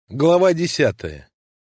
Глава 10.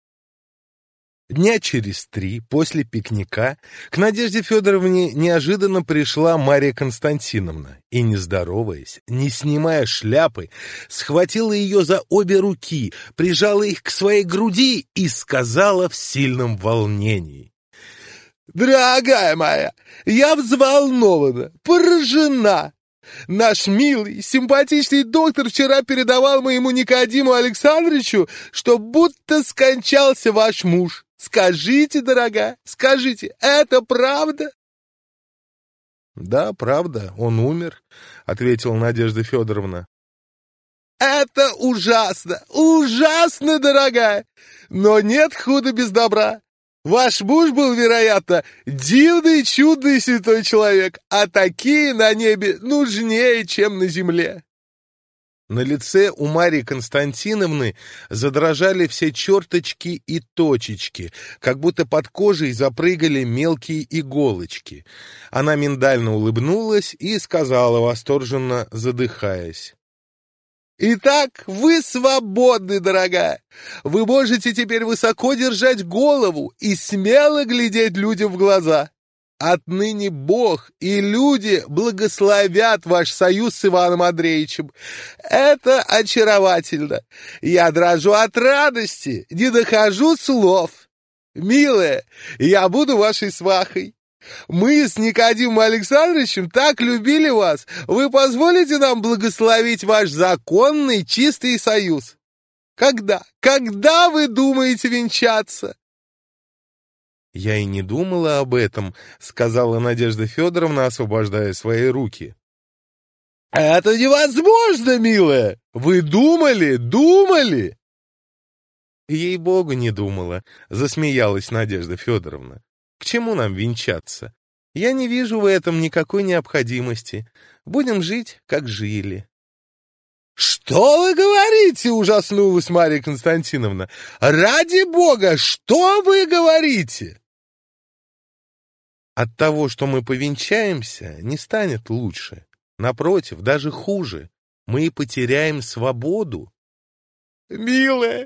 Дня через 3 после пикника к Надежде Федоровне неожиданно пришла Марья Константиновна и, не здороваясь, не снимая шляпы, схватила ее за обе руки, прижала их к своей груди и сказала в сильном волнении: «Дорогая моя, я взволнована, поражена. Наш милый, симпатичный доктор вчера передавал моему Никодиму Александровичу, что будто скончался ваш муж. Скажите, дорогая, скажите, это правда?» «Да, правда, он умер», — ответила Надежда Федоровна. «Это ужасно, ужасно, дорогая, но нет худа без добра. Ваш муж был, вероятно, дивный, чудный святой человек, а такие на небе нужнее, чем на земле». На лице у Марьи Константиновны задрожали все черточки и точечки, как будто под кожей запрыгали мелкие иголочки. Она миндально улыбнулась и сказала, восторженно задыхаясь: «Итак, вы свободны, дорогая. Вы можете теперь высоко держать голову и смело глядеть людям в глаза. Отныне Бог и люди благословят ваш союз с Иваном Андреевичем. Это очаровательно. Я дрожу от радости, не нахожу слов. Милая, я буду вашей свахой. Мы с Никодимом Александровичем так любили вас. Вы позволите нам благословить ваш законный чистый союз? Когда вы думаете венчаться?» «Я и не думала об этом», — сказала Надежда Федоровна, освобождая свои руки. «Это невозможно, милая! Вы думали?» «Ей-богу, не думала», — засмеялась Надежда Федоровна. «К чему нам венчаться? Я не вижу в этом никакой необходимости. Будем жить, как жили». «Что вы говорите?» — ужаснулась Марья Константиновна. «Ради Бога, что вы говорите?» «От того, что мы повенчаемся, не станет лучше. Напротив, даже хуже. Мы и потеряем свободу». «Милая,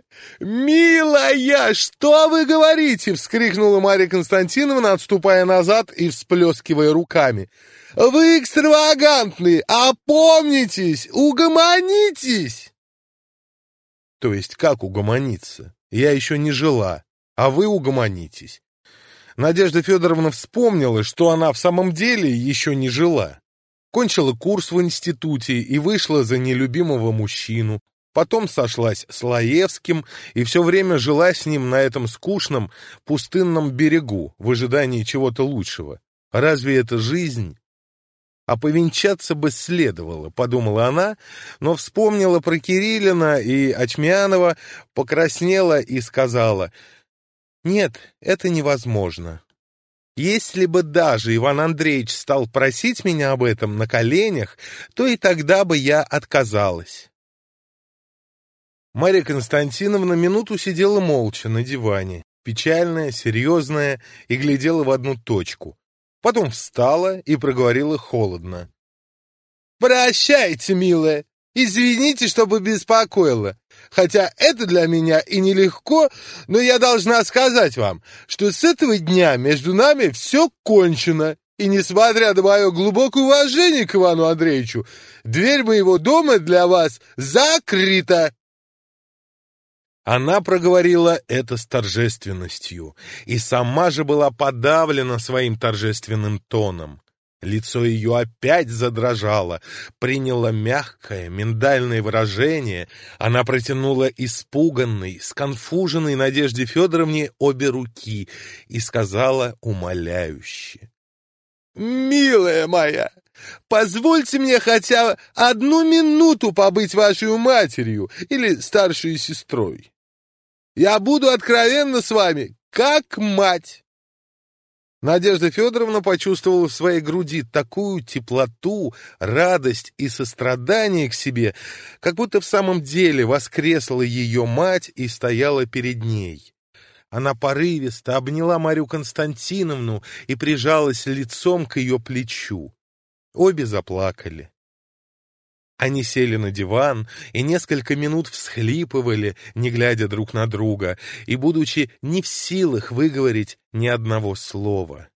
что вы говорите?» — вскрикнула Марья Константиновна, отступая назад и всплескивая руками. «Вы экстравагантны! Опомнитесь! Угомонитесь!» «То есть как угомониться? Я еще не жила, а вы угомонитесь». Надежда Федоровна вспомнила, что она в самом деле еще не жила. Кончила курс в институте и вышла за нелюбимого мужчину. Потом сошлась с Лаевским и все время жила с ним на этом скучном, пустынном берегу в ожидании чего-то лучшего. Разве это жизнь? А повенчаться бы следовало, подумала она, но вспомнила про Кириллина и Очмянова, покраснела и сказала: «Нет, это невозможно. Если бы даже Иван Андреевич стал просить меня об этом на коленях, то и тогда бы я отказалась». Марья Константиновна минуту сидела молча на диване, печальная, серьезная, и глядела в одну точку. Потом встала и проговорила холодно: «Прощайте, милая, извините, что побеспокоила. Хотя это для меня и нелегко, но я должна сказать вам, что с этого дня между нами все кончено. И, несмотря на мое глубокое уважение к Ивану Андреевичу, дверь моего дома для вас закрыта». Она проговорила это с торжественностью, и сама же была подавлена своим торжественным тоном. Лицо ее опять задрожало, приняло мягкое, миндальное выражение. Она протянула испуганной, сконфуженной Надежде Федоровне обе руки и сказала умоляюще: «Милая моя, позвольте мне хотя 1 минуту побыть вашей матерью или старшей сестрой. Я буду откровенна с вами, как мать». Надежда Федоровна почувствовала в своей груди такую теплоту, радость и сострадание к себе, как будто в самом деле воскресла ее мать и стояла перед ней. Она порывисто обняла Марью Константиновну и прижалась лицом к ее плечу. Обе заплакали. Они сели на диван и несколько минут всхлипывали, не глядя друг на друга, и будучи не в силах выговорить ни одного слова.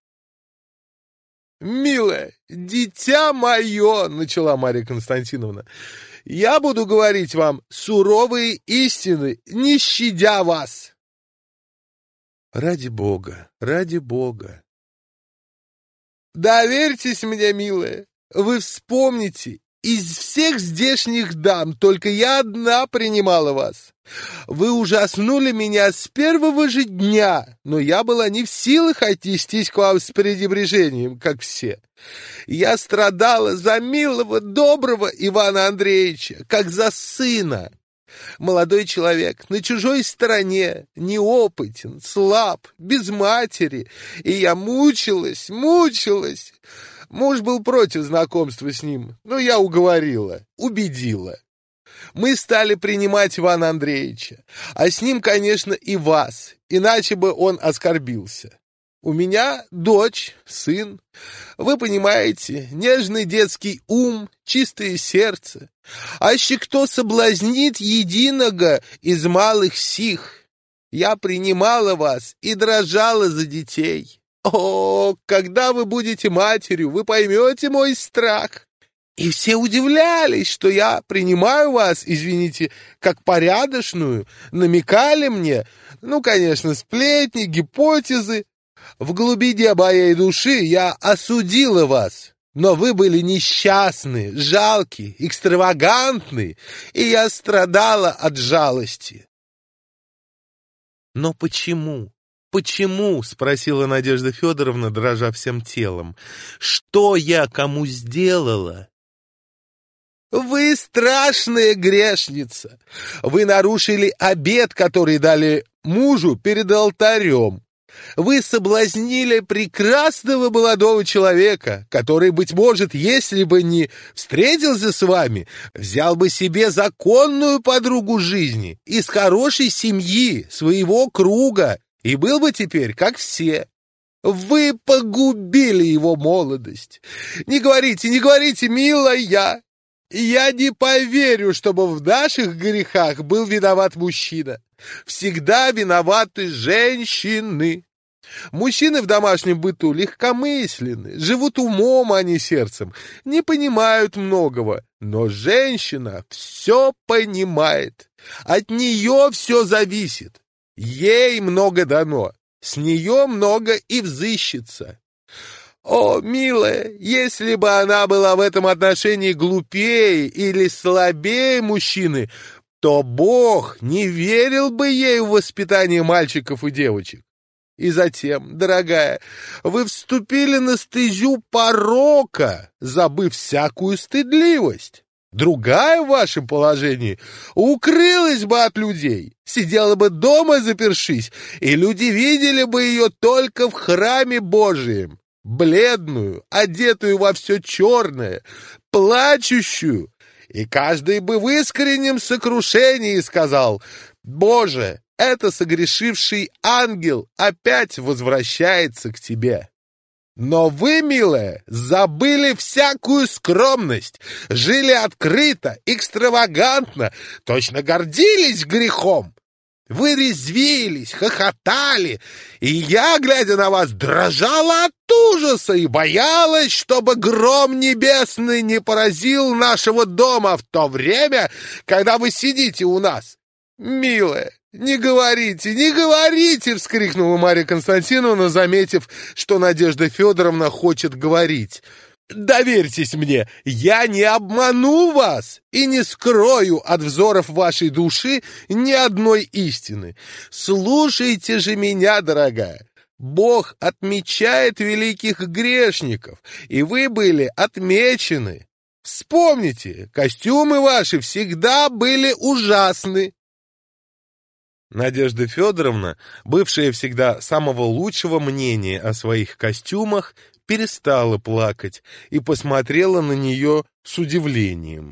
«Милая, дитя мое!» — начала Марья Константиновна. «Я буду говорить вам суровые истины, не щадя вас!» «Ради Бога, ради Бога!» «Доверьтесь мне, милая, вы вспомните, из всех здешних дам только я одна принимала вас. Вы ужаснули меня с первого же дня, но я была не в силах отнестись к вам с пренебрежением, как все. Я страдала за милого, доброго Ивана Андреевича, как за сына. Молодой человек, на чужой стороне, неопытен, слаб, без матери, и я мучилась. Муж был против знакомства с ним, но я уговорила, убедила. Мы стали принимать Ивана Андреевича, а с ним, конечно, и вас, иначе бы он оскорбился. У меня дочь, сын, вы понимаете, нежный детский ум, чистое сердце. Аще кто соблазнит единого из малых сих? Я принимала вас и дрожала за детей. О, когда вы будете матерью, вы поймете мой страх. И все удивлялись, что я принимаю вас, извините, как порядочную, намекали мне, конечно, сплетни, гипотезы. В глубине моей души я осудила вас, но вы были несчастны, жалки, экстравагантны, и я страдала от жалости. Но почему? «Почему?» — спросила Надежда Федоровна, дрожа всем телом. «Что я кому сделала?» «Вы страшная грешница! Вы нарушили обет, который дали мужу перед алтарем. Вы соблазнили прекрасного молодого человека, который, быть может, если бы не встретился с вами, взял бы себе законную подругу жизни из хорошей семьи, своего круга, и был бы теперь как все. Вы погубили его молодость. Не говорите, милая, я не поверю, чтобы в наших грехах был виноват мужчина. Всегда виноваты женщины. Мужчины в домашнем быту легкомысленны, живут умом, а не сердцем, не понимают многого, но женщина все понимает, от нее все зависит. Ей много дано, с нее много и взыщется. О, милая, если бы она была в этом отношении глупее или слабее мужчины, то Бог не верил бы ей в воспитание мальчиков и девочек. И затем, дорогая, вы вступили на стезю порока, забыв всякую стыдливость. Другая в вашем положении укрылась бы от людей, сидела бы дома запершись, и люди видели бы ее только в храме Божием, бледную, одетую во все черное, плачущую, и каждый бы в искреннем сокрушении сказал: «Боже, это согрешивший ангел опять возвращается к тебе». Но вы, милая, забыли всякую скромность, жили открыто, экстравагантно, точно гордились грехом. Вы резвились, хохотали, и я, глядя на вас, дрожала от ужаса и боялась, чтобы гром небесный не поразил нашего дома в то время, когда вы сидите у нас. Милая, не говорите!» — вскрикнула Марья Константиновна, заметив, что Надежда Федоровна хочет говорить. «Доверьтесь мне, я не обману вас и не скрою от взоров вашей души ни одной истины. Слушайте же меня, дорогая. Бог отмечает великих грешников, и вы были отмечены. Вспомните, костюмы ваши всегда были ужасны». Надежда Федоровна, бывшая всегда самого лучшего мнения о своих костюмах, перестала плакать и посмотрела на нее с удивлением.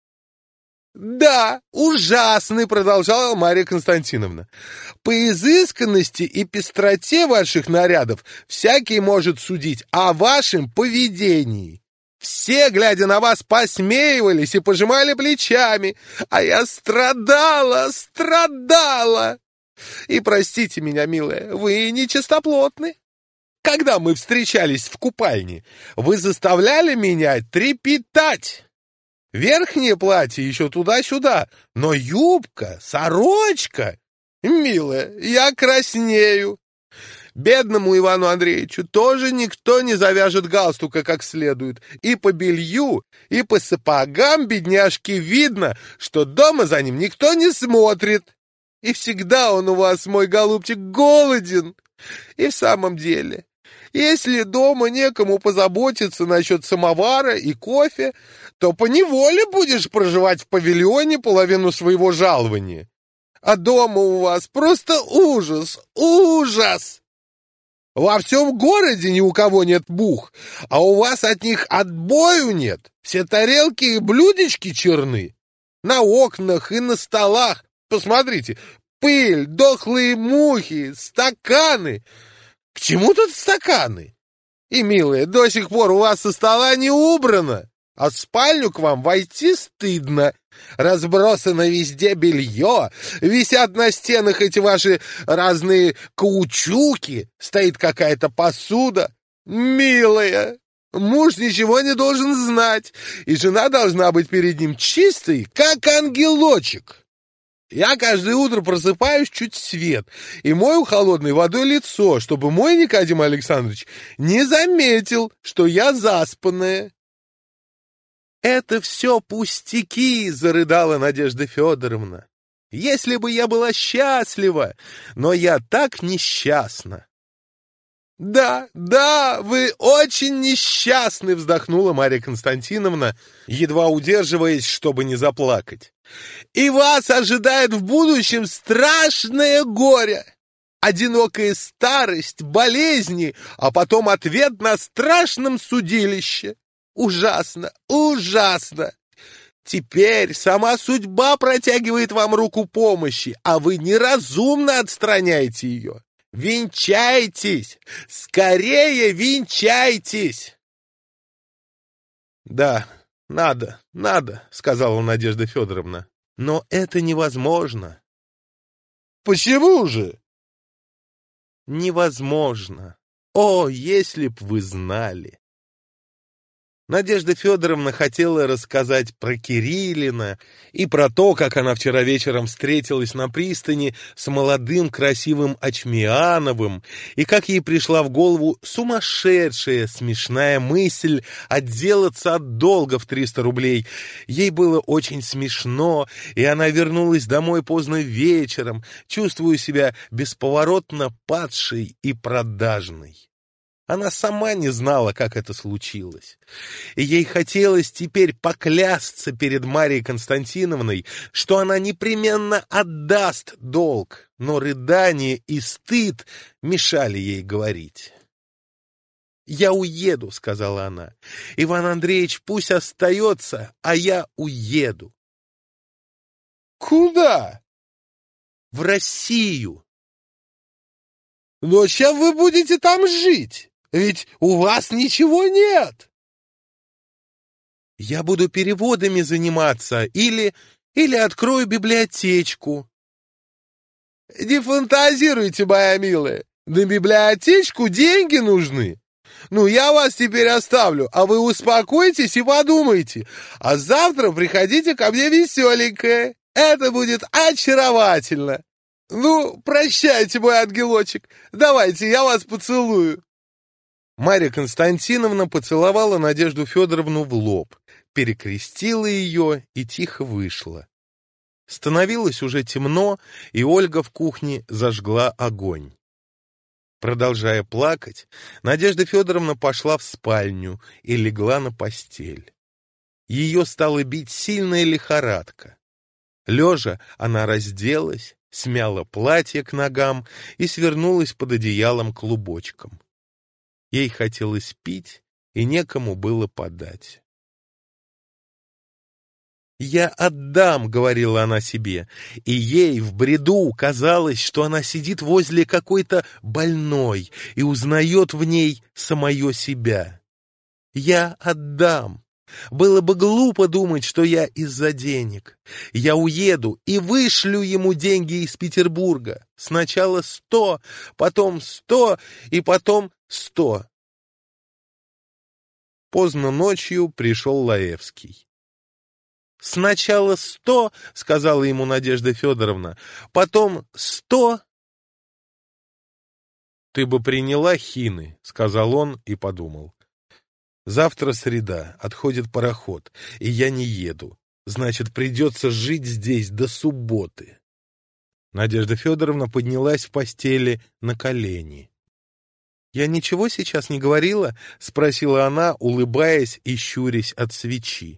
«Да, ужасный», — продолжала Марья Константиновна. «По изысканности и пестроте ваших нарядов всякий может судить о вашем поведении. Все, глядя на вас, посмеивались и пожимали плечами, а я страдала. И простите меня, милая, вы нечистоплотны. Когда мы встречались в купальне, вы заставляли меня трепетать. Верхнее платье еще туда-сюда, но юбка, сорочка... Милая, я краснею. Бедному Ивану Андреевичу тоже никто не завяжет галстука как следует. И по белью, и по сапогам бедняжки видно, что дома за ним никто не смотрит. И всегда он у вас, мой голубчик, голоден. И в самом деле, если дома некому позаботиться насчет самовара и кофе, то поневоле будешь проживать в павильоне половину своего жалования. А дома у вас просто ужас. Во всем городе ни у кого нет мух, а у вас от них отбою нет. Все тарелки и блюдечки черны. На окнах и на столах. Посмотрите, пыль, дохлые мухи, стаканы. К чему тут стаканы? И, милая, до сих пор у вас со стола не убрано, а в спальню к вам войти стыдно. Разбросано везде белье, висят на стенах эти ваши разные каучуки, стоит какая-то посуда. Милая, муж ничего не должен знать, и жена должна быть перед ним чистой, как ангелочек. Я каждое утро просыпаюсь чуть свет и мою холодной водой лицо, чтобы мой Никодим Александрович не заметил, что я заспанная. «Это все пустяки!» — зарыдала Надежда Федоровна. «Если бы я была счастлива, но я так несчастна!» «Да, вы очень несчастны!» — вздохнула Марья Константиновна, едва удерживаясь, чтобы не заплакать. «И вас ожидает в будущем страшное горе! Одинокая старость, болезни, а потом ответ на страшном судилище! Ужасно! Теперь сама судьба протягивает вам руку помощи, а вы неразумно отстраняете ее. Венчайтесь! Скорее венчайтесь!» «Да, надо, сказала Надежда Федоровна. «Но это невозможно». «Почему же?» «Невозможно. О, если б вы знали!» Надежда Федоровна хотела рассказать про Кириллина и про то, как она вчера вечером встретилась на пристани с молодым красивым Очмиановым, и как ей пришла в голову сумасшедшая смешная мысль отделаться от долга в 300 рублей. Ей было очень смешно, и она вернулась домой поздно вечером, чувствуя себя бесповоротно падшей и продажной. Она сама не знала, как это случилось. И ей хотелось теперь поклясться перед Марьей Константиновной, что она непременно отдаст долг, но рыдание и стыд мешали ей говорить. «Я уеду», — сказала она. «Иван Андреевич пусть остается, а я уеду». «Куда?» «В Россию». «Но чем вы будете там жить? Ведь у вас ничего нет». «Я буду переводами заниматься или открою библиотечку». «Не фантазируйте, моя милая, на библиотечку деньги нужны. Ну, я вас теперь оставлю, а вы успокойтесь и подумайте, а завтра приходите ко мне веселенькая, это будет очаровательно. Ну, прощайте, мой ангелочек, давайте я вас поцелую». Марья Константиновна поцеловала Надежду Федоровну в лоб, перекрестила ее и тихо вышла. Становилось уже темно, и Ольга в кухне зажгла огонь. Продолжая плакать, Надежда Федоровна пошла в спальню и легла на постель. Ее стала бить сильная лихорадка. Лежа, она разделась, смяла платье к ногам и свернулась под одеялом клубочком. Ей хотелось пить, и некому было подать. «Я отдам», — говорила она себе, и ей в бреду казалось, что она сидит возле какой-то больной и узнает в ней самое себя. Я отдам. Было бы глупо думать, что я из-за денег. Я уеду и вышлю ему деньги из Петербурга. Сначала 100, потом 100 и потом 100. Поздно ночью пришел Лаевский. «Сначала 100, — сказала ему Надежда Федоровна, — потом 100. «Ты бы приняла хины, — сказал он и подумал. Завтра среда, отходит пароход, и я не еду. Значит, придется жить здесь до субботы». Надежда Федоровна поднялась в постели на колени. «Я ничего сейчас не говорила?» — спросила она, улыбаясь и щурясь от свечи.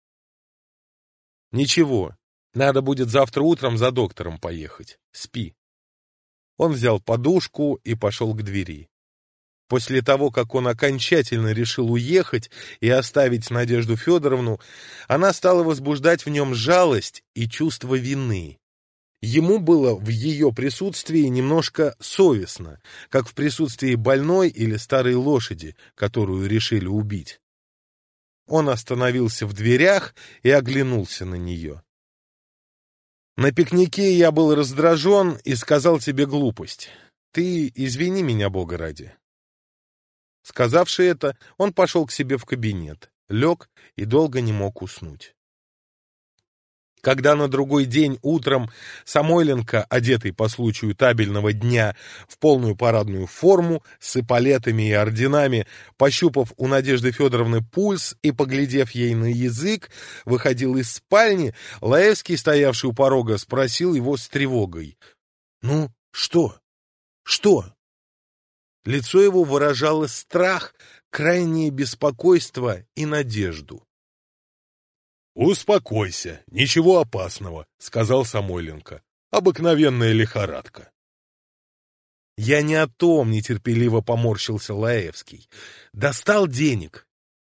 «Ничего. Надо будет завтра утром за доктором поехать. Спи». Он взял подушку и пошел к двери. После того, как он окончательно решил уехать и оставить Надежду Федоровну, она стала возбуждать в нем жалость и чувство вины. Ему было в ее присутствии немножко совестно, как в присутствии больной или старой лошади, которую решили убить. Он остановился в дверях и оглянулся на нее. «На пикнике я был раздражен и сказал тебе глупость. Ты извини меня, Бога ради». Сказавши это, он пошел к себе в кабинет, лег и долго не мог уснуть. Когда на другой день утром Самойленко, одетый по случаю табельного дня в полную парадную форму, с эполетами и орденами, пощупав у Надежды Федоровны пульс и поглядев ей на язык, выходил из спальни, Лаевский, стоявший у порога, спросил его с тревогой: «Ну, что? Что?» Лицо его выражало страх, крайнее беспокойство и надежду. «Успокойся, ничего опасного», — сказал Самойленко. «Обыкновенная лихорадка». «Я не о том», — нетерпеливо поморщился Лаевский. «Достал денег».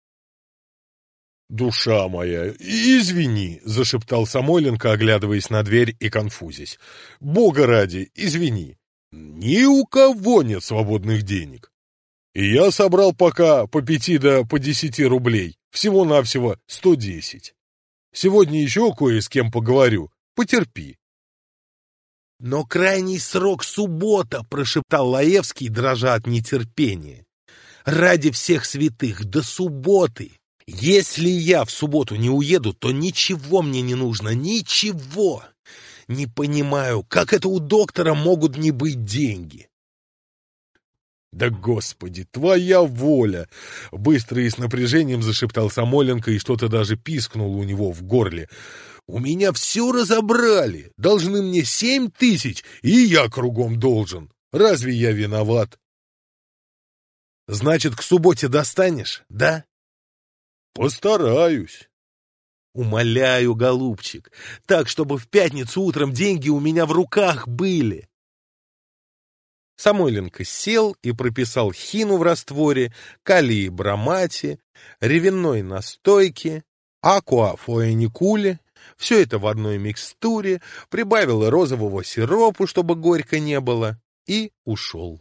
«Душа моя, извини», — зашептал Самойленко, оглядываясь на дверь и конфузясь. «Бога ради, извини. Ни у кого нет свободных денег. И я собрал пока по 5 да по 10 рублей, всего-навсего 110. Сегодня еще кое с кем поговорю, потерпи». «Но крайний срок суббота», — прошептал Лаевский, дрожа от нетерпения. «Ради всех святых, до субботы. Если я в субботу не уеду, то ничего мне не нужно, ничего. Не понимаю, как это у доктора могут не быть деньги». «Да, Господи, твоя воля!» — быстро и с напряжением зашептал Самойленко, и что-то даже пискнуло у него в горле. «У меня все разобрали. Должны мне 7 000, и я кругом должен. Разве я виноват?» «Значит, к субботе достанешь, да?» «Постараюсь». «Умоляю, голубчик, так, чтобы в пятницу утром деньги у меня в руках были». Самойленко сел и прописал хину в растворе, калий бромате, ревенной настойке, акуафоэникуле, все это в одной микстуре, прибавил розового сиропу, чтобы горько не было, и ушел.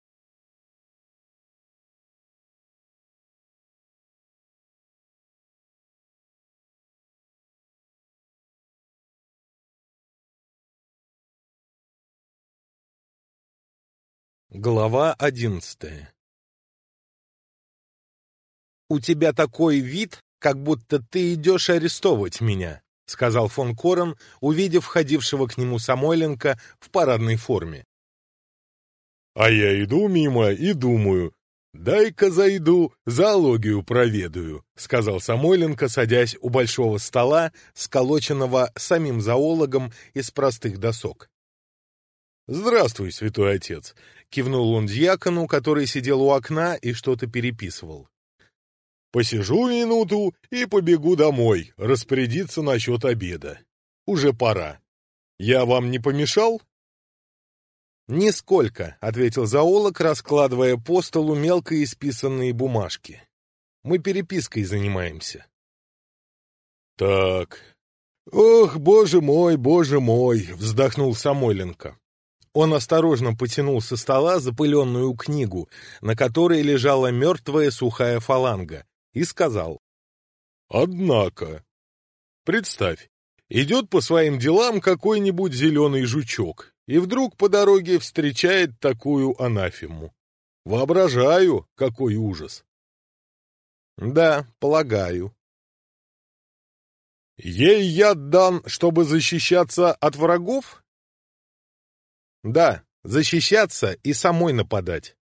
Глава 11. «У тебя такой вид, как будто ты идешь арестовывать меня», — сказал фон Корен, увидев входившего к нему Самойленко в парадной форме. «А я иду мимо и думаю, дай-ка зайду, зоологию проведаю», — сказал Самойленко, садясь у большого стола, сколоченного самим зоологом из простых досок. «Здравствуй, святой отец», — кивнул он дьякону, который сидел у окна и что-то переписывал. «Посижу минуту и побегу домой, распорядиться насчет обеда. Уже пора. Я вам не помешал?» «Нисколько», — ответил зоолог, раскладывая по столу мелко исписанные бумажки. «Мы перепиской занимаемся». «Так. Ох, боже мой, вздохнул Самойленко. Он осторожно потянул со стола запыленную книгу, на которой лежала мертвая сухая фаланга, и сказал: «Однако, представь, идет по своим делам какой-нибудь зеленый жучок, и вдруг по дороге встречает такую анафему. Воображаю, какой ужас». «Да, полагаю». «Ей яд дан, чтобы защищаться от врагов?» «Да, защищаться и самой нападать».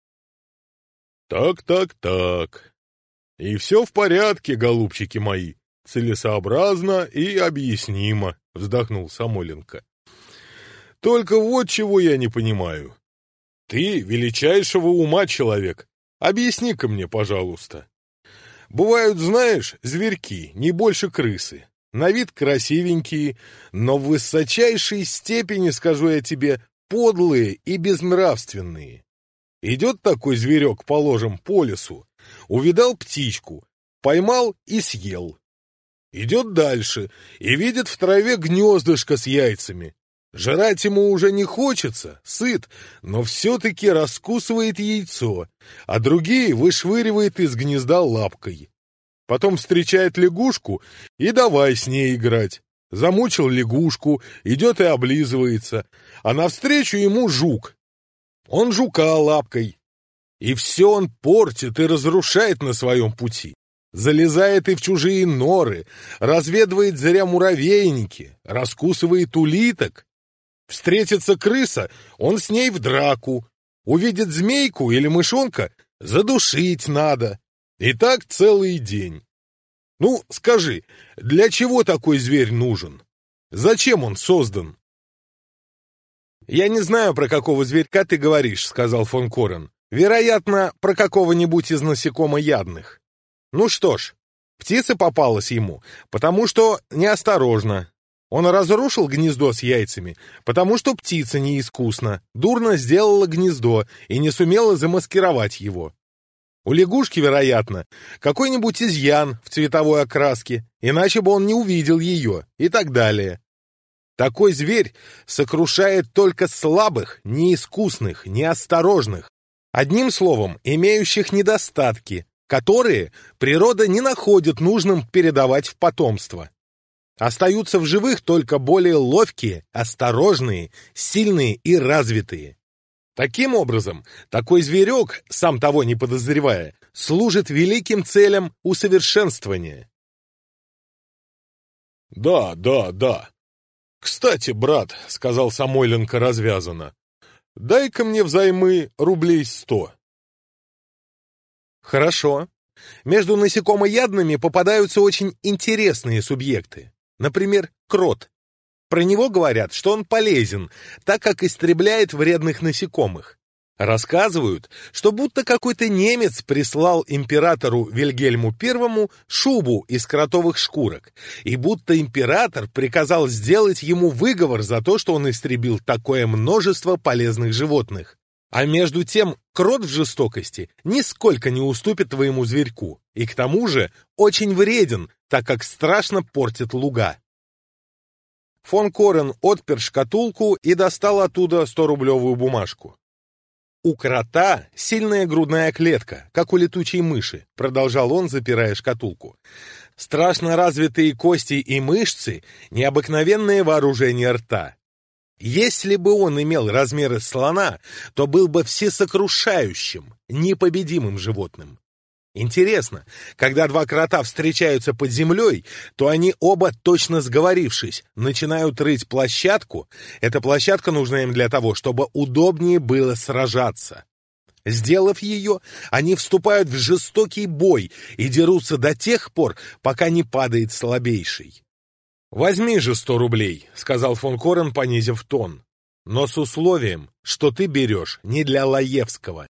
«Так. И все в порядке, голубчики мои, целесообразно и объяснимо», — вздохнул Самойленко. «Только вот чего я не понимаю. Ты величайшего ума человек. Объясни-ка мне, пожалуйста. Бывают, знаешь, зверьки, не больше крысы. На вид красивенькие, но в высочайшей степени, скажу я тебе, подлые и безнравственные. Идет такой зверек, положим, по лесу, увидал птичку, поймал и съел. Идет дальше и видит в траве гнездышко с яйцами. Жрать ему уже не хочется, сыт, но все-таки раскусывает яйцо, а другие вышвыривает из гнезда лапкой. Потом встречает лягушку и давай с ней играть. Замучил лягушку, идет и облизывается, а навстречу ему жук. Он жука лапкой. И все он портит и разрушает на своем пути. Залезает и в чужие норы, разведывает зря муравейники, раскусывает улиток. Встретится крыса, он с ней в драку. Увидит змейку или мышонка, задушить надо. И так целый день. Ну, скажи, для чего такой зверь нужен? Зачем он создан? «Я не знаю, про какого зверька ты говоришь», — сказал фон Корен. «Вероятно, про какого-нибудь из насекомоядных. Ну что ж, птица попалась ему, потому что неосторожно. Он разрушил гнездо с яйцами, потому что птица неискусна, дурно сделала гнездо и не сумела замаскировать его. У лягушки, вероятно, какой-нибудь изъян в цветовой окраске, иначе бы он не увидел ее, и так далее. Такой зверь сокрушает только слабых, неискусных, неосторожных, одним словом, имеющих недостатки, которые природа не находит нужным передавать в потомство. Остаются в живых только более ловкие, осторожные, сильные и развитые. Таким образом, такой зверек, сам того не подозревая, служит великим целям усовершенствования. «Да. Кстати, брат, — сказал Самойленко развязанно, — дай-ка мне взаймы рублей 100. Хорошо. Между насекомоядными попадаются очень интересные субъекты. Например, крот. Про него говорят, что он полезен, так как истребляет вредных насекомых. Рассказывают, что будто какой-то немец прислал императору Вильгельму I шубу из кротовых шкурок, и будто император приказал сделать ему выговор за то, что он истребил такое множество полезных животных. А между тем крот в жестокости нисколько не уступит твоему зверьку, и к тому же очень вреден, так как страшно портит луга. Фон Корен отпер шкатулку и достал оттуда 100-рублевую бумажку. «У крота сильная грудная клетка, как у летучей мыши», — продолжал он, запирая шкатулку. «Страшно развитые кости и мышцы, необыкновенное вооружение рта. Если бы он имел размеры слона, то был бы всесокрушающим, непобедимым животным. Интересно, когда два крота встречаются под землей, то они оба, точно сговорившись, начинают рыть площадку. Эта площадка нужна им для того, чтобы удобнее было сражаться. Сделав ее, они вступают в жестокий бой и дерутся до тех пор, пока не падает слабейший. «Возьми же 100 рублей», — сказал фон Корен, понизив тон, «но с условием, что ты берешь не для Лаевского».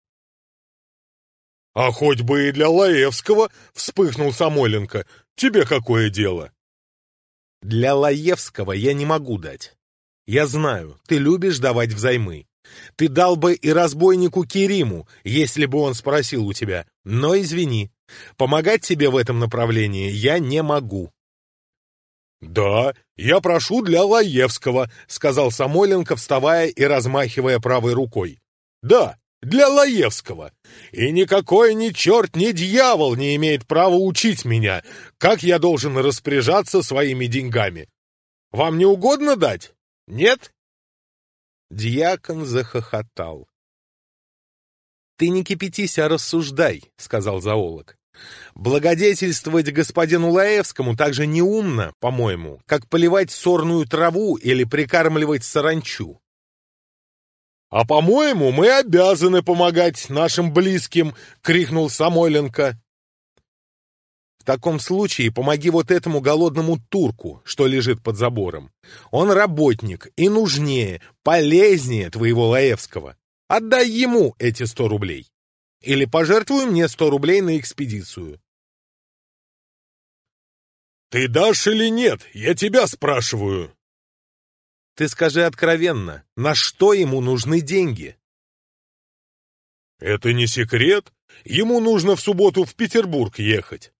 «А хоть бы и для Лаевского!» — вспыхнул Самойленко. «Тебе какое дело?» «Для Лаевского я не могу дать. Я знаю, ты любишь давать взаймы. Ты дал бы и разбойнику Кериму, если бы он спросил у тебя. Но извини, помогать тебе в этом направлении я не могу». «Да, я прошу для Лаевского», — сказал Самойленко, вставая и размахивая правой рукой. «Да, для Лаевского. И никакой ни черт, ни дьявол не имеет права учить меня, как я должен распоряжаться своими деньгами. Вам не угодно дать? Нет?» Дьякон захохотал. «Ты не кипятись, а рассуждай», — сказал зоолог. «Благодетельствовать господину Лаевскому так же неумно, по-моему, как поливать сорную траву или прикармливать саранчу». «А, по-моему, мы обязаны помогать нашим близким!» — крикнул Самойленко. «В таком случае помоги вот этому голодному турку, что лежит под забором. Он работник и нужнее, полезнее твоего Лаевского. Отдай ему эти 100 рублей. Или пожертвуй мне 100 рублей на экспедицию». «Ты дашь или нет? Я тебя спрашиваю!» «Ты скажи откровенно, на что ему нужны деньги?» «Это не секрет. Ему нужно в субботу в Петербург ехать».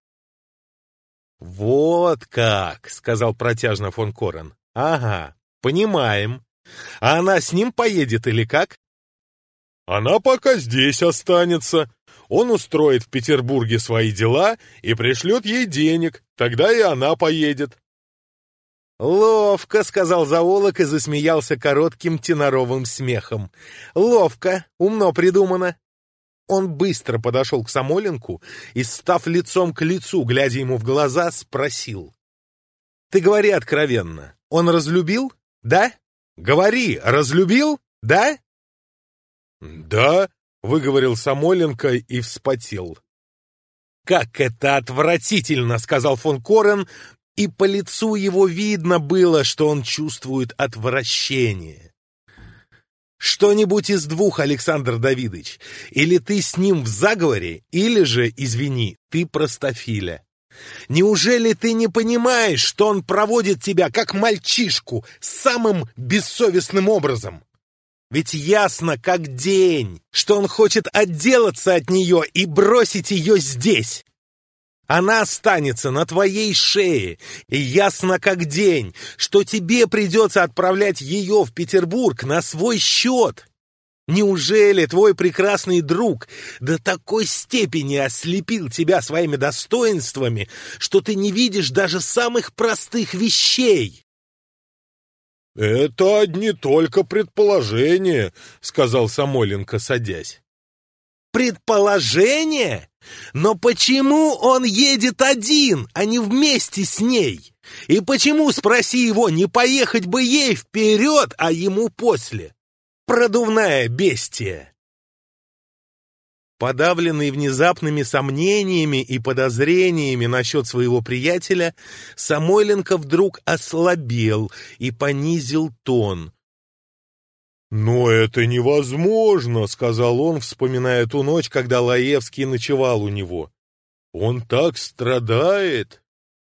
«Вот как!» — сказал протяжно фон Корен. «Ага, понимаем. А она с ним поедет или как?» «Она пока здесь останется. Он устроит в Петербурге свои дела и пришлет ей денег. Тогда и она поедет». «Ловко!» — сказал зоолог и засмеялся коротким теноровым смехом. «Ловко! Умно придумано!» Он быстро подошел к Самойленку и, став лицом к лицу, глядя ему в глаза, спросил. «Ты говори откровенно. Он разлюбил? Да? Говори, разлюбил? Да?» «Да», — выговорил Самойленко и вспотел. «Как это отвратительно!» — сказал фон Корен, и по лицу его видно было, что он чувствует отвращение. «Что-нибудь из двух, Александр Давидович. Или ты с ним в заговоре, или же, извини, ты простофиля. Неужели ты не понимаешь, что он проводит тебя, как мальчишку, самым бессовестным образом? Ведь ясно, как день, что он хочет отделаться от нее и бросить ее здесь. Она останется на твоей шее, и ясно как день, что тебе придется отправлять ее в Петербург на свой счет. Неужели твой прекрасный друг до такой степени ослепил тебя своими достоинствами, что ты не видишь даже самых простых вещей?» «Это одни только предположения», — сказал Самойленко, садясь. «Предположение? Но почему он едет один, а не вместе с ней? И почему, спроси его, не поехать бы ей вперед, а ему после? Продувная бестия!» Подавленный внезапными сомнениями и подозрениями насчет своего приятеля, Самойленко вдруг ослабел и понизил тон. «Но это невозможно», — сказал он, вспоминая ту ночь, когда Лаевский ночевал у него. «Он так страдает».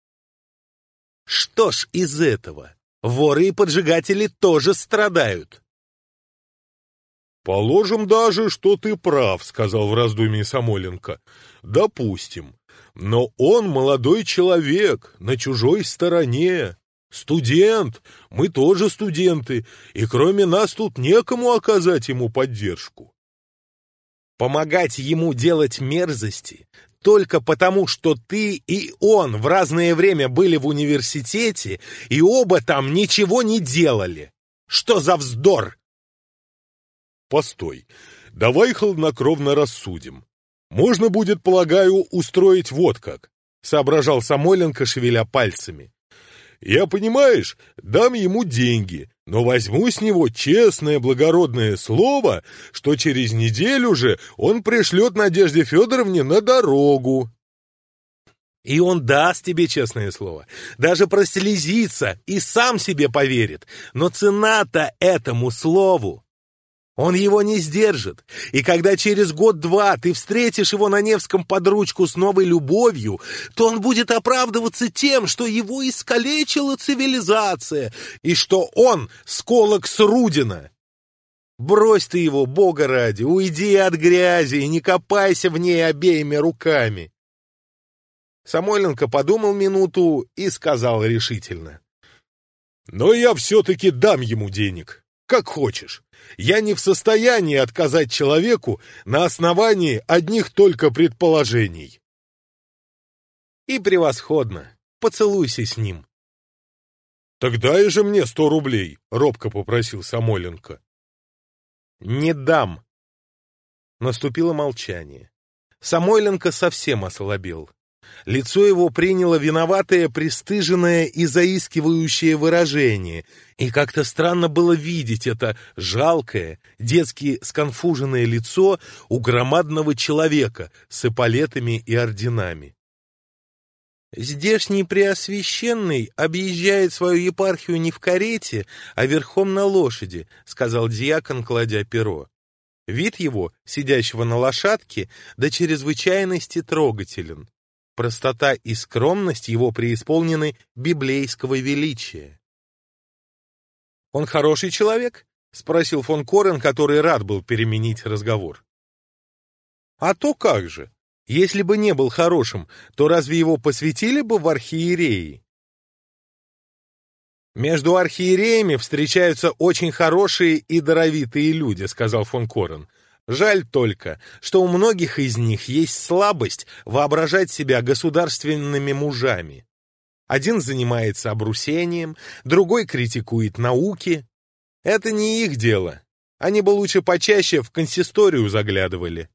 «Что ж из этого? Воры и поджигатели тоже страдают». «Положим даже, что ты прав», — сказал в раздумье Самойленко. «Допустим. Но он молодой человек, на чужой стороне. Студент, мы тоже студенты, и кроме нас тут некому оказать ему поддержку». «Помогать ему делать мерзости только потому, что ты и он в разное время были в университете, и оба там ничего не делали. Что за вздор?» «Постой, давай хладнокровно рассудим. Можно будет, полагаю, устроить вот как», — соображал Самойленко, шевеля пальцами. «Я, понимаешь, дам ему деньги, но возьму с него честное благородное слово, что через неделю же он пришлет Надежде Федоровне на дорогу». И он даст тебе честное слово, даже прослезится и сам себе поверит, но цена-то этому слову. Он его не сдержит, и когда через год-два ты встретишь его на Невском под ручку с новой любовью, то он будет оправдываться тем, что его искалечила цивилизация, и что он сколок с Рудина. Брось ты его, Бога ради, уйди от грязи и не копайся в ней обеими руками. Самойленко подумал минуту и сказал решительно. «Но я все-таки дам ему денег. как хочешь. Я не в состоянии отказать человеку на основании одних только предположений. И превосходно. Поцелуйся с ним. Так дай же мне 100 рублей, робко попросил Самойленко. Не дам. Наступило молчание. Самойленко совсем ослабел. Лицо его приняло виноватое, пристыженное и заискивающее выражение, и как-то странно было видеть это жалкое, детски сконфуженное лицо у громадного человека с эполетами и орденами. «Здешний Преосвященный объезжает свою епархию не в карете, а верхом на лошади», — сказал дьякон, кладя перо. Вид его, сидящего на лошадке, до чрезвычайности трогателен. Простота и скромность его преисполнены библейского величия. «Он хороший человек?» — спросил фон Корен, который рад был переменить разговор. «А то как же! Если бы не был хорошим, то разве его посвятили бы в архиереи?» «Между архиереями встречаются очень хорошие и даровитые люди», — сказал фон Корен. «Жаль только, что у многих из них есть слабость воображать себя государственными мужами. Один занимается обрусением, другой критикует науки. Это не их дело. Они бы лучше почаще в консисторию заглядывали».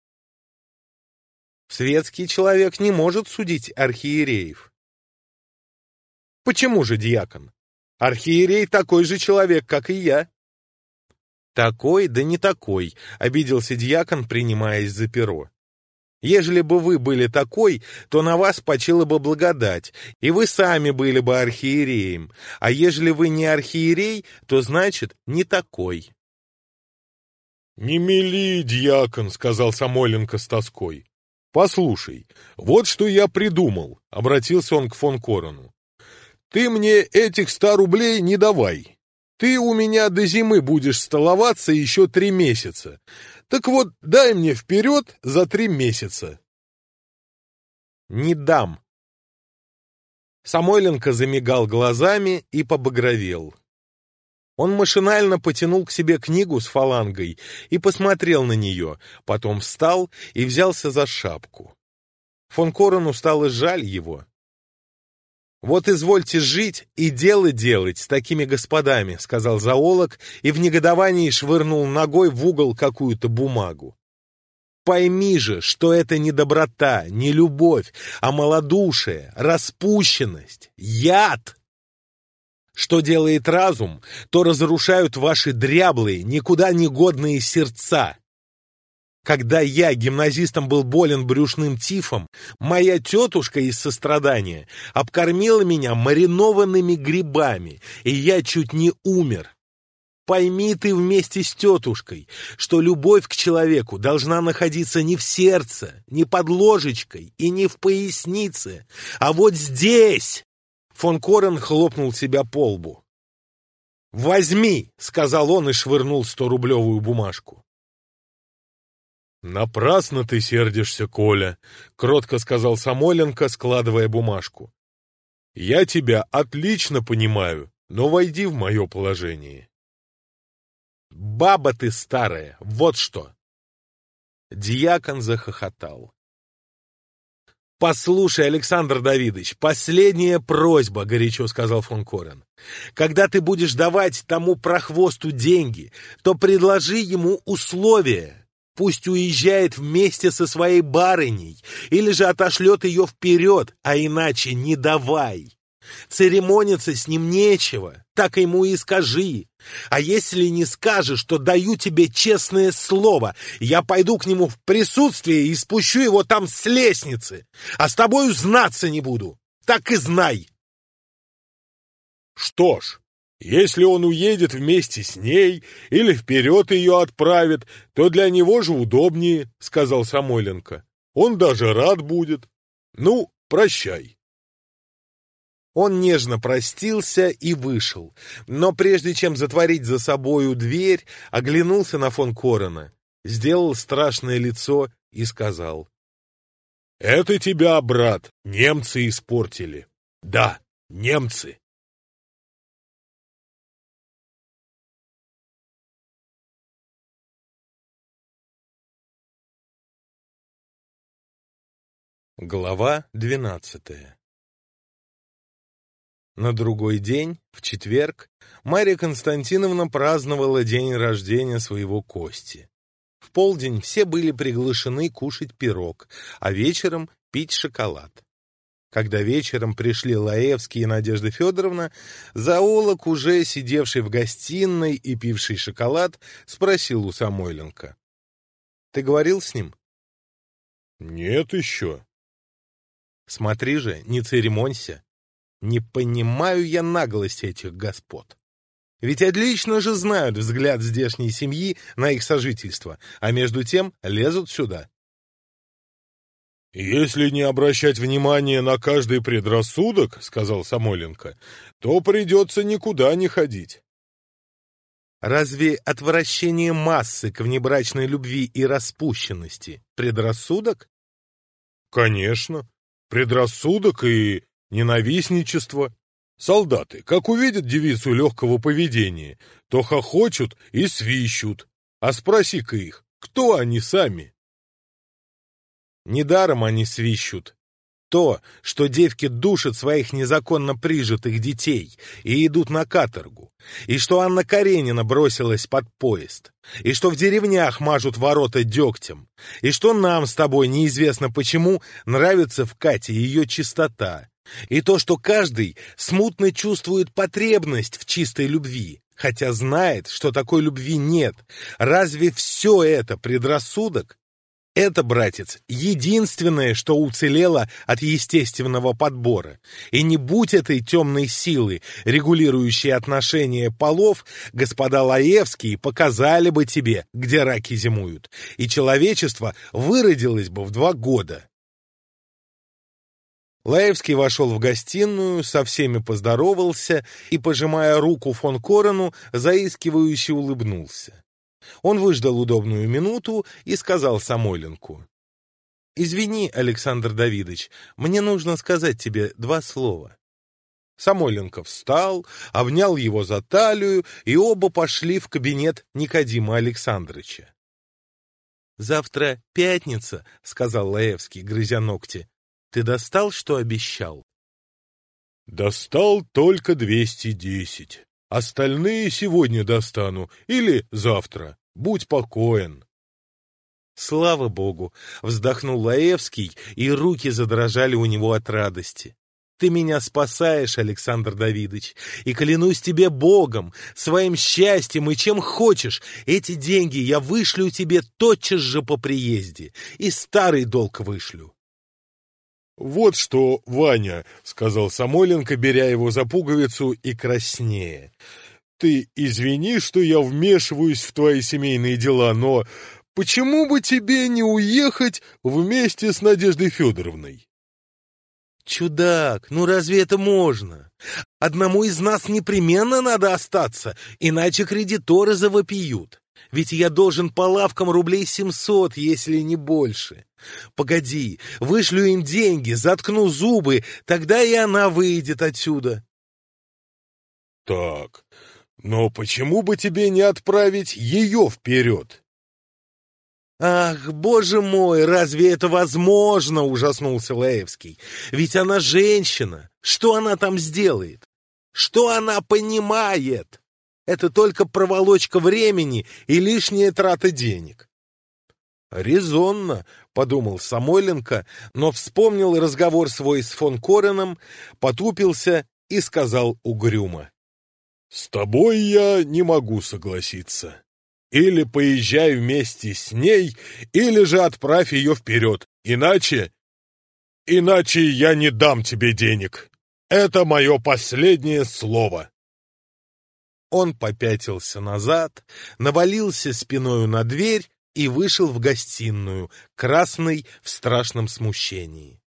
Светский человек не может судить архиереев. Почему же, дьякон? Архиерей такой же человек, как и я. Такой, да не такой, обиделся дьякон, принимаясь за перо. Ежели бы вы были такой, то на вас почила бы благодать, и вы сами были бы архиереем, а ежели вы не архиерей, то значит не такой. «Не мели, дьякон», — сказал Самойленко с тоской. «Послушай, вот что я придумал», — обратился он к фон Корену. «Ты мне этих 100 рублей не давай. Ты у меня до зимы будешь столоваться еще 3 месяца. Так вот, дай мне вперед за 3 месяца». «Не дам». Самойленко замигал глазами и побагровел. Он машинально потянул к себе книгу с фалангой и посмотрел на нее, потом встал и взялся за шапку. Фон Корену стало жаль его. «Вот извольте жить и дело делать с такими господами», — сказал зоолог и в негодовании швырнул ногой в угол какую-то бумагу. «Пойми же, что это не доброта, не любовь, а малодушие, распущенность, яд. Что делает разум, то разрушают ваши дряблые, никуда не годные сердца. Когда я, гимназистом, был болен брюшным тифом, моя тетушка из сострадания обкормила меня маринованными грибами, и я чуть не умер. Пойми ты вместе с тетушкой, что любовь к человеку должна находиться не в сердце, не под ложечкой и не в пояснице, а вот здесь». Фон Корен хлопнул себя по лбу. «Возьми», — сказал он и швырнул 100-рублевую бумажку. «Напрасно ты сердишься, Коля», — кротко сказал Самойленко, складывая бумажку. «Я тебя отлично понимаю, но войди в мое положение». «Баба ты старая, вот что!» Дьякон захохотал. «Послушай, Александр Давидович, последняя просьба», — горячо сказал фон Корен. «Когда ты будешь давать тому прохвосту деньги, то предложи ему условия. Пусть уезжает вместе со своей барыней, или же отошлет ее вперед, а иначе не давай. Церемониться с ним нечего, так ему и скажи. А если не скажешь, то даю тебе честное слово, я пойду к нему в присутствие и спущу его там с лестницы, а с тобою знаться не буду, так и знай». «Что ж, если он уедет вместе с ней или вперед ее отправит, то для него же удобнее», — сказал Самойленко. «Он даже рад будет. Ну, прощай». Он нежно простился и вышел, но прежде чем затворить за собою дверь, оглянулся на фон Корена, сделал страшное лицо и сказал: «Это тебя, брат, немцы испортили. Да, немцы». Глава 12. На другой день, в четверг, Марья Константиновна праздновала день рождения своего Кости. В полдень все были приглашены кушать пирог, а вечером пить шоколад. Когда вечером пришли Лаевский и Надежда Федоровна, зоолог, уже сидевший в гостиной и пивший шоколад, спросил у Самойленко: «Ты говорил с ним?» «Нет еще». «Смотри же, не церемонься. Не понимаю я наглости этих господ. Ведь отлично же знают взгляд здешней семьи на их сожительство, а между тем лезут сюда». «Если не обращать внимания на каждый предрассудок, — сказал Самойленко, — то придется никуда не ходить». Разве отвращение массы к внебрачной любви и распущенности предрассудок? Конечно, предрассудок и ненавистничество. Солдаты, как увидят девицу легкого поведения, то хохочут и свищут. А спроси-ка их, кто они сами? Недаром они свищут. То, что девки душат своих незаконно прижитых детей и идут на каторгу, и что Анна Каренина бросилась под поезд, и что в деревнях мажут ворота дегтем, и что нам с тобой неизвестно почему нравится в Кате ее чистота, и то, что каждый смутно чувствует потребность в чистой любви, хотя знает, что такой любви нет. Разве все это предрассудок? Это, братец, единственное, что уцелело от естественного подбора. И не будь этой темной силы, регулирующей отношения полов, господа Лаевские показали бы тебе, где раки зимуют, и человечество выродилось бы в 2 года. Лаевский вошел в гостиную, со всеми поздоровался и, пожимая руку фон Корену, заискивающе улыбнулся. Он выждал удобную минуту и сказал Самойленку: «Извини, Александр Давидович, мне нужно сказать тебе 2 слова». Самойленко встал, обнял его за талию, и оба пошли в кабинет Никодима Александровича. «Завтра пятница», — сказал Лаевский, грызя ногти. «Ты достал, что обещал?» «Достал только 210. Остальные сегодня достану или завтра. Будь покоен». «Слава Богу!» — вздохнул Лаевский, и руки задрожали у него от радости. «Ты меня спасаешь, Александр Давидович, и клянусь тебе Богом, своим счастьем и чем хочешь, эти деньги я вышлю тебе тотчас же по приезде, и старый долг вышлю». «Вот что, Ваня, — сказал Самойленко, беря его за пуговицу и краснея, — ты извини, что я вмешиваюсь в твои семейные дела, но почему бы тебе не уехать вместе с Надеждой Федоровной?» «Чудак, ну разве это можно? Одному из нас непременно надо остаться, иначе кредиторы завопиют. Ведь я должен по лавкам рублей 700, если не больше. Погоди, вышлю им деньги, заткну зубы, тогда и она выйдет отсюда». «Так, но почему бы тебе не отправить ее вперед?» «Ах, боже мой, разве это возможно?» — ужаснулся Лаевский. «Ведь она женщина. Что она там сделает? Что она понимает? Это только проволочка времени и лишняя трата денег». «Резонно», — подумал Самойленко, но вспомнил разговор свой с фон Кореном, потупился и сказал угрюмо: «С тобой я не могу согласиться. Или поезжай вместе с ней, или же отправь ее вперед. Иначе я не дам тебе денег. Это мое последнее слово». Он попятился назад, навалился спиною на дверь и вышел в гостиную, красный в страшном смущении.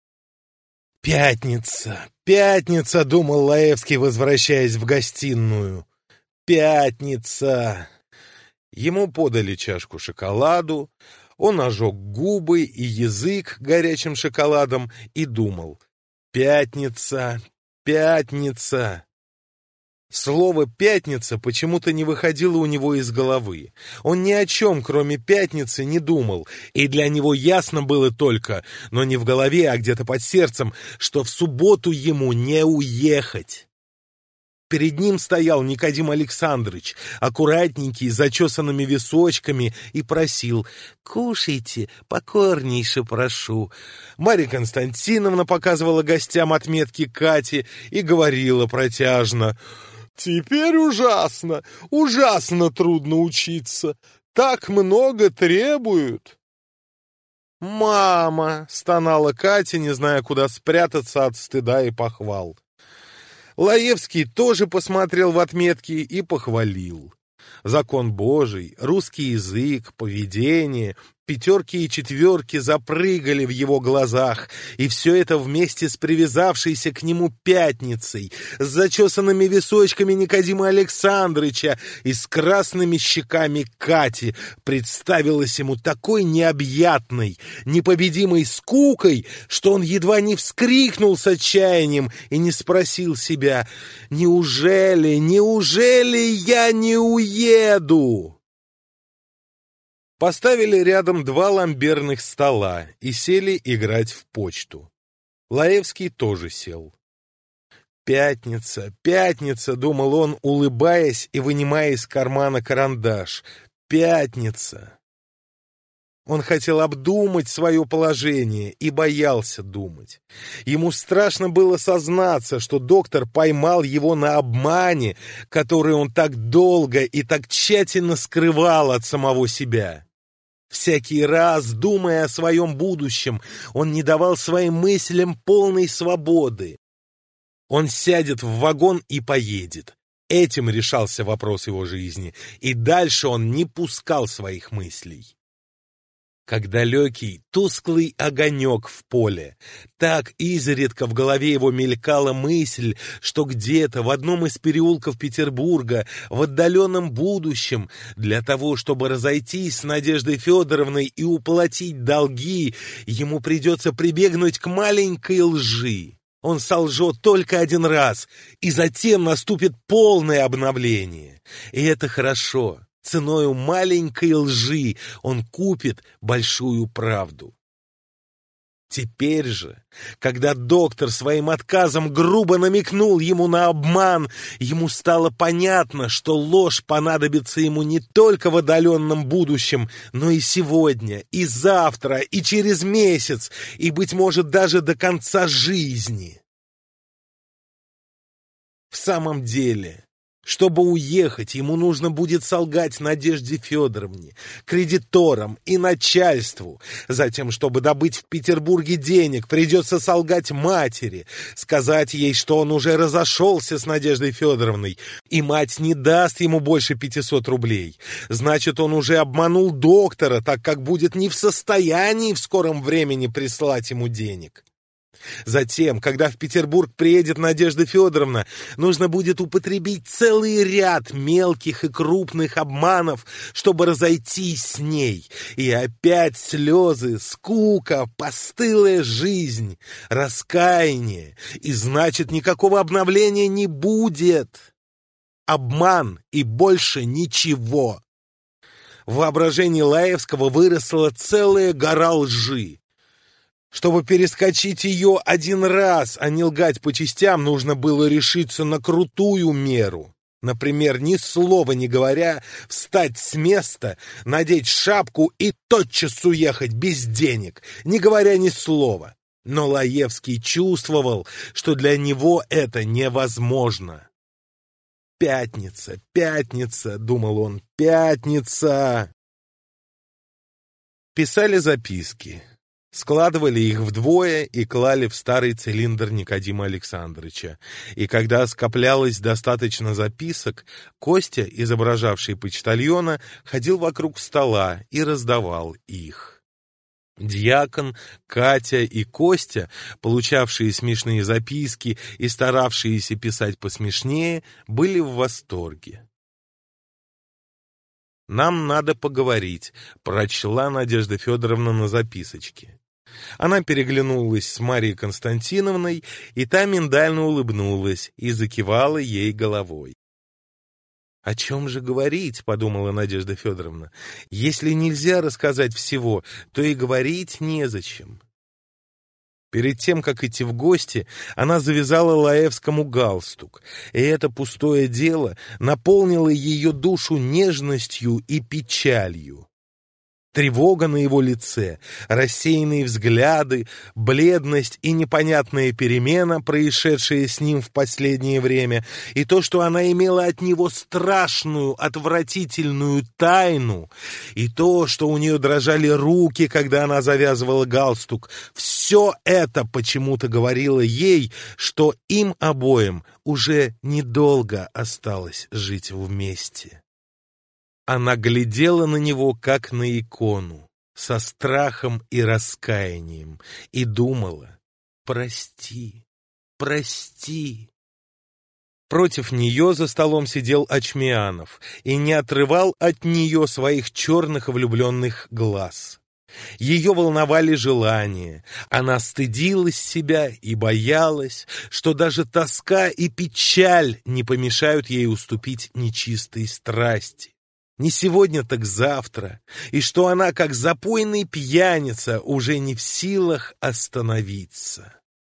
«Пятница, пятница!» — думал Лаевский, возвращаясь в гостиную. «Пятница!» Ему подали чашку шоколаду, он ожег губы и язык горячим шоколадом и думал: «Пятница, пятница!» Слово «пятница» почему-то не выходило у него из головы. Он ни о чем, кроме пятницы, не думал, и для него ясно было только, но не в голове, а где-то под сердцем, что в субботу ему не уехать. Перед ним стоял Никодим Александрович, аккуратненький, с зачесанными височками, и просил: «Кушайте, покорнейше прошу». Марья Константиновна показывала гостям отметки Кати и говорила протяжно: «Теперь ужасно, ужасно трудно учиться. Так много требуют». «Мама!» — стонала Катя, не зная, куда спрятаться от стыда и похвал. Лаевский тоже посмотрел в отметки и похвалил. Закон Божий, русский язык, поведение, пятерки и четверки запрыгали в его глазах, и все это вместе с привязавшейся к нему пятницей, с зачесанными височками Никодима Александровича и с красными щеками Кати представилось ему такой необъятной, непобедимой скукой, что он едва не вскрикнул с отчаянием и не спросил себя: «Неужели я не уеду?» Поставили рядом два ламберных стола и сели играть в почту. Лаевский тоже сел. «Пятница, пятница», — думал он, улыбаясь и вынимая из кармана карандаш. «Пятница». Он хотел обдумать свое положение и боялся думать. Ему страшно было сознаться, что доктор поймал его на обмане, который он так долго и так тщательно скрывал от самого себя. Всякий раз, думая о своем будущем, он не давал своим мыслям полной свободы. Он сядет в вагон и поедет. Этим решался вопрос его жизни, и дальше он не пускал своих мыслей. Как далекий, тусклый огонек в поле, так изредка в голове его мелькала мысль, что где-то в одном из переулков Петербурга, в отдаленном будущем, для того, чтобы разойтись с Надеждой Федоровной и уплатить долги, ему придется прибегнуть к маленькой лжи. Он солжет только один раз, и затем наступит полное обновление. И это хорошо. Ценою маленькой лжи он купит большую правду. Теперь же, когда доктор своим отказом грубо намекнул ему на обман, ему стало понятно, что ложь понадобится ему не только в отдаленном будущем, но и сегодня, и завтра, и через месяц, и, быть может, даже до конца жизни. В самом деле, чтобы уехать, ему нужно будет солгать Надежде Федоровне, кредиторам и начальству. Затем, чтобы добыть в Петербурге денег, придется солгать матери, сказать ей, что он уже разошелся с Надеждой Федоровной, и мать не даст ему больше 500 рублей. Значит, он уже обманул доктора, так как будет не в состоянии в скором времени прислать ему денег. Затем, когда в Петербург приедет Надежда Федоровна, нужно будет употребить целый ряд мелких и крупных обманов, чтобы разойтись с ней. И опять слезы, скука, постылая жизнь, раскаяние. И значит, никакого обновления не будет. Обман и больше ничего. В воображении Лаевского выросла целая гора лжи. Чтобы перескочить ее один раз, а не лгать по частям, нужно было решиться на крутую меру. Например, ни слова не говоря, встать с места, надеть шапку и тотчас уехать без денег, не говоря ни слова. Но Лаевский чувствовал, что для него это невозможно. «Пятница, пятница», — думал он, — «пятница». Писали записки. Складывали их вдвое и клали в старый цилиндр Никодима Александровича. И когда скоплялось достаточно записок, Костя, изображавший почтальона, ходил вокруг стола и раздавал их. Дьякон, Катя и Костя, получавшие смешные записки и старавшиеся писать посмешнее, были в восторге. «Нам надо поговорить», — прочла Надежда Федоровна на записочке. Она переглянулась с Марьей Константиновной, и та миндально улыбнулась и закивала ей головой. «О чем же говорить?» — подумала Надежда Федоровна. «Если нельзя рассказать всего, то и говорить незачем». Перед тем, как идти в гости, она завязала Лаевскому галстук, и это пустое дело наполнило ее душу нежностью и печалью. Тревога на его лице, рассеянные взгляды, бледность и непонятная перемена, происшедшая с ним в последнее время, и то, что она имела от него страшную, отвратительную тайну, и то, что у нее дрожали руки, когда она завязывала галстук, все это почему-то говорило ей, что им обоим уже недолго осталось жить вместе. Она глядела на него, как на икону, со страхом и раскаянием, и думала: «Прости, прости». Против нее за столом сидел Очмианов и не отрывал от нее своих черных влюбленных глаз. Ее волновали желания, она стыдилась себя и боялась, что даже тоска и печаль не помешают ей уступить нечистой страсти. Не сегодня, так завтра, и что она, как запойный пьяница, уже не в силах остановиться.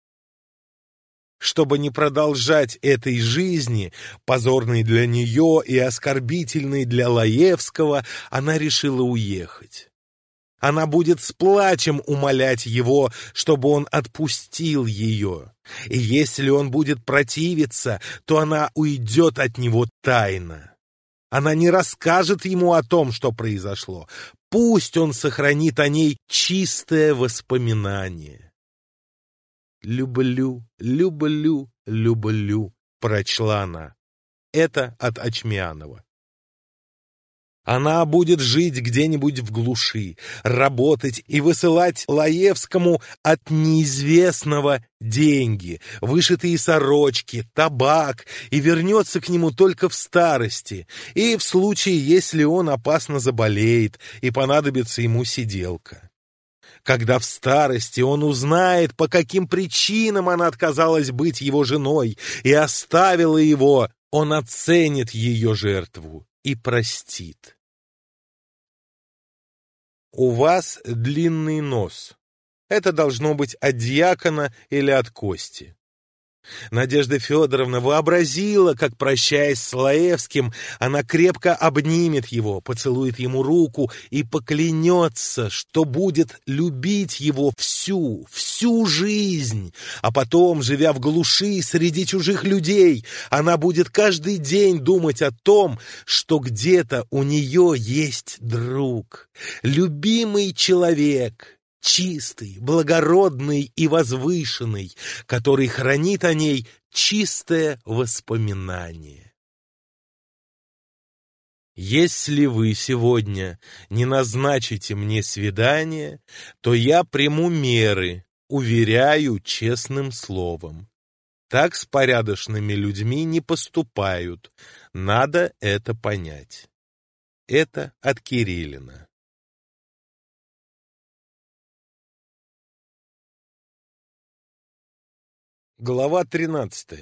Чтобы не продолжать этой жизни, позорной для нее и оскорбительной для Лаевского, она решила уехать. Она будет с плачем умолять его, чтобы он отпустил ее, и если он будет противиться, то она уйдет от него тайно. Она не расскажет ему о том, что произошло. Пусть он сохранит о ней чистое воспоминание. «Люблю, люблю, люблю», — прочла она. Это от Очмианова. Она будет жить где-нибудь в глуши, работать и высылать Лаевскому от неизвестного деньги, вышитые сорочки, табак, и вернется к нему только в старости, и в случае, если он опасно заболеет и понадобится ему сиделка. Когда в старости он узнает, по каким причинам она отказалась быть его женой и оставила его, он оценит ее жертву и простит. «У вас длинный нос». Это должно быть от дьякона или от Кости. Надежда Федоровна вообразила, как, прощаясь с Лаевским, она крепко обнимет его, поцелует ему руку и поклянется, что будет любить его всю жизнь, а потом, живя в глуши среди чужих людей, она будет каждый день думать о том, что где-то у нее есть друг, любимый человек, чистый, благородный и возвышенный, который хранит о ней чистое воспоминание. Если вы сегодня не назначите мне свидание, то я приму меры, уверяю честным словом. Так с порядочными людьми не поступают, надо это понять. Это от Кириллина. Глава 13.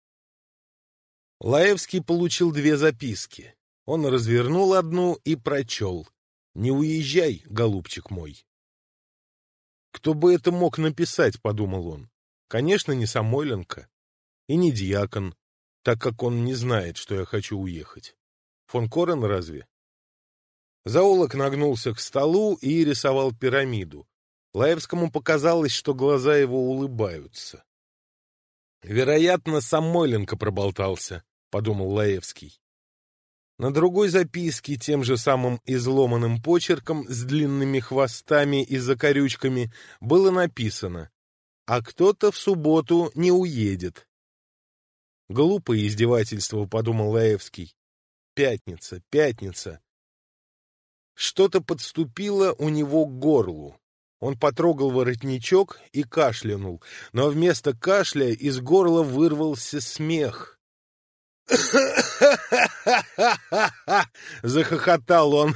Лаевский получил 2 записки. Он развернул одну и прочел: «Не уезжай, голубчик мой». «Кто бы это мог написать?» — подумал он. «Конечно, не Самойленко и не дьякон, так как он не знает, что я хочу уехать. Фон Корен разве?» Зоолог нагнулся к столу и рисовал пирамиду. Лаевскому показалось, что глаза его улыбаются. «Вероятно, Самойленко проболтался», — подумал Лаевский. На другой записке тем же самым изломанным почерком с длинными хвостами и закорючками было написано: «А кто-то в субботу не уедет». «Глупое издевательство», — подумал Лаевский. «Пятница, пятница». Что-то подступило у него к горлу. Он потрогал воротничок и кашлянул, но вместо кашля из горла вырвался смех. Захохотал он.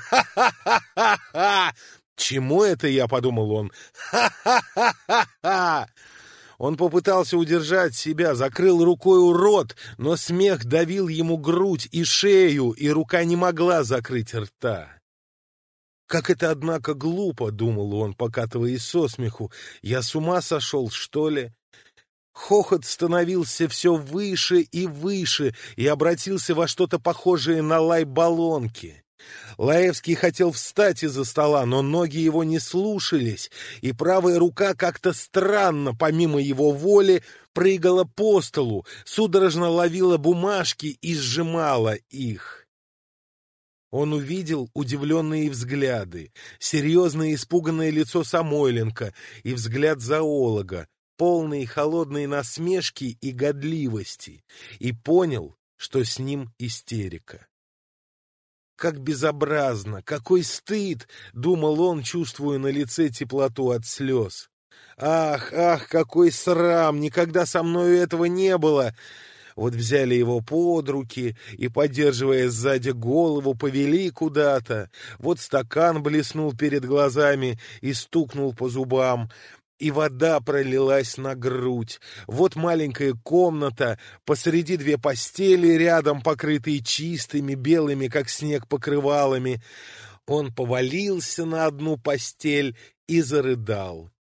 «Чему это я?» — подумал он. Он попытался удержать себя, закрыл рукой рот, но смех давил ему грудь и шею, и рука не могла закрыть рта. «Как это, однако, глупо!» — думал он, покатываясь со смеху. «Я с ума сошел, что ли?» Хохот становился все выше и выше и обратился во что-то похожее на лай баллонки. Лаевский хотел встать из-за стола, но ноги его не слушались, и правая рука как-то странно, помимо его воли, прыгала по столу, судорожно ловила бумажки и сжимала их. Он увидел удивленные взгляды, серьезное испуганное лицо Самойленко и взгляд зоолога, полный холодной насмешки и годливости, и понял, что с ним истерика. «Как безобразно! Какой стыд!» — думал он, чувствуя на лице теплоту от слез. «Ах, ах, какой срам! Никогда со мною этого не было!» Вот взяли его под руки и, поддерживая сзади голову, повели куда-то. Вот стакан блеснул перед глазами и стукнул по зубам, и вода пролилась на грудь. Вот маленькая комната, посреди две постели, рядом покрытые чистыми, белыми, как снег, покрывалами. Он повалился на одну постель и зарыдал.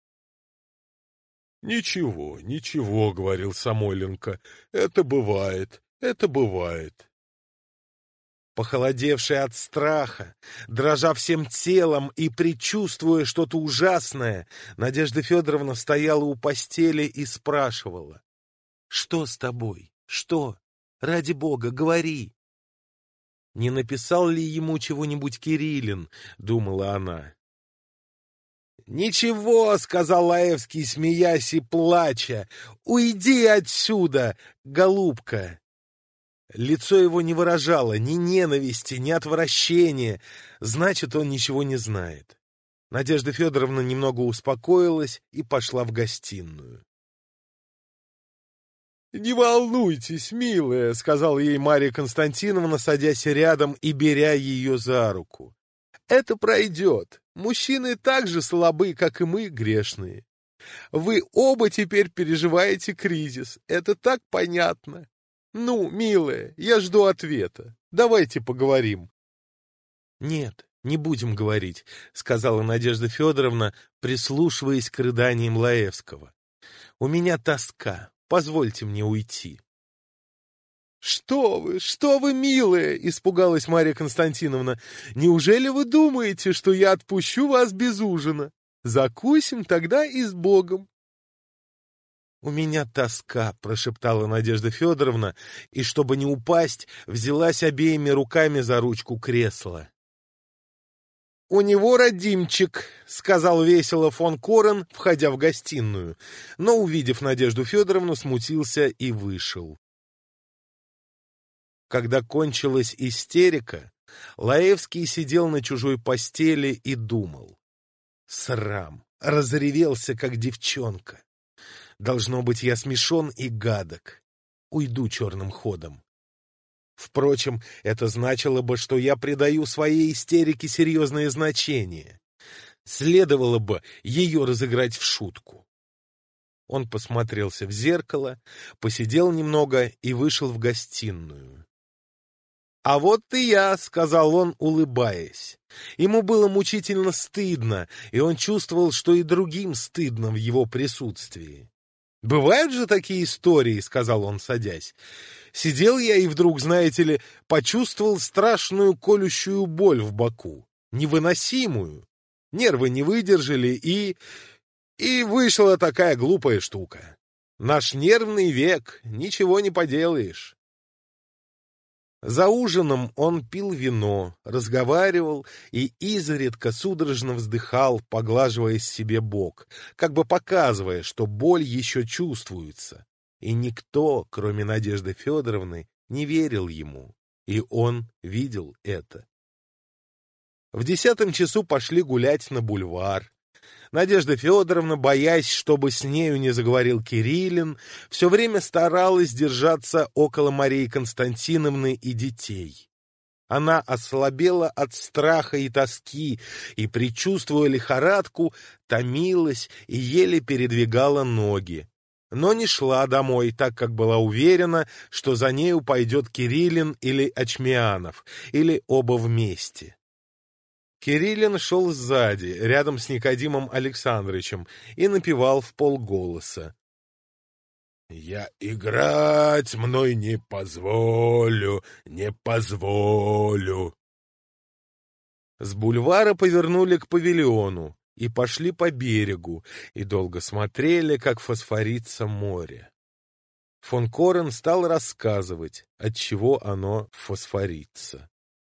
«Ничего, ничего», — говорил Самойленко, — «это бывает, это бывает». Похолодевший от страха, дрожа всем телом и предчувствуя что-то ужасное, Надежда Федоровна стояла у постели и спрашивала: «Что с тобой? Что? Ради Бога, говори!» «Не написал ли ему чего-нибудь Кириллин?» — думала она. «Ничего», — сказал Лаевский, смеясь и плача, — «уйди отсюда, голубка». Лицо его не выражало ни ненависти, ни отвращения, значит, он ничего не знает. Надежда Федоровна немного успокоилась и пошла в гостиную. «Не волнуйтесь, милая», — сказала ей Марья Константиновна, садясь рядом и беря ее за руку. «Это пройдет. Мужчины так же слабы, как и мы, грешные. Вы оба теперь переживаете кризис. Это так понятно. Ну, милая, я жду ответа. Давайте поговорим». «Нет, не будем говорить», — сказала Надежда Федоровна, прислушиваясь к рыданиям Лаевского. «У меня тоска. Позвольте мне уйти». Что вы, милая!» — испугалась Марья Константиновна. «Неужели вы думаете, что я отпущу вас без ужина? Закусим тогда и с Богом». «У меня тоска», — прошептала Надежда Федоровна, и, чтобы не упасть, взялась обеими руками за ручку кресла. «У него родимчик», — сказал весело фон Корен, входя в гостиную, но, увидев Надежду Федоровну, смутился и вышел. Когда кончилась истерика, Лаевский сидел на чужой постели и думал. Срам, разревелся, как девчонка. Должно быть, я смешон и гадок. Уйду черным ходом. Впрочем, это значило бы, что я придаю своей истерике серьезное значение. Следовало бы ее разыграть в шутку. Он посмотрелся в зеркало, посидел немного и вышел в гостиную. «А вот и я», — сказал он, улыбаясь. Ему было мучительно стыдно, и он чувствовал, что и другим стыдно в его присутствии. «Бывают же такие истории», — сказал он, садясь. «Сидел я и вдруг, знаете ли, почувствовал страшную колющую боль в боку, невыносимую. Нервы не выдержали, и вышла такая глупая штука. Наш нервный век, ничего не поделаешь». За ужином он пил вино, разговаривал и изредка судорожно вздыхал, поглаживая себе бок, как бы показывая, что боль еще чувствуется. И никто, кроме Надежды Федоровны, не верил ему, и он видел это. В 10 часу пошли гулять на бульвар. Надежда Федоровна, боясь, чтобы с нею не заговорил Кириллин, все время старалась держаться около Марии Константиновны и детей. Она ослабела от страха и тоски, и, предчувствуя лихорадку, томилась и еле передвигала ноги. но не шла домой, так как была уверена, что за нею пойдет Кириллин или Очмианов, или оба вместе. Кириллин шел сзади, рядом с Никодимом Александровичем, и напевал вполголоса. «Я играть мной не позволю, не позволю». С бульвара повернули к павильону и пошли по берегу, и долго смотрели, как фосфорится море. Фон Корен стал рассказывать, отчего оно фосфорится.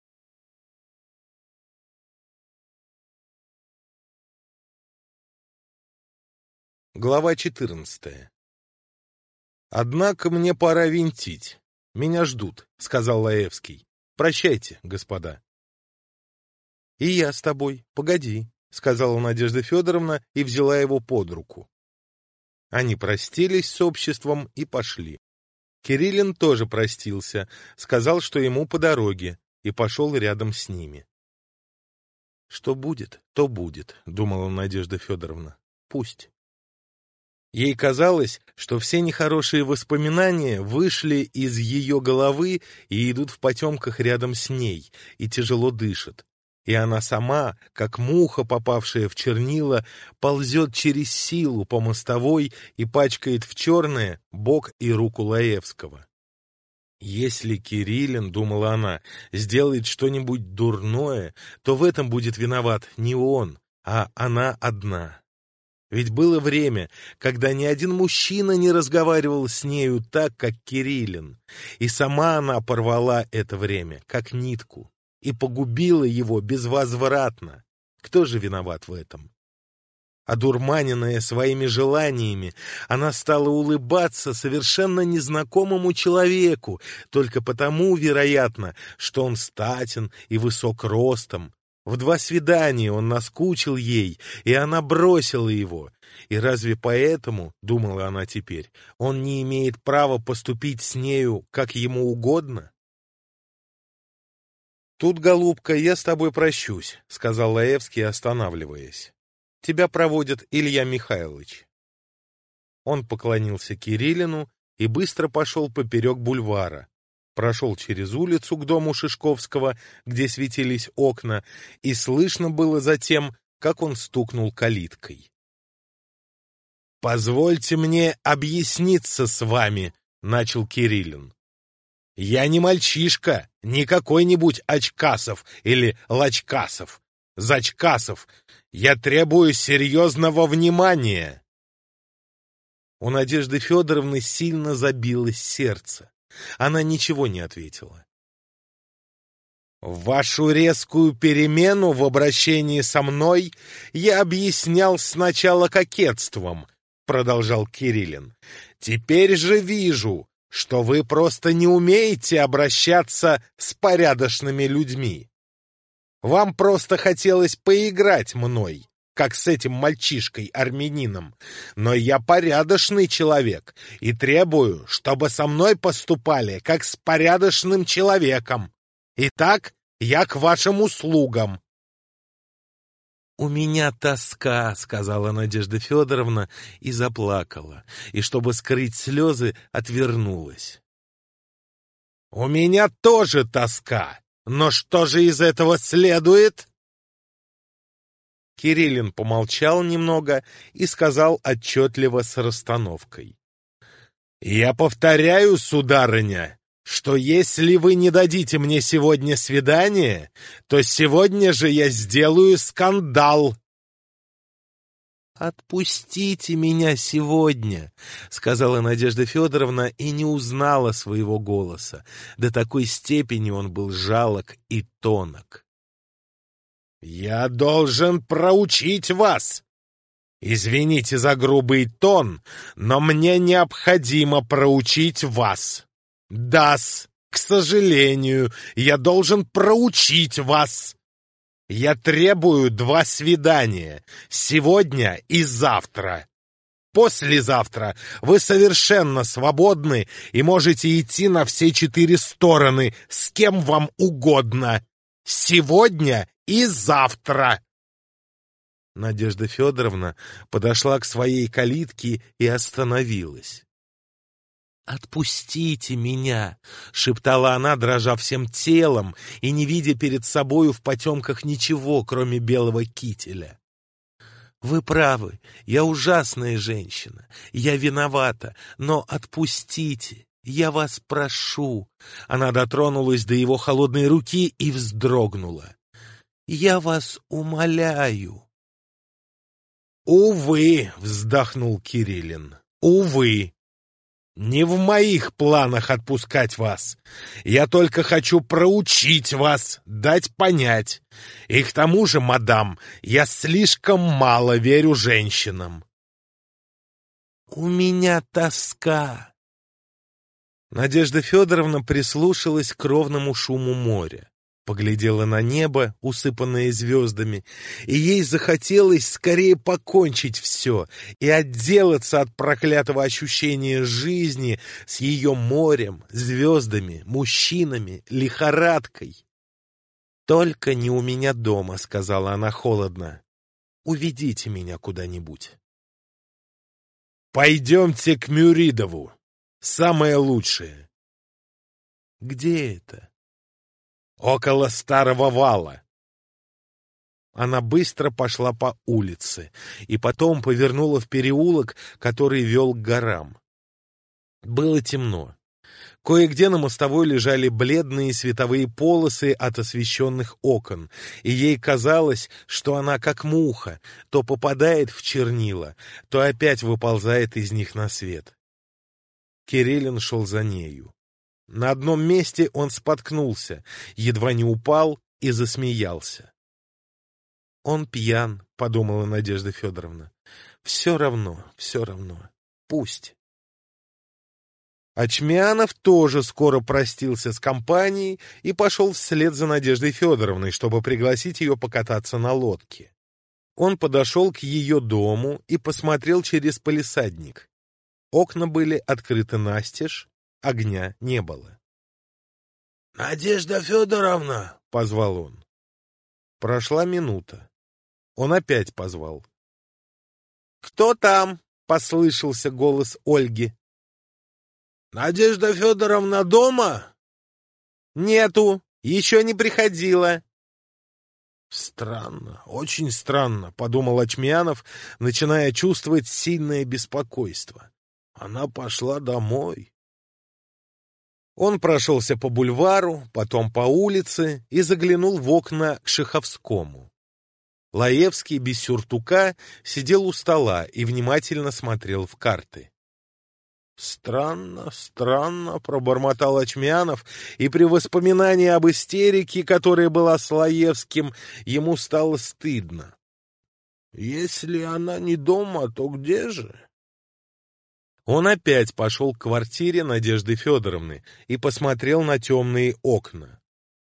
Глава 14. «Однако мне пора винтить. Меня ждут», — сказал Лаевский. «Прощайте, господа». «И я с тобой. Погоди», — сказала Надежда Федоровна и взяла его под руку. Они простились с обществом и пошли. Кириллин тоже простился, сказал, что ему по дороге, и пошел рядом с ними. «Что будет, то будет», — думала Надежда Федоровна. «Пусть». Ей казалось, что все нехорошие воспоминания вышли из ее головы и идут в потемках рядом с ней, и тяжело дышат. И она сама, как муха, попавшая в чернила, ползет через силу по мостовой и пачкает в черное бок и руку Лаевского. Если Кириллин, думала она, сделает что-нибудь дурное, то в этом будет виноват не он, а она одна. Ведь было время, когда ни один мужчина не разговаривал с нею так, как Кириллин, и сама она порвала это время, как нитку, и погубила его безвозвратно. Кто же виноват в этом? Одурманенная своими желаниями, она стала улыбаться совершенно незнакомому человеку, только потому, вероятно, что он статен и высок ростом. В 2 свидания он наскучил ей, и она бросила его. И разве поэтому, думала она теперь, он не имеет права поступить с нею, как ему угодно? «Тут, голубка, я с тобой прощусь», — сказал Лаевский, останавливаясь. «Тебя проводит Илья Михайлович». Он поклонился Кириллину и быстро пошел поперек бульвара. Прошел через улицу к дому Шишковского, где светились окна, и слышно было затем, как он стукнул калиткой. «Позвольте мне объясниться с вами», — начал Кириллин. «Я не мальчишка, не какой-нибудь Очкасов или Лачкасов, Зачкасов. Я требую серьезного внимания». У Надежды Федоровны сильно забилось сердце. Она ничего не ответила. «Вашу резкую перемену в обращении со мной я объяснял сначала кокетством», — продолжал Кириллин. «Теперь же вижу, что вы просто не умеете обращаться с порядочными людьми. Вам просто хотелось поиграть мной, как с этим мальчишкой-армянином, но я порядочный человек и требую, чтобы со мной поступали, как с порядочным человеком. Итак, я к вашим услугам». «У меня тоска», — сказала Надежда Федоровна и заплакала, и, чтобы скрыть слезы, отвернулась. «У меня тоже тоска, но что же из этого следует?» Кириллин помолчал немного и сказал отчетливо с расстановкой. «Я повторяю, сударыня, что если вы не дадите мне сегодня свидание, то сегодня же я сделаю скандал». «Отпустите меня сегодня», — сказала Надежда Федоровна и не узнала своего голоса. До такой степени он был жалок и тонок. «Я должен проучить вас. Извините за грубый тон, но мне необходимо проучить вас. Да-с, к сожалению, я должен проучить вас. Я требую 2 свидания, сегодня и завтра. Послезавтра вы совершенно свободны и можете идти на все 4 стороны, с кем вам угодно. Сегодня и завтра». Надежда Федоровна подошла к своей калитке и остановилась. «Отпустите меня!» — шептала она, дрожа всем телом и не видя перед собою в потемках ничего, кроме белого кителя. «Вы правы, я ужасная женщина, я виновата, но отпустите, я вас прошу!» Она дотронулась до его холодной руки и вздрогнула. «Я вас умоляю!» «Увы!» — вздохнул Кириллин. «Увы! Не в моих планах отпускать вас. Я только хочу проучить вас, дать понять. И к тому же, мадам, я слишком мало верю женщинам». «У меня тоска». Надежда Федоровна прислушалась к ровному шуму моря. Поглядела на небо, усыпанное звездами, и ей захотелось скорее покончить все и отделаться от проклятого ощущения жизни с ее морем, звездами, мужчинами, лихорадкой. «Только не у меня дома», — сказала она холодно. «Уведите меня куда-нибудь». «Пойдемте к Мюридову. Самое лучшее». «Где это?» «Около старого вала». Она быстро пошла по улице и потом повернула в переулок, который вел к горам. Было темно. Кое-где на мостовой лежали бледные световые полосы от освещенных окон, и ей казалось, что она, как муха, то попадает в чернила, то опять выползает из них на свет. Кириллин шел за нею. На одном месте он споткнулся, едва не упал и засмеялся. «Он пьян», — подумала Надежда Федоровна. «Все равно, все равно. Пусть». Ачмянов тоже скоро простился с компанией и пошел вслед за Надеждой Федоровной, чтобы пригласить ее покататься на лодке. Он подошел к ее дому и посмотрел через палисадник. Окна были открыты настежь, огня не было. «Надежда Федоровна!» — позвал он. Прошла минута. Он опять позвал. «Кто там?» — послышался голос Ольги. «Надежда Федоровна дома?» «Нету, еще не приходила». «Странно, очень странно», — подумал Ачмянов, начиная чувствовать сильное беспокойство. «Она пошла домой». Он прошелся по бульвару, потом по улице и заглянул в окна к Шиховскому. Лаевский без сюртука сидел у стола и внимательно смотрел в карты. «Странно, странно», — пробормотал Ачмянов, и при воспоминании об истерике, которая была с Лаевским, ему стало стыдно. «Если она не дома, то где же?» Он опять пошел к квартире Надежды Федоровны и посмотрел на темные окна.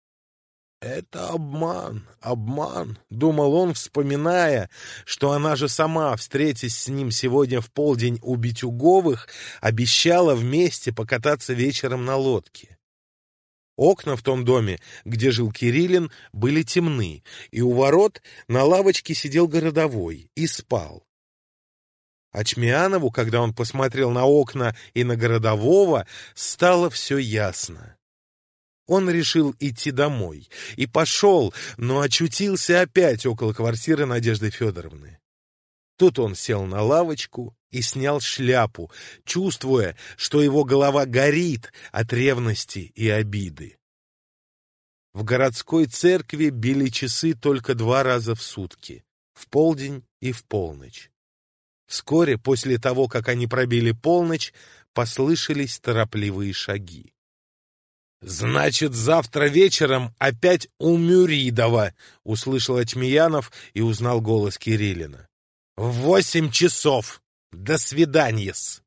«Это обман, обман», — думал он, вспоминая, что она же сама, встретясь с ним сегодня в полдень у Битюговых, обещала вместе покататься вечером на лодке. Окна в том доме, где жил Кириллин, были темны, и у ворот на лавочке сидел городовой и спал. Ачмянову, когда он посмотрел на окна и на городового, стало все ясно. Он решил идти домой и пошел, но очутился опять около квартиры Надежды Федоровны. Тут он сел на лавочку и снял шляпу, чувствуя, что его голова горит от ревности и обиды. В городской церкви били часы только 2 раза в сутки, в полдень и в полночь. Вскоре после того, как они пробили полночь, послышались торопливые шаги. «Значит, завтра вечером опять у Мюридова», — услышал Ачмиянов и узнал голос Кириллина. «В 8 часов! До свидания-с!»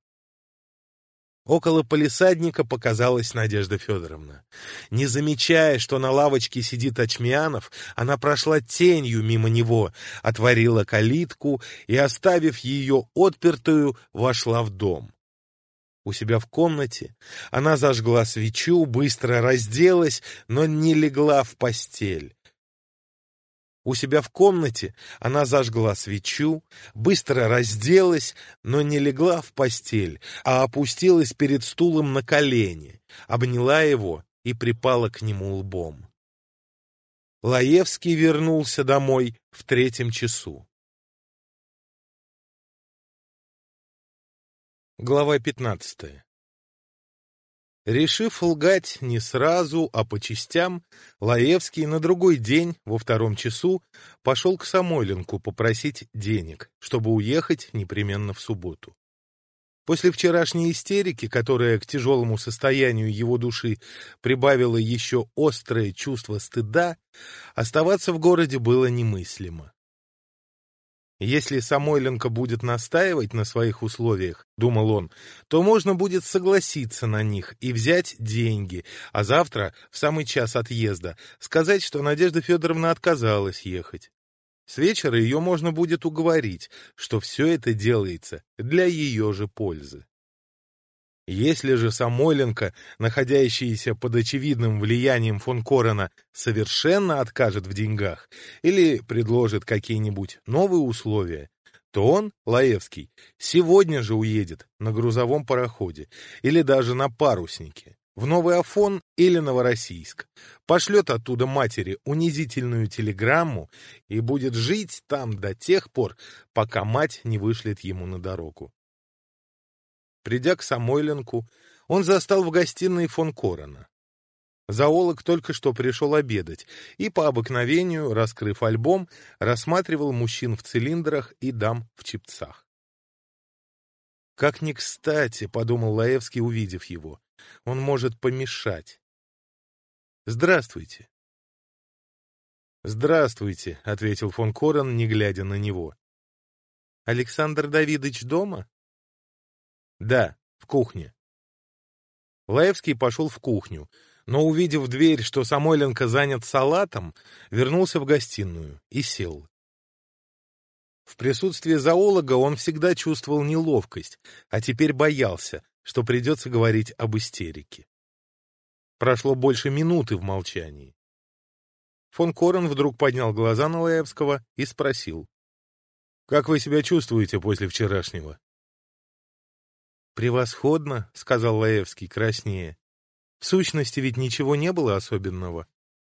Около палисадника показалась Надежда Федоровна. Не замечая, что на лавочке сидит Ачмиянов, она прошла тенью мимо него, отворила калитку и, оставив ее отпертую, вошла в дом. У себя в комнате она зажгла свечу, быстро разделась, но не легла в постель. У себя в комнате она зажгла свечу, быстро разделась, но не легла в постель, а опустилась перед стулом на колени, обняла его и припала к нему лбом. Лаевский вернулся домой в 3 часу. Глава 15. Решив лгать не сразу, а по частям, Лаевский на другой день, во 2 часу, пошел к Самойленку попросить денег, чтобы уехать непременно в субботу. После вчерашней истерики, которая к тяжелому состоянию его души прибавила еще острое чувство стыда, оставаться в городе было немыслимо. Если Самойленко будет настаивать на своих условиях, думал он, то можно будет согласиться на них и взять деньги, а завтра, в самый час отъезда, сказать, что Надежда Федоровна отказалась ехать. С вечера ее можно будет уговорить, что все это делается для ее же пользы. Если же Самойленко, находящийся под очевидным влиянием фон Корена, совершенно откажет в деньгах или предложит какие-нибудь новые условия, то он, Лаевский, сегодня же уедет на грузовом пароходе или даже на паруснике в Новый Афон или Новороссийск, пошлет оттуда матери унизительную телеграмму и будет жить там до тех пор, пока мать не вышлет ему на дорогу. Придя к Самойленку, он застал в гостиной фон Корена. Зоолог только что пришел обедать и, по обыкновению, раскрыв альбом, рассматривал мужчин в цилиндрах и дам в чепцах. «Как ни кстати», — подумал Лаевский, увидев его, — «он может помешать». «Здравствуйте». «Здравствуйте», — ответил фон Корен, не глядя на него. «Александр Давидович дома?» «Да, в кухне». Лаевский пошел в кухню, но, увидев дверь, что Самойленко занят салатом, вернулся в гостиную и сел. В присутствии зоолога он всегда чувствовал неловкость, а теперь боялся, что придется говорить об истерике. Прошло больше минуты в молчании. Фон Корен вдруг поднял глаза на Лаевского и спросил: «Как вы себя чувствуете после вчерашнего?» «Превосходно», — сказал Лаевский, краснея. «В сущности, ведь ничего не было особенного».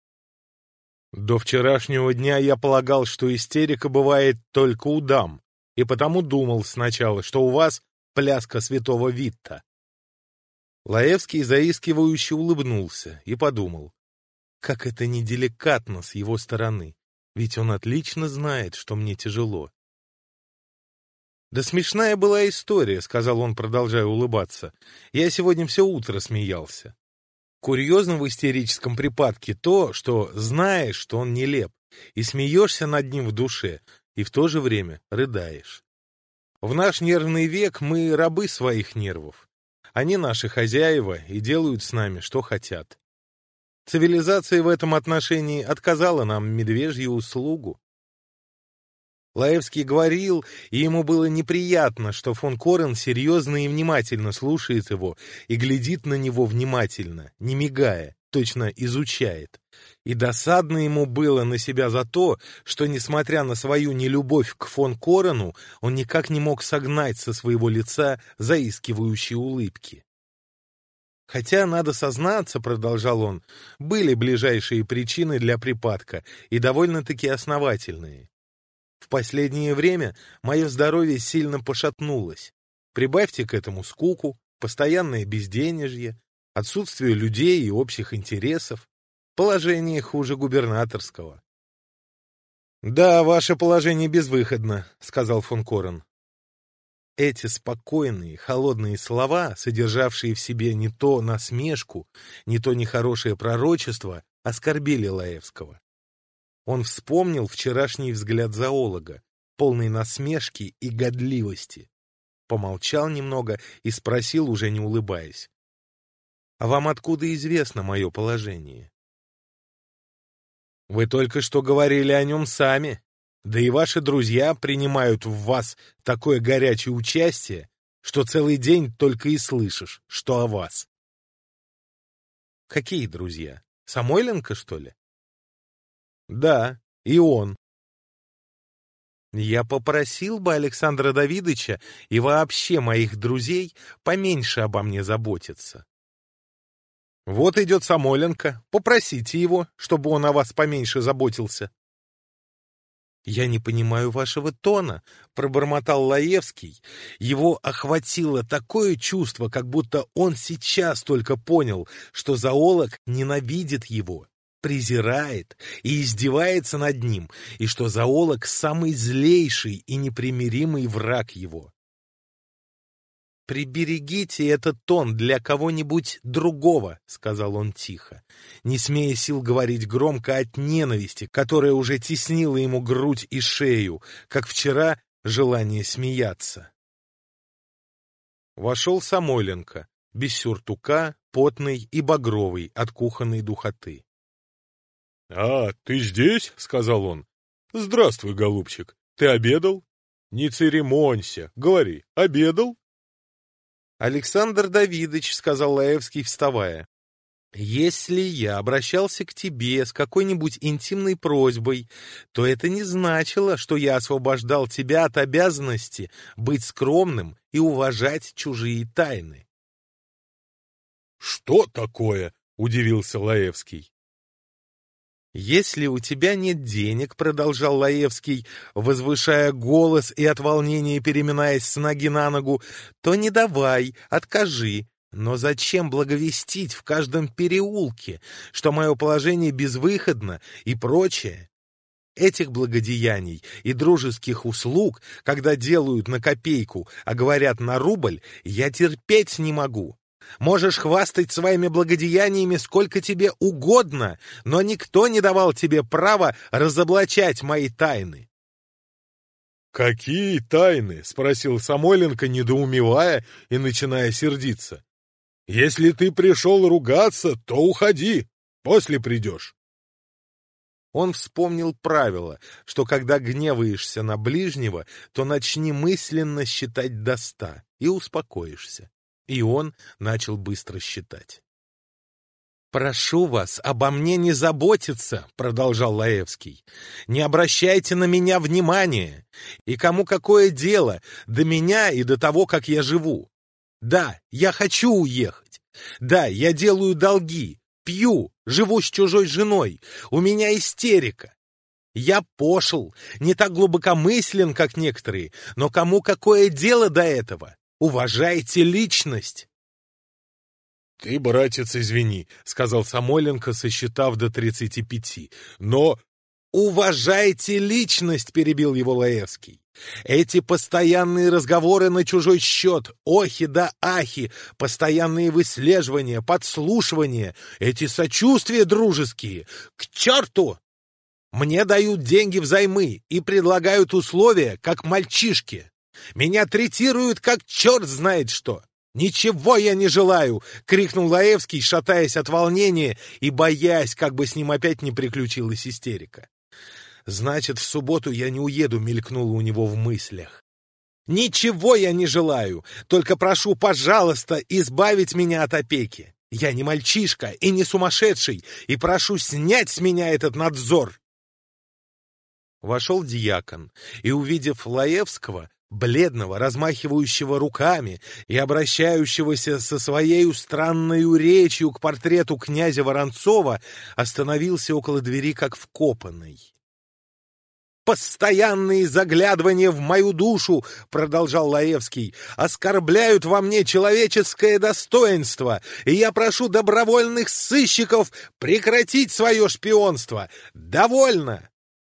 «До вчерашнего дня я полагал, что истерика бывает только у дам, и потому думал сначала, что у вас пляска святого Витта». Лаевский заискивающе улыбнулся и подумал: как это неделикатно с его стороны, ведь он отлично знает, что мне тяжело. «Да смешная была история», — сказал он, продолжая улыбаться. «Я сегодня все утро смеялся. Курьезно в истерическом припадке то, что знаешь, что он нелеп, и смеешься над ним в душе, и в то же время рыдаешь. В наш нервный век мы рабы своих нервов. Они наши хозяева и делают с нами, что хотят. Цивилизация в этом отношении отказала нам медвежью услугу». Лаевский говорил, и ему было неприятно, что фон Корен серьезно и внимательно слушает его и глядит на него внимательно, не мигая, точно изучает. И досадно ему было на себя за то, что, несмотря на свою нелюбовь к фон Корену, он никак не мог согнать со своего лица заискивающие улыбки. «Хотя, надо сознаться, — продолжал он, — были ближайшие причины для припадка, и довольно-таки основательные. В последнее время мое здоровье сильно пошатнулось. Прибавьте к этому скуку, постоянное безденежье, отсутствие людей и общих интересов, положение хуже губернаторского». «Да, ваше положение безвыходно», — сказал фон Корен. Эти спокойные, холодные слова, содержавшие в себе не то насмешку, не то нехорошее пророчество, оскорбили Лаевского. Он вспомнил вчерашний взгляд зоолога, полный насмешки и годливости. Помолчал немного и спросил, уже не улыбаясь: «А вам откуда известно мое положение?» «Вы только что говорили о нем сами. Да и ваши друзья принимают в вас такое горячее участие, что целый день только и слышишь, что о вас». «Какие друзья? Самойленко, что ли?» «Да, И он: «Я попросил бы Александра Давидыча и вообще моих друзей поменьше обо мне заботиться». «Вот идет Самойленко, попросите его, чтобы он о вас поменьше заботился». «Я не понимаю вашего тона», — пробормотал Лаевский. Его охватило такое чувство, как будто он сейчас только понял, что зоолог ненавидит его, презирает и издевается над ним, и что зоолог — самый злейший и непримиримый враг его. «Приберегите этот тон для кого-нибудь другого», — сказал он тихо, не смея сил говорить громко от ненависти, которая уже теснила ему грудь и шею, как вчера желание смеяться. Вошел Самойленко, без сюртука, потный и багровый от кухонной духоты. «А, ты здесь?» — сказал он. «Здравствуй, голубчик. Ты обедал? Не церемонься. Говори, обедал?» «Александр Давидыч», — сказал Лаевский, вставая, — «если я обращался к тебе с какой-нибудь интимной просьбой, то это не значило, что я освобождал тебя от обязанности быть скромным и уважать чужие тайны». «Что такое?» — удивился Лаевский. «Если у тебя нет денег, — продолжал Лаевский, возвышая голос и от волнения переминаясь с ноги на ногу, — то не давай, откажи. Но зачем благовестить в каждом переулке, что мое положение безвыходно и прочее? Этих благодеяний и дружеских услуг, когда делают на копейку, а говорят на рубль, я терпеть не могу. Можешь хвастать своими благодеяниями сколько тебе угодно, но никто не давал тебе права разоблачать мои тайны». «Какие тайны?» — спросил Самойленко, недоумевая и начиная сердиться. «Если ты пришел ругаться, то уходи, после придешь». Он вспомнил правило, что когда гневаешься на ближнего, то начни мысленно считать до 100 и успокоишься. И он начал быстро считать. «Прошу вас обо мне не заботиться», — продолжал Лаевский. «Не обращайте на меня внимания. И кому какое дело до меня и до того, как я живу? Да, я хочу уехать. Да, я делаю долги, пью, живу с чужой женой. У меня истерика. Я пошел, не так глубокомыслен, как некоторые, но кому какое дело до этого? Уважайте личность». «Ты, братец, извини», — сказал Самойленко, сосчитав до 35, «но...» «Уважайте личность», — перебил его Лаевский. «Эти постоянные разговоры на чужой счет, охи да ахи, постоянные выслеживания, подслушивания, эти сочувствия дружеские, к черту! Мне дают деньги взаймы и предлагают условия, как мальчишке. Меня третируют, как черт знает что. «Ничего я не желаю!» — крикнул Лаевский, шатаясь от волнения и боясь, как бы с ним опять не приключилась истерика. «Значит, в субботу я не уеду», — мелькнуло у него в мыслях. «Ничего я не желаю, только прошу, пожалуйста, избавить меня от опеки. Я не мальчишка и не сумасшедший, и прошу снять с меня этот надзор». Вошел дьякон и, увидев Лаевского, бледного, размахивающего руками и обращающегося со своей странною речью к портрету князя Воронцова, остановился около двери, как вкопанный. «Постоянные заглядывания в мою душу, — продолжал Лаевский, — оскорбляют во мне человеческое достоинство, и я прошу добровольных сыщиков прекратить свое шпионство. Довольно!»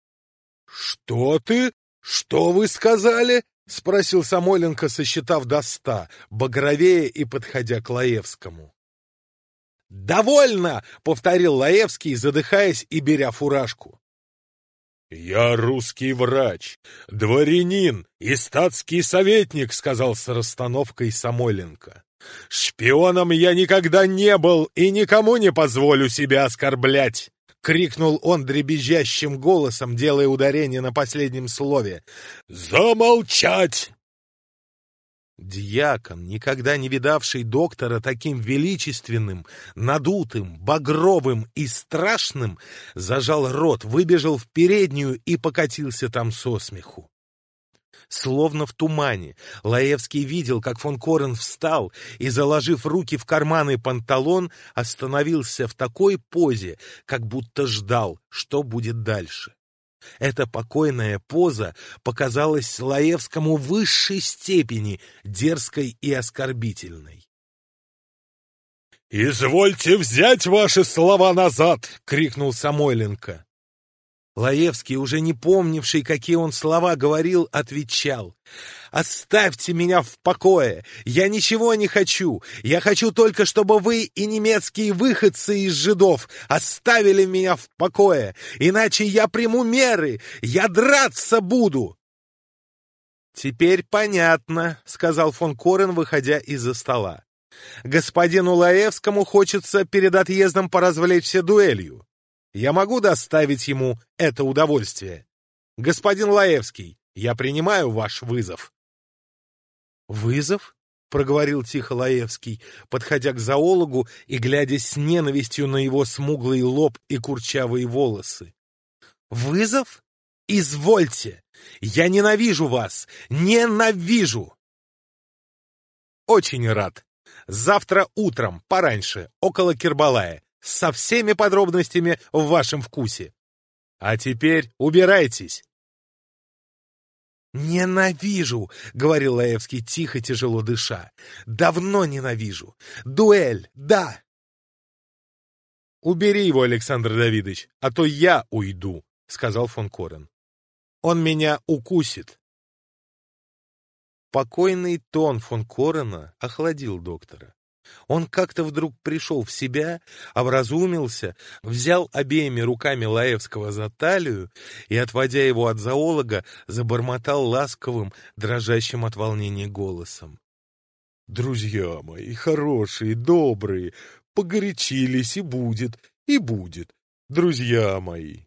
«Что ты? Что вы сказали?» — спросил Самойленко, сосчитав до 100, багровея и подходя к Лаевскому. «Довольно!» — повторил Лаевский, задыхаясь и беря фуражку. «Я русский врач, дворянин и статский советник», — сказал с расстановкой Самойленко. «Шпионом я никогда не был и никому не позволю себя оскорблять!» — крикнул он дребезжащим голосом, делая ударение на последнем слове. «Замолчать!» Дьякон, никогда не видавший доктора таким величественным, надутым, багровым и страшным, зажал рот, выбежал в переднюю и покатился там со смеху. Словно в тумане, Лаевский видел, как фон Корен встал и, заложив руки в карманы панталон, остановился в такой позе, как будто ждал, что будет дальше. Эта покойная поза показалась Лаевскому в высшей степени дерзкой и оскорбительной. «Извольте взять ваши слова назад!» — крикнул Самойленко. Лаевский, уже не помнивший, какие он слова говорил, отвечал: «Оставьте меня в покое! Я ничего не хочу! Я хочу только, чтобы вы и немецкие выходцы из жидов оставили меня в покое! Иначе я приму меры! Я драться буду!» «Теперь понятно», — сказал фон Корен, выходя из-за стола. «Господину Лаевскому хочется перед отъездом поразвлечься дуэлью. Я могу доставить ему это удовольствие. Господин Лаевский, я принимаю ваш вызов». «Вызов?» — проговорил тихо Лаевский, подходя к зоологу и глядя с ненавистью на его смуглый лоб и курчавые волосы. «Вызов? Извольте! Я ненавижу вас! Ненавижу!» «Очень рад. Завтра утром, пораньше, около Кербалая, со всеми подробностями в вашем вкусе. А теперь убирайтесь». «Ненавижу», — говорил Лаевский тихо, тяжело дыша. «Давно ненавижу. Дуэль, да». «Убери его, Александр Давидович, а то я уйду», — сказал фон Корен. «Он меня укусит». Покойный тон фон Корена охладил доктора. Он как-то вдруг пришел в себя, образумился, взял обеими руками Лаевского за талию и, отводя его от зоолога, забормотал ласковым, дрожащим от волнения голосом: «Друзья мои, хорошие, добрые, погорячились, и будет, друзья мои».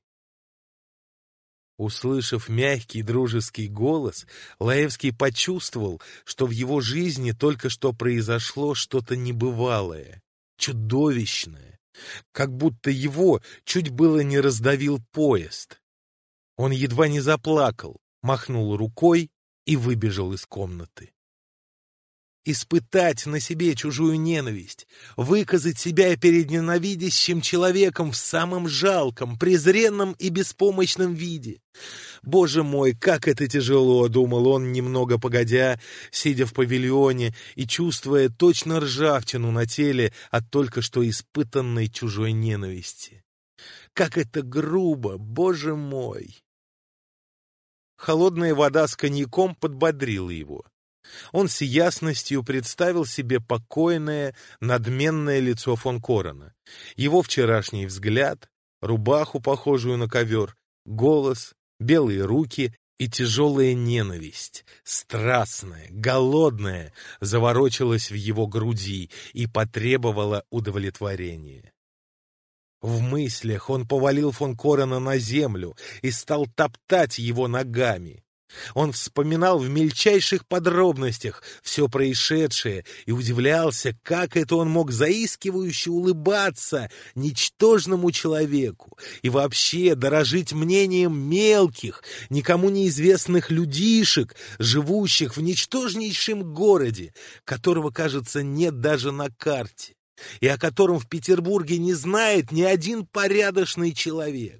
Услышав мягкий дружеский голос, Лаевский почувствовал, что в его жизни только что произошло что-то небывалое, чудовищное, как будто его чуть было не раздавил поезд. Он едва не заплакал, махнул рукой и выбежал из комнаты. Испытать на себе чужую ненависть, выказать себя перед ненавидящим человеком в самом жалком, презренном и беспомощном виде. Боже мой, как это тяжело, думал он немного погодя, сидя в павильоне и чувствуя точно ржавчину на теле от только что испытанной чужой ненависти. Как это грубо, боже мой! Холодная вода с коньяком подбодрила его. Он с ясностью представил себе покойное, надменное лицо фон Корена, его вчерашний взгляд, рубаху, похожую на ковер, голос, белые руки и тяжелая ненависть, страстная, голодная, заворочилась в его груди и потребовала удовлетворения. В мыслях он повалил фон Корена на землю и стал топтать его ногами. Он вспоминал в мельчайших подробностях все происшедшее и удивлялся, как это он мог заискивающе улыбаться ничтожному человеку и вообще дорожить мнением мелких, никому неизвестных людишек, живущих в ничтожнейшем городе, которого, кажется, нет даже на карте, и о котором в Петербурге не знает ни один порядочный человек.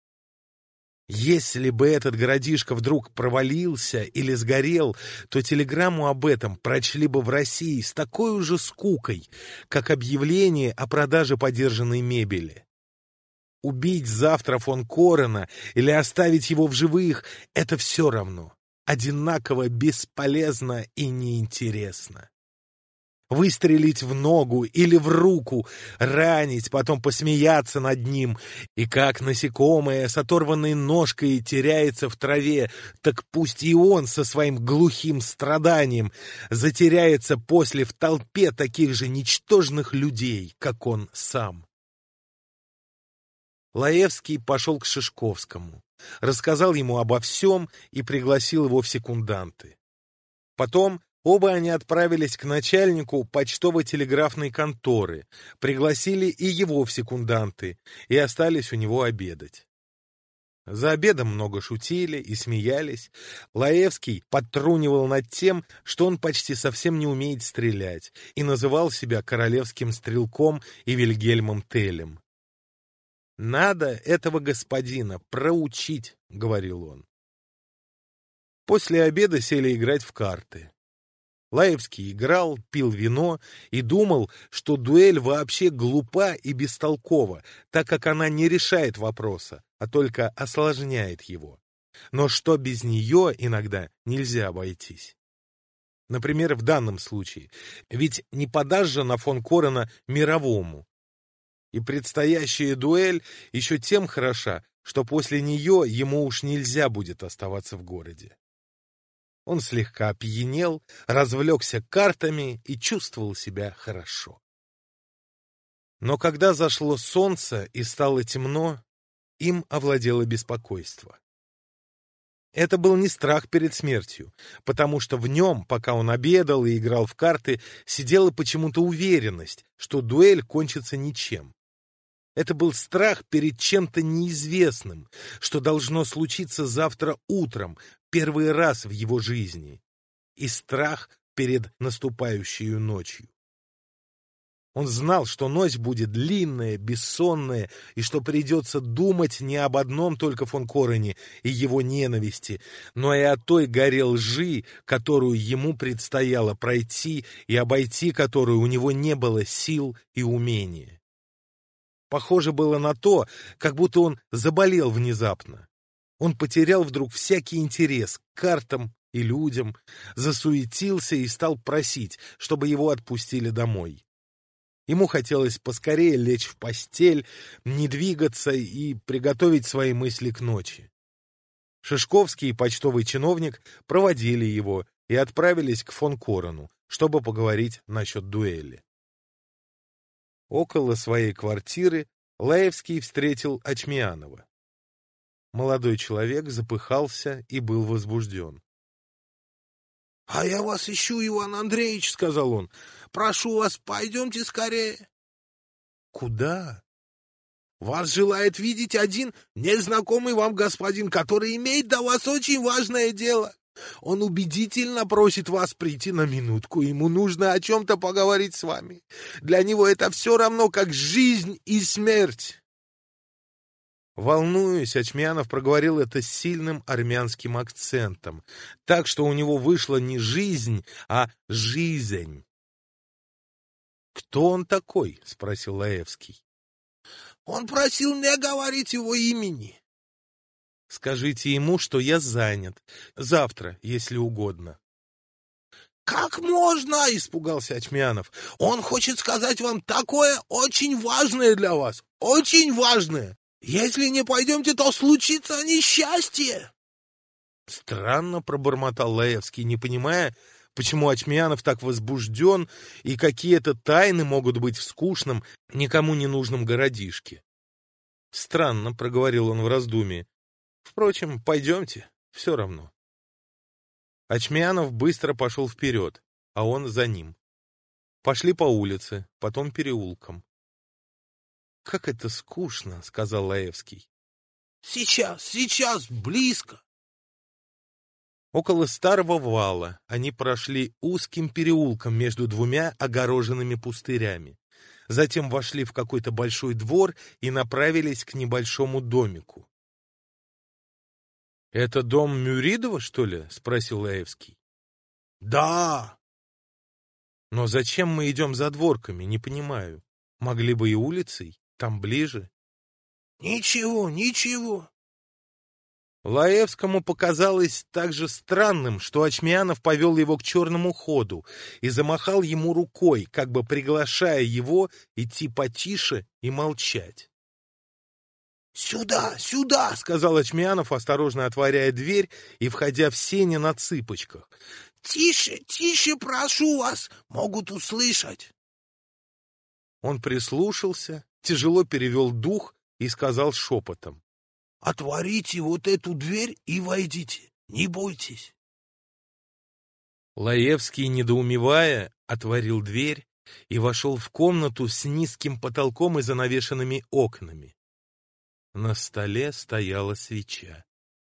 Если бы этот городишко вдруг провалился или сгорел, то телеграмму об этом прочли бы в России с такой же скукой, как объявление о продаже подержанной мебели. Убить завтра фон Корена или оставить его в живых — это все равно, одинаково бесполезно и неинтересно. Выстрелить в ногу или в руку, ранить, потом посмеяться над ним, и как насекомое с оторванной ножкой теряется в траве, так пусть и он со своим глухим страданием затеряется после в толпе таких же ничтожных людей, как он сам. Лаевский пошел к Шишковскому, рассказал ему обо всем и пригласил его в секунданты. Потом Оба они отправились к начальнику почтово-телеграфной конторы, пригласили и его в секунданты и остались у него обедать. За обедом много шутили и смеялись. Лаевский подтрунивал над тем, что он почти совсем не умеет стрелять, и называл себя королевским стрелком и Вильгельмом Телем. «Надо этого господина проучить», — говорил он. После обеда сели играть в карты. Лаевский играл, пил вино и думал, что дуэль вообще глупа и бестолкова, так как она не решает вопроса, а только осложняет его. Но что без нее иногда нельзя обойтись. Например, в данном случае. Ведь не подашь же на фон Корена мировому. И предстоящая дуэль еще тем хороша, что после нее ему уж нельзя будет оставаться в городе. Он слегка опьянел, развлекся картами и чувствовал себя хорошо. Но когда зашло солнце и стало темно, им овладело беспокойство. Это был не страх перед смертью, потому что в нем, пока он обедал и играл в карты, сидела почему-то уверенность, что дуэль кончится ничем. Это был страх перед чем-то неизвестным, что должно случиться завтра утром, первый раз в его жизни, и страх перед наступающей ночью. Он знал, что ночь будет длинная, бессонная, и что придется думать не об одном только фон Корене и его ненависти, но и о той горе лжи, которую ему предстояло пройти и обойти которую у него не было сил и умения. Похоже было на то, как будто он заболел внезапно. Он потерял вдруг всякий интерес к картам и людям, засуетился и стал просить, чтобы его отпустили домой. Ему хотелось поскорее лечь в постель, не двигаться и приготовить свои мысли к ночи. Шишковский и почтовый чиновник проводили его и отправились к фон Корену, чтобы поговорить насчет дуэли. Около своей квартиры Лаевский встретил Очмианова. Молодой человек запыхался и был возбужден. — А я вас ищу, Иван Андреевич, — сказал он. — Прошу вас, пойдемте скорее. — Куда? — Вас желает видеть один незнакомый вам господин, который имеет до вас очень важное дело. Он убедительно просит вас прийти на минутку, ему нужно о чем-то поговорить с вами. Для него это все равно, как жизнь и смерть. Волнуясь, Очмианов проговорил это с сильным армянским акцентом, так что у него вышла не жизнь, а жизнь. — Кто он такой? — спросил Лаевский. — Он просил не говорить его имени. — Скажите ему, что я занят. Завтра, если угодно. — Как можно? — испугался Очмианов. — Он хочет сказать вам такое очень важное для вас. Очень важное. Если не пойдемте, то случится несчастье. Странно, пробормотал Лаевский, не понимая, почему Очмианов так возбужден и какие-то тайны могут быть в скучном, никому не нужном городишке. Странно, проговорил он в раздумье. Впрочем, пойдемте, все равно. Очмианов быстро пошел вперед, а он за ним. Пошли по улице, потом переулком. — Как это скучно, — сказал Лаевский. — Сейчас, близко. Около старого вала они прошли узким переулком между двумя огороженными пустырями. Затем вошли в какой-то большой двор и направились к небольшому домику. — Это дом Мюридова, что ли? — спросил Лаевский. — Да. — Но зачем мы идем за дворками, не понимаю. Могли бы и улицей. Там ближе. Ничего. Лаевскому показалось также странным, что Очмианов повел его к черному ходу и замахал ему рукой, как бы приглашая его идти потише и молчать. «Сюда!» — сказал Очмианов, осторожно отворяя дверь и входя в сени на цыпочках. «Тише, прошу вас, могут услышать!» Он прислушался, тяжело перевел дух и сказал шепотом. — Отворите вот эту дверь и войдите, не бойтесь. Лаевский, недоумевая, отворил дверь и вошел в комнату с низким потолком и занавешенными окнами. На столе стояла свеча.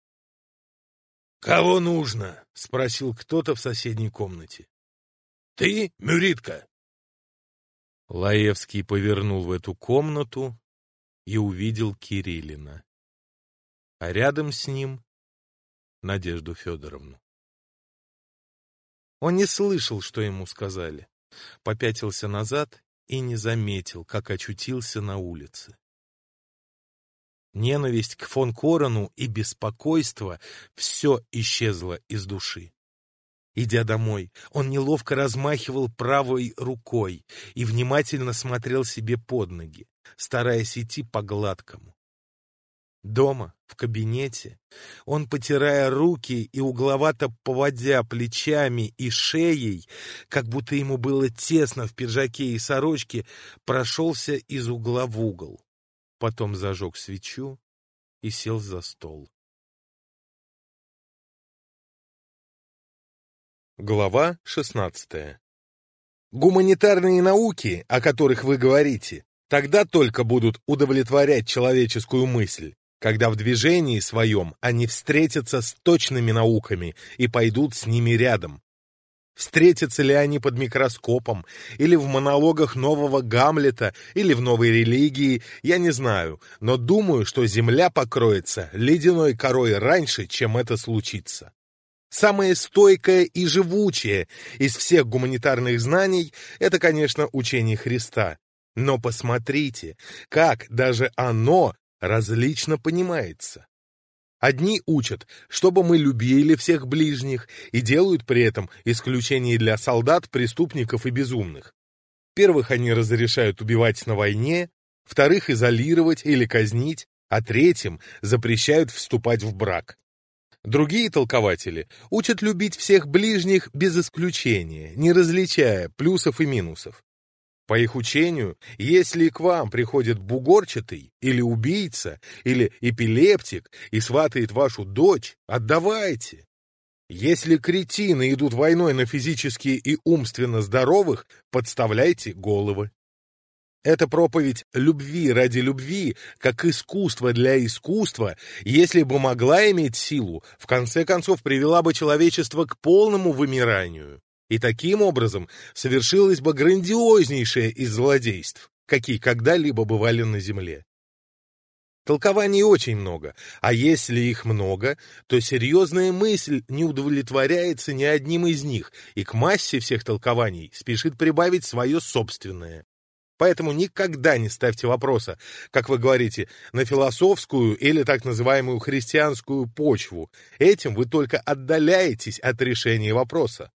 «Кого нужно?» — спросил кто-то в соседней комнате. «Ты, Мюритка?» Лаевский повернул в эту комнату и увидел Кириллина, а рядом с ним Надежду Федоровну. Он не слышал, что ему сказали, попятился назад и не заметил, как очутился на улице. Ненависть к фон Корану и беспокойство — все исчезло из души. Идя домой, он неловко размахивал правой рукой и внимательно смотрел себе под ноги, стараясь идти по гладкому. Дома, в кабинете, он, потирая руки и угловато поводя плечами и шеей, как будто ему было тесно в пиджаке и сорочке, прошелся из угла в угол. Потом зажег свечу и сел за стол. Глава 16. Гуманитарные науки, о которых вы говорите, тогда только будут удовлетворять человеческую мысль, когда в движении своем они встретятся с точными науками и пойдут с ними рядом. Встретятся ли они под микроскопом, или в монологах нового Гамлета, или в новой религии, я не знаю, но думаю, что Земля покроется ледяной корой раньше, чем это случится. Самое стойкое и живучее из всех гуманитарных знаний — это, конечно, учение Христа. Но посмотрите, как даже оно различно понимается. Одни учат, чтобы мы любили всех ближних, и делают при этом исключение для солдат, преступников и безумных. Первых они разрешают убивать на войне, вторых изолировать или казнить, а третьим запрещают вступать в брак. Другие толкователи учат любить всех ближних без исключения, не различая плюсов и минусов. По их учению, если к вам приходит бугорчатый, или убийца, или эпилептик и сватает вашу дочь, отдавайте. Если кретины идут войной на физически и умственно здоровых, подставляйте головы. Эта проповедь любви ради любви, как искусство для искусства, если бы могла иметь силу, в конце концов привела бы человечество к полному вымиранию. И таким образом совершилось бы грандиознейшее из злодейств, какие когда-либо бывали на земле. Толкований очень много, а если их много, то серьезная мысль не удовлетворяется ни одним из них, и к массе всех толкований спешит прибавить свое собственное. Поэтому никогда не ставьте вопроса, как вы говорите, на философскую или так называемую христианскую почву. Этим вы только отдаляетесь от решения вопроса.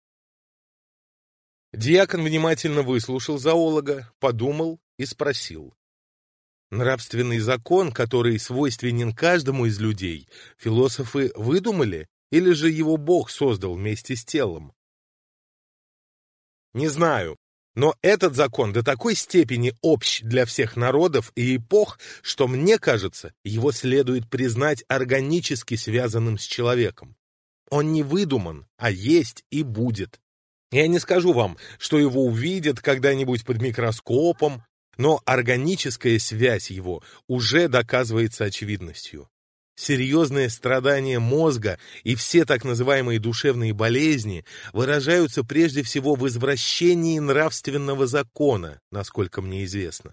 Дьякон внимательно выслушал зоолога, подумал и спросил. Нравственный закон, который свойственен каждому из людей, философы выдумали, или же его Бог создал вместе с телом? Не знаю. Но этот закон до такой степени общ для всех народов и эпох, что, мне кажется, его следует признать органически связанным с человеком. Он не выдуман, а есть и будет. Я не скажу вам, что его увидят когда-нибудь под микроскопом, но органическая связь его уже доказывается очевидностью. Серьезные страдания мозга и все так называемые душевные болезни выражаются прежде всего в извращении нравственного закона, насколько мне известно.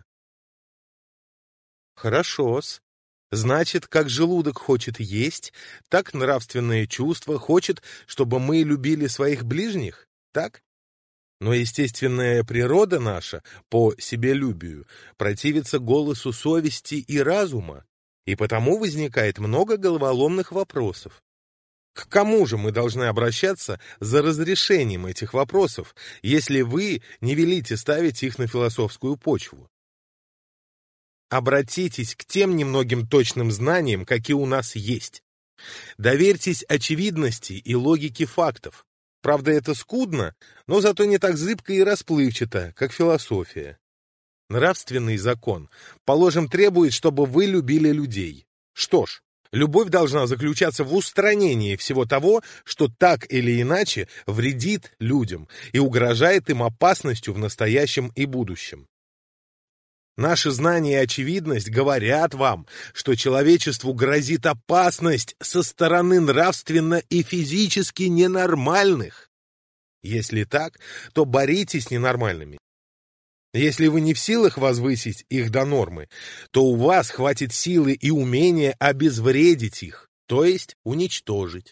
Хорошо-с. Значит, как желудок хочет есть, так нравственное чувство хочет, чтобы мы любили своих ближних, так? Но естественная природа наша по себелюбию противится голосу совести и разума, и потому возникает много головоломных вопросов. К кому же мы должны обращаться за разрешением этих вопросов, если вы не велите ставить их на философскую почву? Обратитесь к тем немногим точным знаниям, какие у нас есть. Доверьтесь очевидности и логике фактов. Правда, это скудно, но зато не так зыбко и расплывчато, как философия. Нравственный закон, положим, требует, чтобы вы любили людей. Что ж, Любовь должна заключаться в устранении всего того, что так или иначе вредит людям и угрожает им опасностью в настоящем и будущем. Наши знания и очевидность говорят вам, что человечеству грозит опасность со стороны нравственно и физически ненормальных. Если так, то боритесь с ненормальными. Если вы не в силах возвысить их до нормы, то у вас хватит силы и умения обезвредить их, то есть уничтожить.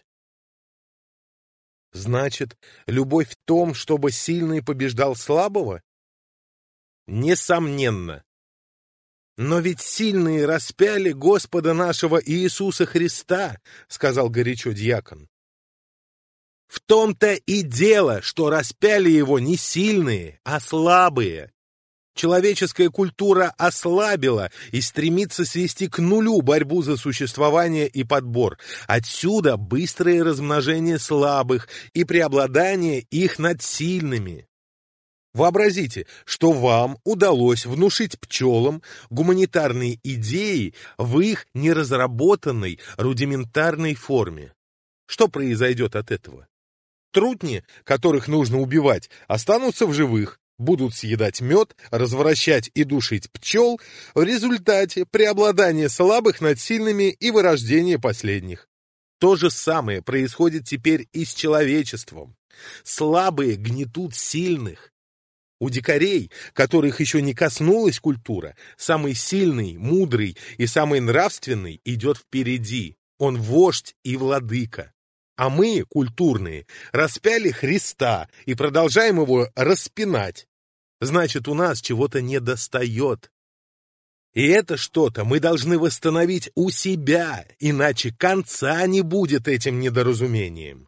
Значит, любовь в том, чтобы сильный побеждал слабого? Несомненно. Но ведь сильные распяли Господа нашего Иисуса Христа, сказал горячо дьякон. В том-то и дело, что распяли его не сильные, а слабые. Человеческая культура ослабила и стремится свести к нулю борьбу за существование и подбор. Отсюда быстрое размножение слабых и преобладание их над сильными. Вообразите, что вам удалось внушить пчелам гуманитарные идеи в их неразработанной рудиментарной форме. Что произойдет от этого? Трутни, которых нужно убивать, останутся в живых, будут съедать мед, развращать и душить пчел, в результате преобладания слабых над сильными и вырождение последних. То же самое происходит теперь и с человечеством. Слабые гнетут сильных. У дикарей, которых еще не коснулась культура, самый сильный, мудрый и самый нравственный идет впереди. Он вождь и владыка. А мы, культурные, распяли Христа и продолжаем его распинать. Значит, у нас чего-то недостает. И это что-то мы должны восстановить у себя, иначе конца не будет этим недоразумением.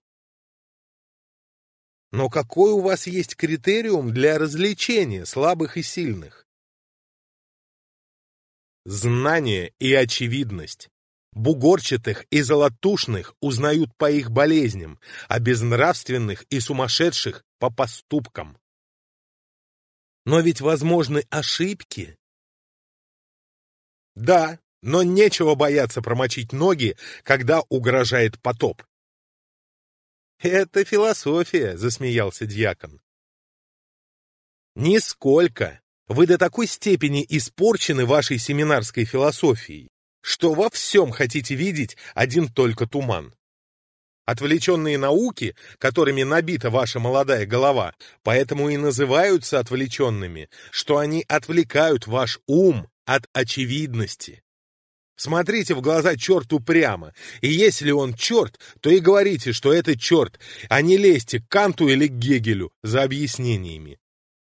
Но какой у вас есть критериум для различения слабых и сильных? Знание и очевидность. Бугорчатых и золотушных узнают по их болезням, а безнравственных и сумасшедших — по поступкам. Но ведь возможны ошибки. Да, но нечего бояться промочить ноги, когда угрожает потоп. «Это философия», — засмеялся дьякон. «Нисколько. Вы до такой степени испорчены вашей семинарской философией, что во всем хотите видеть один только туман. Отвлеченные науки, которыми набита ваша молодая голова, поэтому и называются отвлеченными, что они отвлекают ваш ум от очевидности. Смотрите в глаза черту прямо, и если он черт, то и говорите, что это черт, а не лезьте к Канту или к Гегелю за объяснениями».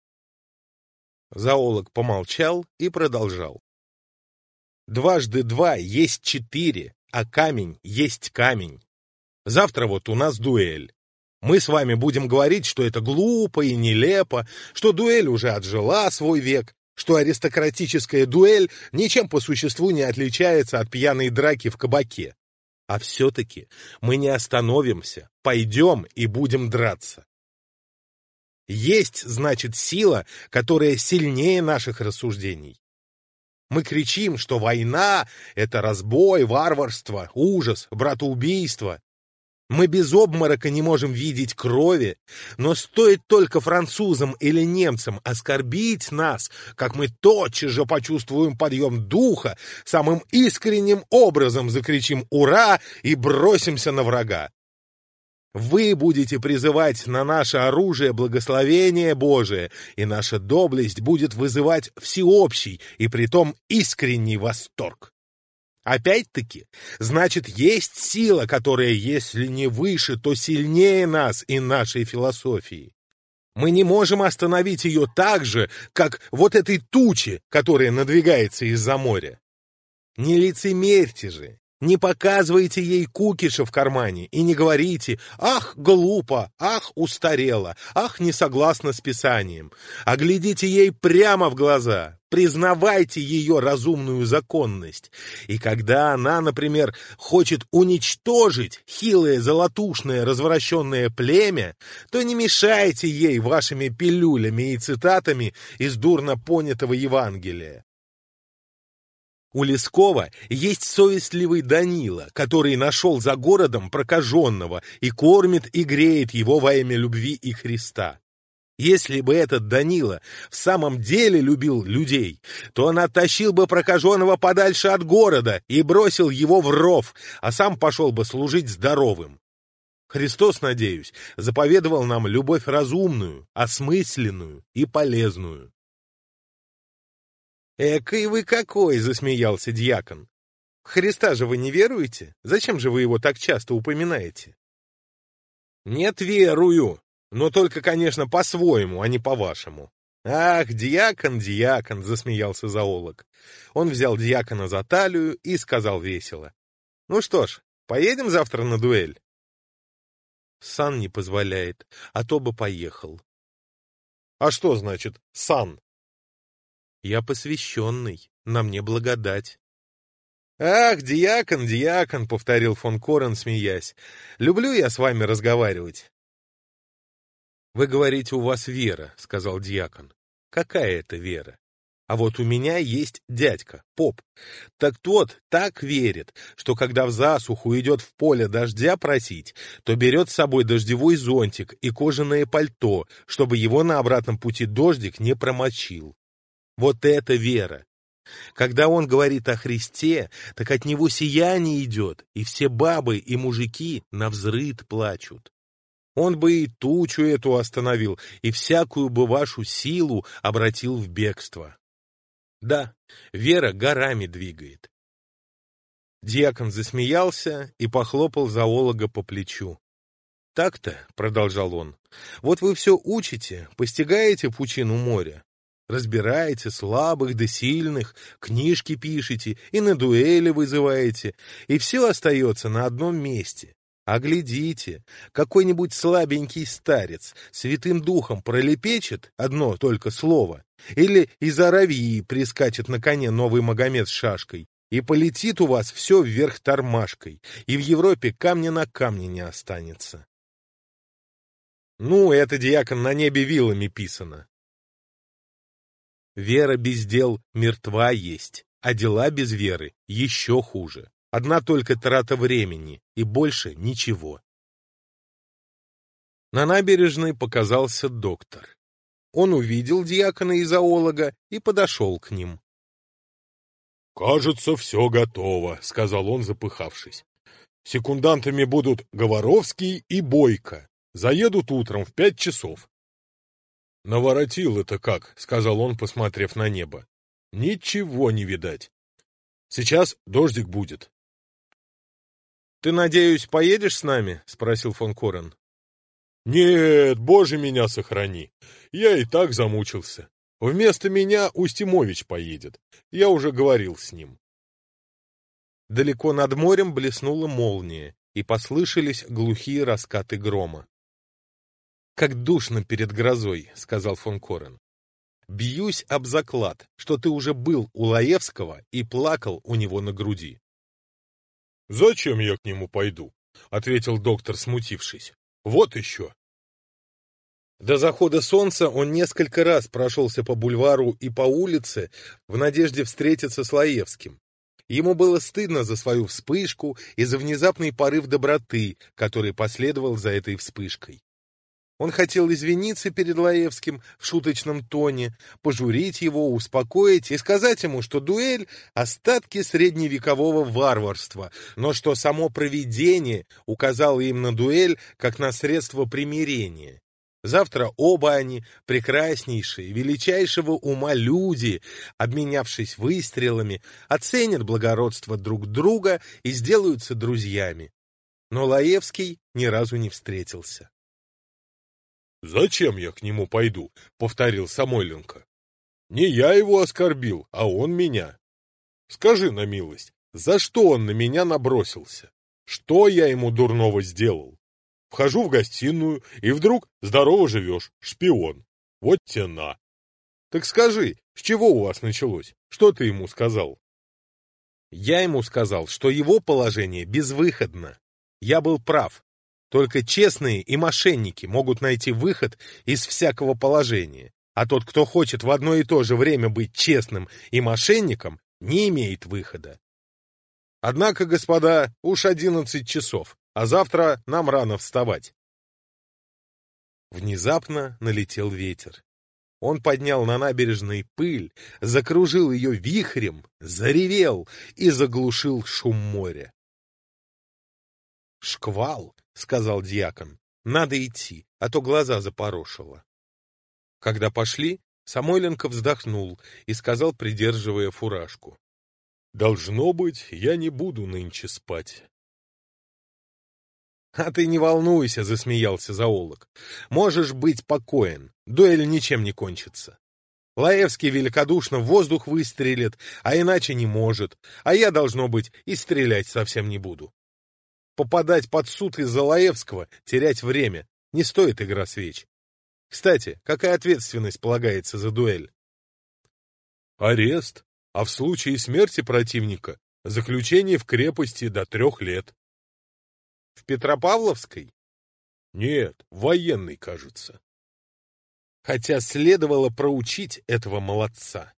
Зоолог помолчал и продолжал. 2 × 2 есть 4, а камень есть камень. Завтра вот у нас дуэль. Мы с вами будем говорить, что это глупо и нелепо, что дуэль уже отжила свой век, что аристократическая дуэль ничем по существу не отличается от пьяной драки в кабаке. А все-таки мы не остановимся, пойдем и будем драться. Есть, значит, сила, которая сильнее наших рассуждений. Мы кричим, что война — это разбой, варварство, ужас, братоубийство. Мы без обморока не можем видеть крови, но стоит только французам или немцам оскорбить нас, как мы тотчас же почувствуем подъем духа, самым искренним образом закричим «Ура!» и бросимся на врага. Вы будете призывать на наше оружие благословение Божие, и наша доблесть будет вызывать всеобщий и притом искренний восторг. Опять-таки, значит, есть сила, которая, если не выше, то сильнее нас и нашей философии. Мы не можем остановить ее так же, как вот этой тучи, которая надвигается из-за моря. Не лицемерьте же. Не показывайте ей кукиша в кармане и не говорите «Ах, глупо! Ах, устарело! Ах, не согласно с Писанием!» А глядите ей прямо в глаза, признавайте ее разумную законность. И когда она, например, хочет уничтожить хилое золотушное развращенное племя, то не мешайте ей вашими пилюлями и цитатами из дурно понятого Евангелия. У Лескова есть совестливый Данила, который нашел за городом прокаженного и кормит и греет его во имя любви и Христа. Если бы этот Данила в самом деле любил людей, то он оттащил бы прокаженного подальше от города и бросил его в ров, а сам пошел бы служить здоровым. Христос, надеюсь, заповедовал нам любовь разумную, осмысленную и полезную. «Экой вы какой!» — засмеялся дьякон. «В Христа же вы не веруете? Зачем же вы его так часто упоминаете?» «Нет, верую, но только, конечно, по-своему, а не по-вашему». «Ах, дьякон, дьякон!» — засмеялся зоолог. Он взял дьякона за талию и сказал весело. «Ну что ж, поедем завтра на дуэль?» «Сан не позволяет, а то бы поехал». «А что значит «сан»?» «Я посвященный, на мне благодать». «Ах, дьякон, дьякон!» — повторил фон Корен, смеясь. «Люблю я с вами разговаривать». «Вы говорите, у вас вера», — сказал дьякон. «Какая это вера? А вот у меня есть дядька, поп. Так тот так верит, что когда в засуху идет в поле дождя просить, то берет с собой дождевой зонтик и кожаное пальто, чтобы его на обратном пути дождик не промочил. Вот это вера! Когда он говорит о Христе, так от него сияние идет, и все бабы и мужики навзрыд плачут. Он бы и тучу эту остановил, и всякую бы вашу силу обратил в бегство. Да, вера горами двигает». Дьякон засмеялся и похлопал зоолога по плечу. «Так-то», — продолжал он, — «вот вы все учите, постигаете пучину моря. Разбираете слабых да сильных, книжки пишете и на дуэли вызываете, и все остается на одном месте. А глядите, какой-нибудь слабенький старец святым духом пролепечет одно только слово, или из Аравии прискачет на коне новый Магомед с шашкой, и полетит у вас все вверх тормашкой, и в Европе камня на камне не останется». «Ну, это, дьякон, на небе вилами писано». «Вера без дел мертва есть, а дела без веры еще хуже. Одна только трата времени, и больше ничего». На набережной показался доктор. Он увидел дьякона и зоолога и подошел к ним. «Кажется, все готово», — сказал он, запыхавшись. «Секундантами будут Говоровский и Бойко. Заедут утром в 5 часов». «Наворотил-то как», — сказал он, посмотрев на небо. «Ничего не видать. Сейчас дождик будет». «Ты, надеюсь, поедешь с нами?» — спросил фон Корен. «Нет, Боже, меня сохрани. Я и так замучился. Вместо меня Устимович поедет. Я уже говорил с ним». Далеко над морем блеснула молния, и послышались глухие раскаты грома. «Как душно перед грозой», — сказал фон Корен. «Бьюсь об заклад, что ты уже был у Лаевского и плакал у него на груди». «Зачем я к нему пойду?» — ответил доктор, смутившись. «Вот еще». До захода солнца он несколько раз прошелся по бульвару и по улице в надежде встретиться с Лаевским. Ему было стыдно за свою вспышку и за внезапный порыв доброты, который последовал за этой вспышкой. Он хотел извиниться перед Лаевским в шуточном тоне, пожурить его, успокоить и сказать ему, что дуэль — остатки средневекового варварства, но что само провидение указало им на дуэль как на средство примирения. Завтра оба они, прекраснейшие, величайшего ума люди, обменявшись выстрелами, оценят благородство друг друга и сделаются друзьями. Но Лаевский ни разу не встретился. «Зачем я к нему пойду?» — повторил Самойленко. «Не я его оскорбил, а он меня. Скажи на милость, за что он на меня набросился? Что я ему дурного сделал? Вхожу в гостиную, и вдруг здорово живешь, шпион. Вот те на. Так скажи, с чего у вас началось? Что ты ему сказал?» Я ему сказал, что его положение безвыходно. Я был прав. Только честные и мошенники могут найти выход из всякого положения. А тот, кто хочет в одно и то же время быть честным и мошенником, не имеет выхода. Однако, господа, уж 11 часов, а завтра нам рано вставать. Внезапно налетел ветер. Он поднял на набережной пыль, закружил ее вихрем, заревел и заглушил шум моря. «Шквал», — сказал дьякон, — «надо идти, а то глаза запорошило». Когда пошли, Самойленко вздохнул и сказал, придерживая фуражку: «Должно быть, я не буду нынче спать». «А ты не волнуйся», — засмеялся зоолог. «Можешь быть покоен, дуэль ничем не кончится. Лаевский великодушно в воздух выстрелит, а иначе не может, а я, должно быть, и стрелять совсем не буду. Попадать под суд из-за Лаевского, терять время, не стоит игра свеч. Кстати, какая ответственность полагается за дуэль?» Арест, а в случае смерти противника заключение в крепости до 3 лет. В Петропавловской? Нет, военный, кажется. Хотя следовало проучить этого молодца.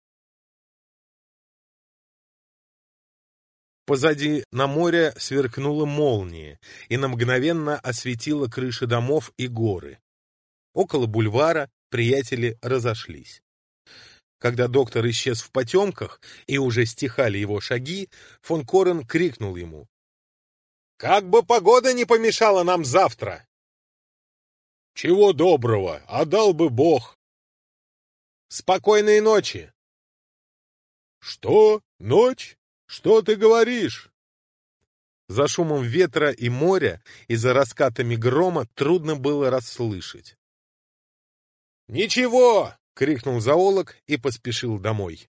Позади на море сверкнула молния и мгновенно осветила крыши домов и горы. Около бульвара приятели разошлись. Когда доктор исчез в потемках и уже стихали его шаги, фон Корен крикнул ему: «Как бы погода не помешала нам завтра!» «Чего доброго, а дал бы Бог!» «Спокойной ночи!» «Что? Ночь? Что ты говоришь?» За шумом ветра и моря и за раскатами грома трудно было расслышать. «Ничего!» — крикнул зоолог и поспешил домой.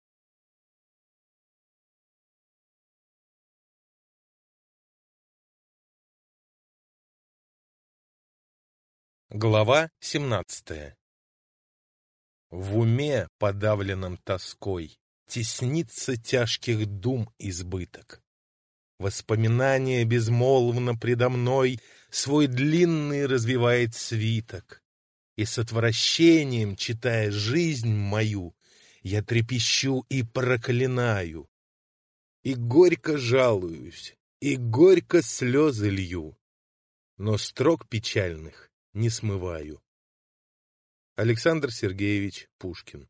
Глава 17. В уме, подавленном тоской, теснится тяжких дум избыток. Воспоминание безмолвно предо мной свой длинный развивает свиток. И с отвращением, читая жизнь мою, я трепещу и проклинаю. И горько жалуюсь, и горько слезы лью, но строк печальных не смываю. Александр Сергеевич Пушкин.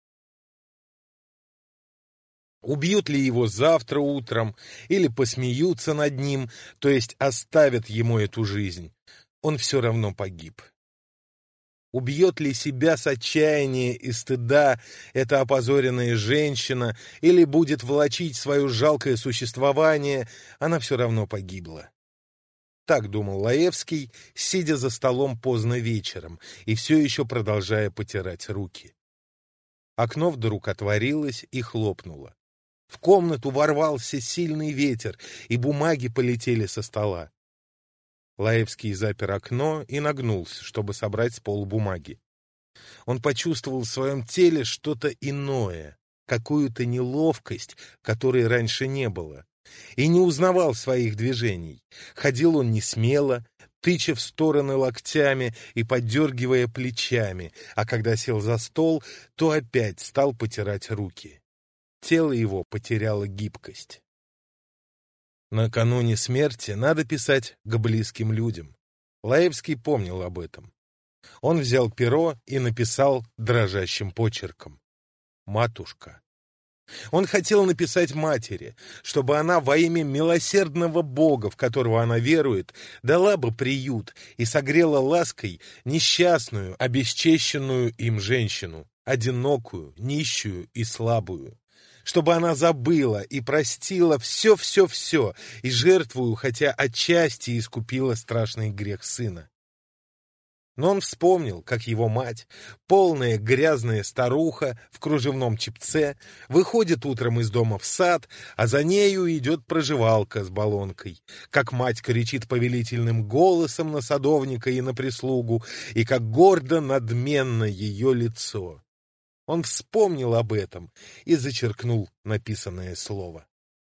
Убьют ли его завтра утром или посмеются над ним, то есть оставят ему эту жизнь, он все равно погиб. Убьет ли себя с отчаяния и стыда эта опозоренная женщина или будет влачить свое жалкое существование, она все равно погибла. Так думал Лаевский, сидя за столом поздно вечером и все еще продолжая потирать руки. Окно вдруг отворилось и хлопнуло. В комнату ворвался сильный ветер, и бумаги полетели со стола. Лаевский запер окно и нагнулся, чтобы собрать с пола бумаги. Он почувствовал в своем теле что-то иное, какую-то неловкость, которой раньше не было, и не узнавал своих движений. Ходил он несмело, тыча в стороны локтями и поддергивая плечами, а когда сел за стол, то опять стал потирать руки. Тело его потеряло гибкость. Накануне смерти надо писать к близким людям. Лаевский помнил об этом. Он взял перо и написал дрожащим почерком: «Матушка». Он хотел написать матери, чтобы она во имя милосердного Бога, в которого она верует, дала бы приют и согрела лаской несчастную, обесчещенную им женщину, одинокую, нищую и слабую. Чтобы она забыла и простила все, и жертвую, хотя отчасти искупила страшный грех сына. Но он вспомнил, как его мать, полная грязная старуха в кружевном чепце, выходит утром из дома в сад, а за нею идет проживалка с баллонкой, как мать кричит повелительным голосом на садовника и на прислугу, и как гордо надменно ее лицо. Он вспомнил об этом и зачеркнул написанное слово.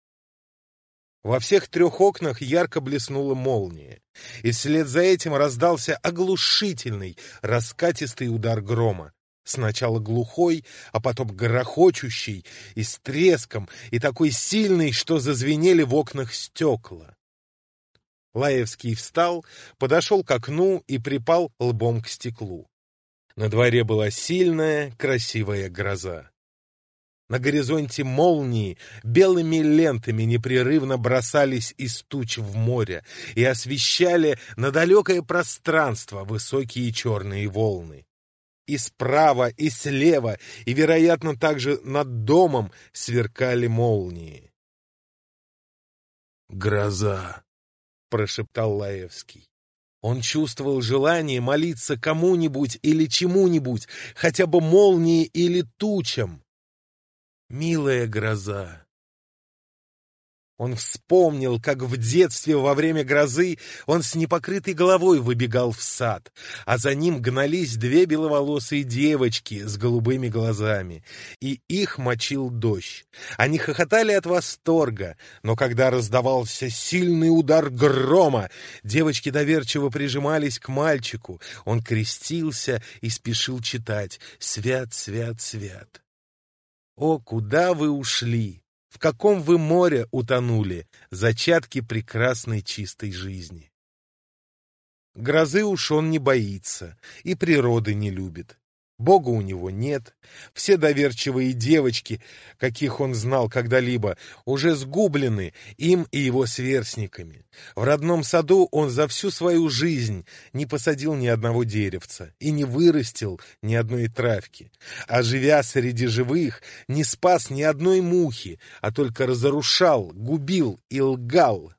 Во всех 3 окнах ярко блеснула молния, и вслед за этим раздался оглушительный, раскатистый удар грома. Сначала глухой, а потом грохочущий, и с треском, и такой сильный, что зазвенели в окнах стекла. Лаевский встал, подошел к окну и припал лбом к стеклу. На дворе была сильная, красивая гроза. На горизонте молнии белыми лентами непрерывно бросались из туч в море и освещали на далекое пространство высокие черные волны. И справа, и слева, и, вероятно, также над домом сверкали молнии. «Гроза!» — прошептал Лаевский. Он чувствовал желание молиться кому-нибудь или чему-нибудь, хотя бы молнии или тучам. «Милая гроза!» Он вспомнил, как в детстве во время грозы он с непокрытой головой выбегал в сад, а за ним гнались две беловолосые девочки с голубыми глазами, и их мочил дождь. Они хохотали от восторга, но когда раздавался сильный удар грома, девочки доверчиво прижимались к мальчику. Он крестился и спешил читать «Свят, свят, свят». «О, куда вы ушли? В каком вы море утонули, зачатки прекрасной чистой жизни?» Грозы уж он не боится и природы не любит. Бога у него нет. Все доверчивые девочки, каких он знал когда-либо, уже сгублены им и его сверстниками. В родном саду он за всю свою жизнь не посадил ни одного деревца и не вырастил ни одной травки, а, живя среди живых, не спас ни одной мухи, а только разрушал, губил и лгал.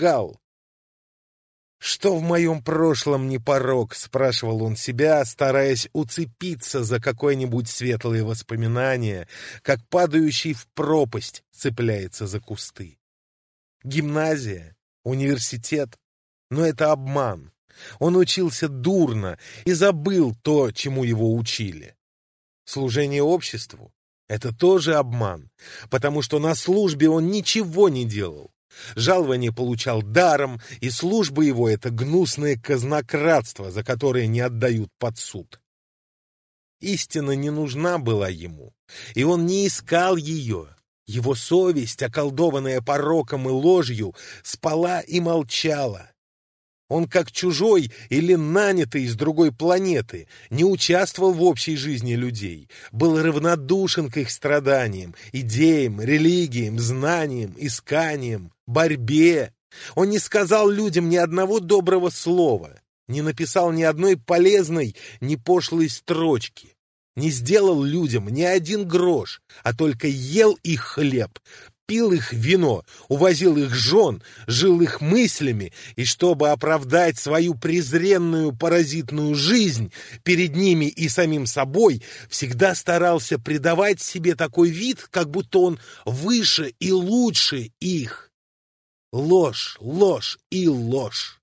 «Что в моем прошлом не порок?» — спрашивал он себя, стараясь уцепиться за какое-нибудь светлое воспоминание, как падающий в пропасть цепляется за кусты. Гимназия, университет, но это обман. Он учился дурно и забыл то, чему его учили. Служение обществу — это тоже обман, потому что на службе он ничего не делал. Жалование получал даром, и служба его — это гнусное казнократство, за которое не отдают под суд. Истина не нужна была ему, и он не искал ее. Его совесть, околдованная пороком и ложью, спала и молчала. Он, как чужой или нанятый с другой планеты, не участвовал в общей жизни людей, был равнодушен к их страданиям, идеям, религиям, знаниям, исканиям, борьбе. Он не сказал людям ни одного доброго слова, не написал ни одной полезной, ни пошлой строчки, не сделал людям ни один грош, а только ел их хлеб, пил их вино, увозил их жен, жил их мыслями, и чтобы оправдать свою презренную паразитную жизнь перед ними и самим собой, всегда старался придавать себе такой вид, как будто он выше и лучше их. Ложь, ложь и ложь.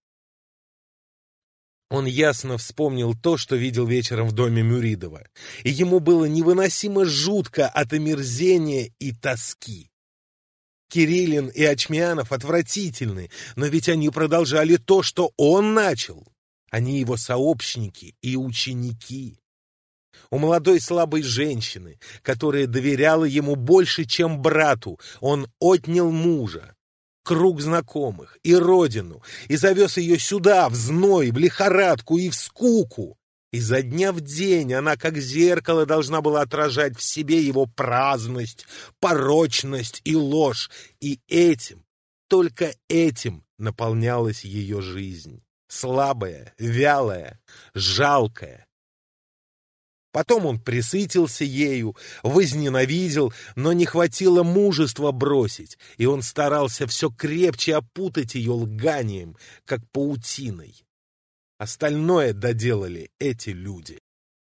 Он ясно вспомнил то, что видел вечером в доме Мюридова, и ему было невыносимо жутко от омерзения и тоски. Кириллин и Очмянов отвратительны, но ведь они продолжали то, что он начал. Они его сообщники и ученики. У молодой слабой женщины, которая доверяла ему больше, чем брату, он отнял мужа, круг знакомых и родину, и завез ее сюда, в зной, в лихорадку и в скуку. Изо дня в день она, как зеркало, должна была отражать в себе его праздность, порочность и ложь, и этим, только этим наполнялась ее жизнь, слабая, вялая, жалкая. Потом он пресытился ею, возненавидел, но не хватило мужества бросить, и он старался все крепче опутать ее лганием, как паутиной. Остальное доделали эти люди.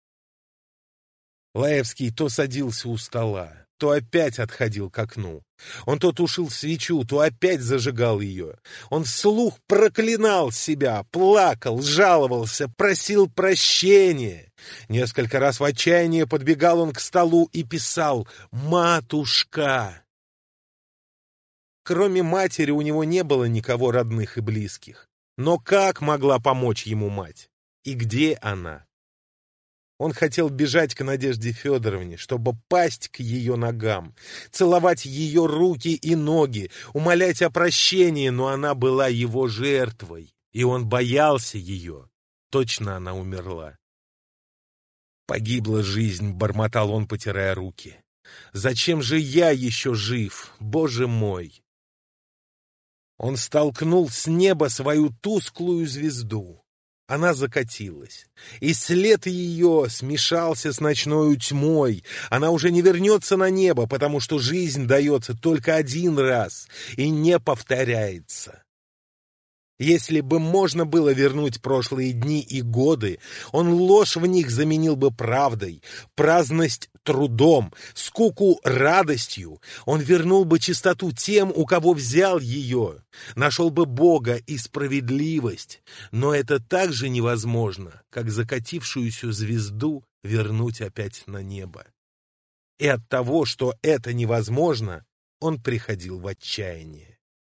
Лаевский то садился у стола, то опять отходил к окну. Он то тушил свечу, то опять зажигал ее. Он вслух проклинал себя, плакал, жаловался, просил прощения. Несколько раз в отчаянии подбегал он к столу и писал «Матушка». Кроме матери у него не было никого родных и близких. Но как могла помочь ему мать? И где она? Он хотел бежать к Надежде Федоровне, чтобы пасть к ее ногам, целовать ее руки и ноги, умолять о прощении, но она была его жертвой, и он боялся ее. Точно она умерла. «Погибла жизнь», — бормотал он, потирая руки. «Зачем же я еще жив, Боже мой?» Он столкнул с неба свою тусклую звезду. Она закатилась, и след ее смешался с ночной тьмой. Она уже не вернется на небо, потому что жизнь дается только один раз и не повторяется. Если бы можно было вернуть прошлые дни и годы, он ложь в них заменил бы правдой, праздность трудом, скуку радостью. Он вернул бы чистоту тем, у кого взял ее, нашел бы Бога и справедливость. Но это так же невозможно, как закатившуюся звезду вернуть опять на небо. И от того, что это невозможно, он приходил в отчаяние.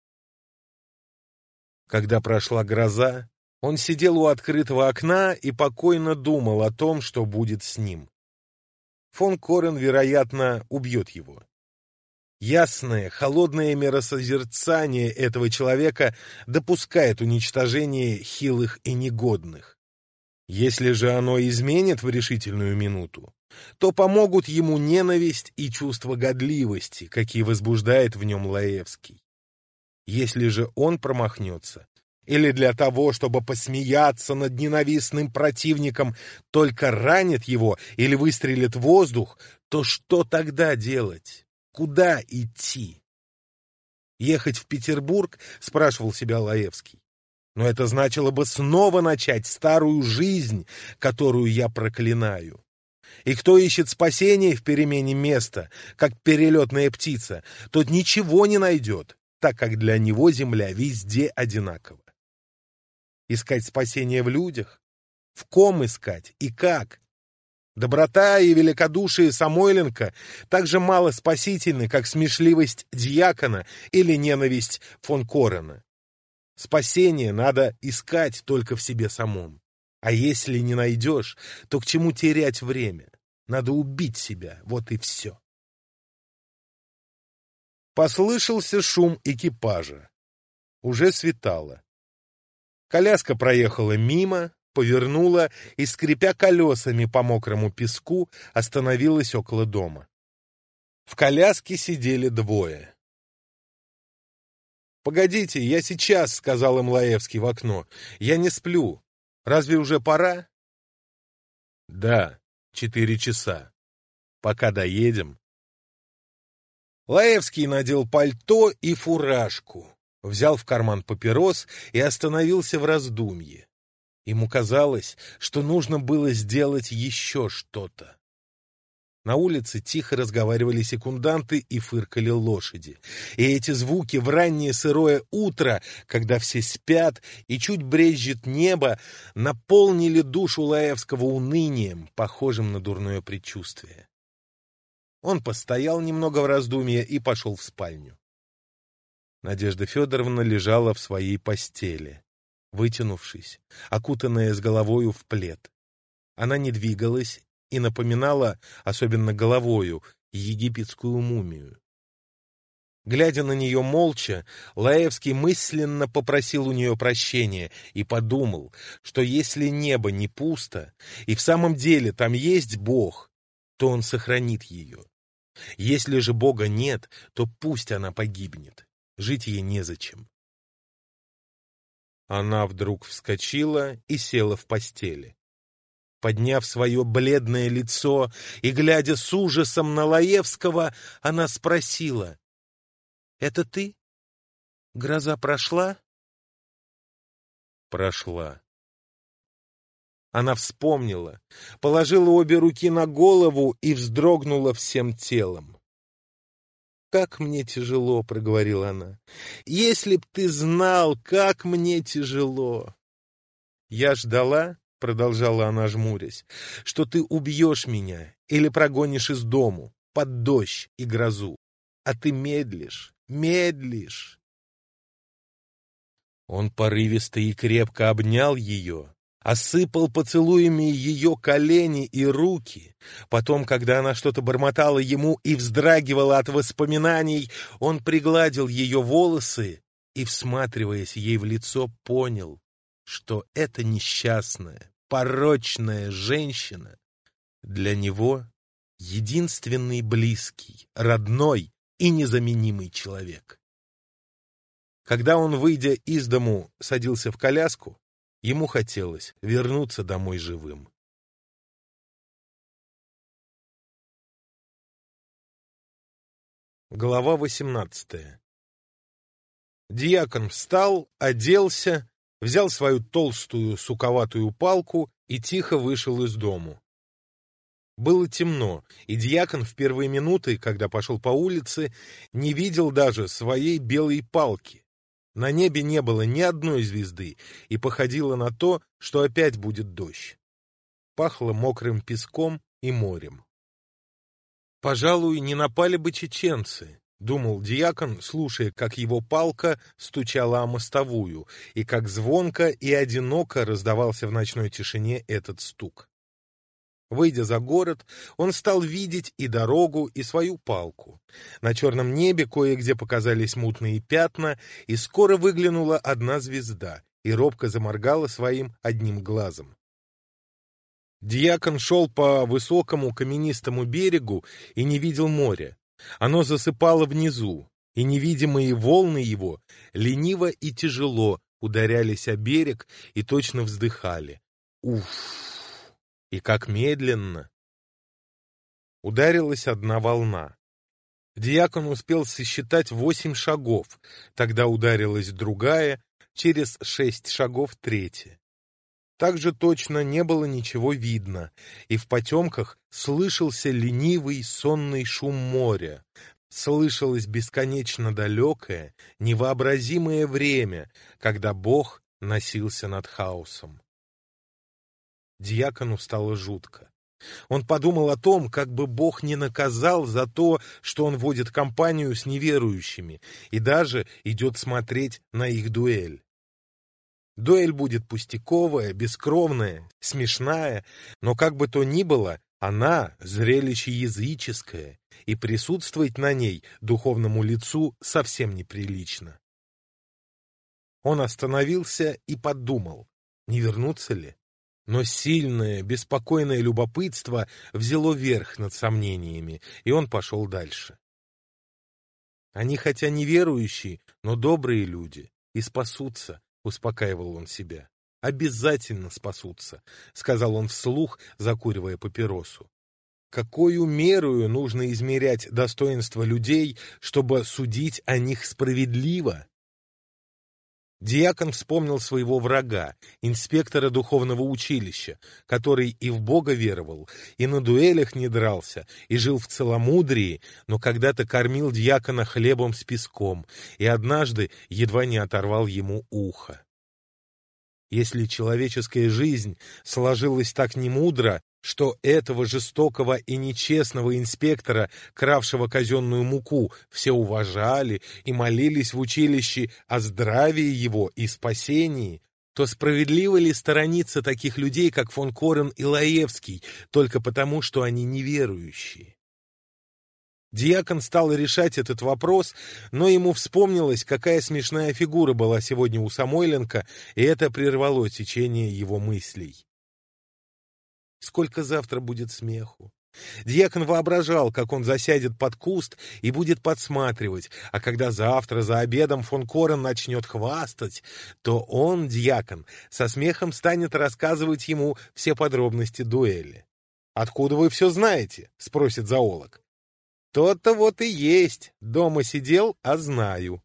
Когда прошла гроза, он сидел у открытого окна и покойно думал о том, что будет с ним. Фон Корен, вероятно, убьет его. Ясное, холодное миросозерцание этого человека допускает уничтожение хилых и негодных. Если же оно изменит в решительную минуту, то помогут ему ненависть и чувство годливости, какие возбуждает в нем Лаевский. Если же он промахнется, или для того, чтобы посмеяться над ненавистным противником, только ранит его или выстрелит в воздух, то что тогда делать? Куда идти? Ехать в Петербург, спрашивал себя Лаевский. Но это значило бы снова начать старую жизнь, которую я проклинаю. И кто ищет спасения в перемене места, как перелетная птица, тот ничего не найдет, так как для него земля везде одинакова. Искать спасение в людях? В ком искать и как? Доброта и великодушие Самойленко так же мало спасительны, как смешливость дьякона или ненависть фон Корена. Спасение надо искать только в себе самом. А если не найдешь, то к чему терять время? Надо убить себя, вот и все. Послышался шум экипажа. Уже светало. Коляска проехала мимо, повернула и, скрипя колесами по мокрому песку, остановилась около дома. В коляске сидели двое. «Погодите, я сейчас», — сказал им Лаевский в окно. «Я не сплю. Разве уже пора?» «Да, 4 часа. Пока доедем». Лаевский надел пальто и фуражку, взял в карман папирос и остановился в раздумье. Ему казалось, что нужно было сделать еще что-то. На улице тихо разговаривали секунданты и фыркали лошади. И эти звуки в раннее сырое утро, когда все спят и чуть брезжит небо, наполнили душу Лаевского унынием, похожим на дурное предчувствие. Он постоял немного в раздумье и пошел в спальню. Надежда Федоровна лежала в своей постели, вытянувшись, окутанная с головою в плед. Она не двигалась и напоминала, особенно головою, египетскую мумию. Глядя на нее молча, Лаевский мысленно попросил у нее прощения и подумал, что если небо не пусто, и в самом деле там есть Бог, то он сохранит ее. Если же Бога нет, то пусть она погибнет. Жить ей незачем. Она вдруг вскочила и села в постели. Подняв свое бледное лицо и глядя с ужасом на Лаевского, она спросила: «Это ты? Гроза прошла?» «Прошла». Она вспомнила, положила обе руки на голову и вздрогнула всем телом. «Как мне тяжело», — проговорила она. «Если б ты знал, как мне тяжело!» «Я ждала», — продолжала она, жмурясь, «что ты убьешь меня или прогонишь из дому под дождь и грозу. А ты медлишь, медлишь». Он порывисто и крепко обнял ее, осыпал поцелуями ее колени и руки. Потом, когда она что-то бормотала ему и вздрагивала от воспоминаний, он пригладил ее волосы и, всматриваясь ей в лицо, понял, что эта несчастная, порочная женщина для него единственный близкий, родной и незаменимый человек. Когда он, выйдя из дому, садился в коляску, ему хотелось вернуться домой живым. Глава 18. Дьякон встал, оделся, взял свою толстую суковатую палку и тихо вышел из дому. Было темно, и дьякон в первые минуты, когда пошел по улице, не видел даже своей белой палки. На небе не было ни одной звезды, и походило на то, что опять будет дождь. Пахло мокрым песком и морем. «Пожалуй, не напали бы чеченцы», — думал дьякон, слушая, как его палка стучала о мостовую, и как звонко и одиноко раздавался в ночной тишине этот стук. Выйдя за город, он стал видеть и дорогу, и свою палку. На черном небе кое-где показались мутные пятна, и скоро выглянула одна звезда, и робко заморгала своим одним глазом. Дьякон шел по высокому каменистому берегу и не видел моря. Оно засыпало внизу, и невидимые волны его лениво и тяжело ударялись о берег и точно вздыхали. Уф! И как медленно! Ударилась одна волна. Дьякон успел сосчитать 8 шагов, тогда ударилась другая, через 6 шагов третья. Так же точно не было ничего видно, и в потемках слышался ленивый сонный шум моря, слышалось бесконечно далекое, невообразимое время, когда Бог носился над хаосом. Дьякону стало жутко. Он подумал о том, как бы Бог не наказал за то, что он водит компанию с неверующими и даже идет смотреть на их дуэль. Дуэль будет пустяковая, бескровная, смешная, но как бы то ни было, она зрелище языческое, и присутствовать на ней духовному лицу совсем неприлично. Он остановился и подумал, не вернуться ли? Но сильное, беспокойное любопытство взяло верх над сомнениями, и он пошел дальше. Они хотя неверующие, но добрые люди, и спасутся, успокаивал он себя. Обязательно спасутся, сказал он вслух, закуривая папиросу. Какою мерою нужно измерять достоинство людей, чтобы судить о них справедливо? Дьякон вспомнил своего врага, инспектора духовного училища, который и в Бога веровал, и на дуэлях не дрался, и жил в целомудрии, но когда-то кормил дьякона хлебом с песком, и однажды едва не оторвал ему ухо. Если человеческая жизнь сложилась так немудро, что этого жестокого и нечестного инспектора, кравшего казенную муку, все уважали и молились в училище о здравии его и спасении, то справедливо ли сторониться таких людей, как фон Корен и Лаевский, только потому, что они неверующие? Дьякон стал решать этот вопрос, но ему вспомнилось, какая смешная фигура была сегодня у Самойленко, и это прервало течение его мыслей. Сколько завтра будет смеху! Дьякон воображал, как он засядет под куст и будет подсматривать, а когда завтра за обедом фон Корен начнет хвастать, то он, дьякон, со смехом станет рассказывать ему все подробности дуэли. «Откуда вы все знаете?» — спросит зоолог. «То-то вот и есть. Дома сидел, а знаю».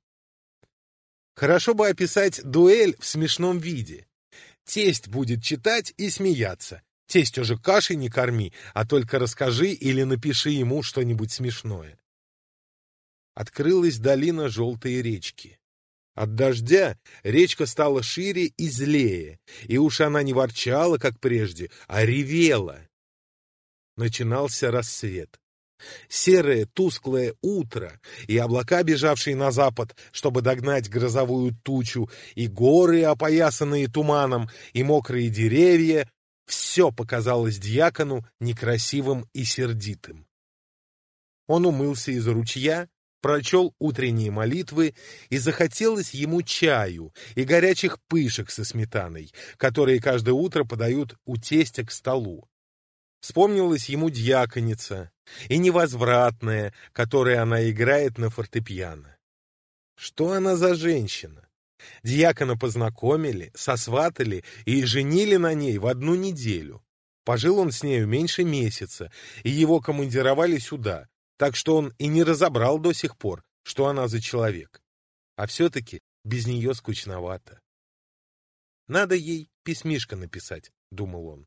Хорошо бы описать дуэль в смешном виде. Тесть будет читать и смеяться. Тесть уже кашей не корми, а только расскажи или напиши ему что-нибудь смешное. Открылась долина желтой речки. От дождя речка стала шире и злее, и уж она не ворчала, как прежде, а ревела. Начинался рассвет. Серое тусклое утро, и облака, бежавшие на запад, чтобы догнать грозовую тучу, и горы, опоясанные туманом, и мокрые деревья — все показалось дьякону некрасивым и сердитым. Он умылся из ручья, прочел утренние молитвы, и захотелось ему чаю и горячих пышек со сметаной, которые каждое утро подают у тестя к столу. Вспомнилась ему дьяконица, и невозвратная, которой она играет на фортепиано. Что она за женщина? Дьякона познакомили, сосватали и женили на ней в одну неделю. Пожил он с нею меньше месяца, и его командировали сюда, так что он и не разобрал до сих пор, что она за человек. А все-таки без нее скучновато. «Надо ей письмишко написать», — думал он.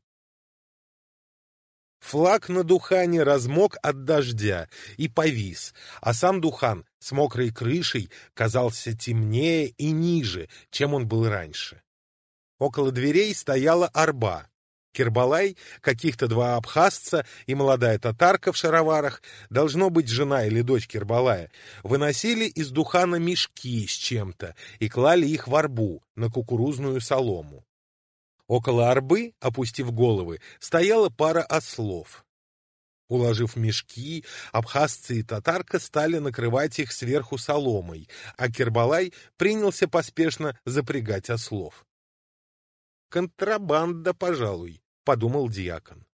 Флаг на Духане размок от дождя и повис, а сам Духан с мокрой крышей казался темнее и ниже, чем он был раньше. Около дверей стояла арба. Кербалай, каких-то два абхазца и молодая татарка в шароварах, должно быть жена или дочь Кербалая, выносили из Духана мешки с чем-то и клали их в арбу на кукурузную солому. Около арбы, опустив головы, стояла пара ослов. Уложив мешки, абхазцы и татарка стали накрывать их сверху соломой, а Кербалай принялся поспешно запрягать ослов. «Контрабанда, пожалуй», — подумал дьякон.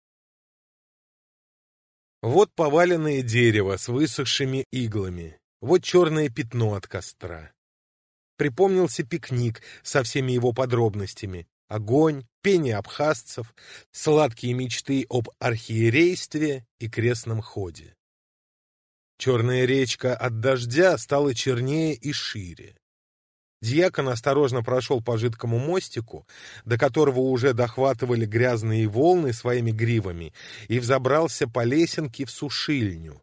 Вот поваленное дерево с высохшими иглами, вот черное пятно от костра. Припомнился пикник со всеми его подробностями. Огонь, пение абхазцев, сладкие мечты об архиерействе и крестном ходе. Черная речка от дождя стала чернее и шире. Дьякон осторожно прошел по жидкому мостику, до которого уже дохватывали грязные волны своими гривами, и взобрался по лесенке в сушильню.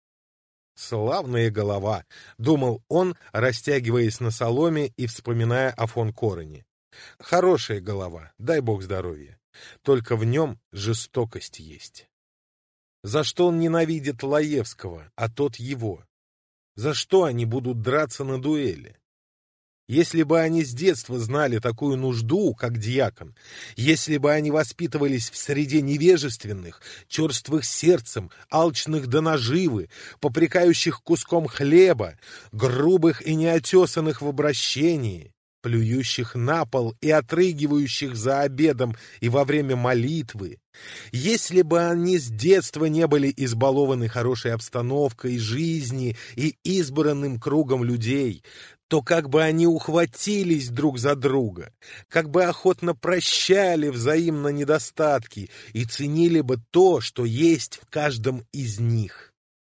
«Славная голова», — думал он, растягиваясь на соломе и вспоминая о фон Короне. «Хорошая голова, дай бог здоровья. Только в нем жестокость есть». За что он ненавидит Лаевского, а тот его? За что они будут драться на дуэли? Если бы они с детства знали такую нужду, как дьякон, если бы они воспитывались в среде невежественных, черствых сердцем, алчных до наживы, попрекающих куском хлеба, грубых и неотесанных в обращении, плюющих на пол и отрыгивающих за обедом и во время молитвы, если бы они с детства не были избалованы хорошей обстановкой жизни и избранным кругом людей, то как бы они ухватились друг за друга, как бы охотно прощали взаимно недостатки и ценили бы то, что есть в каждом из них.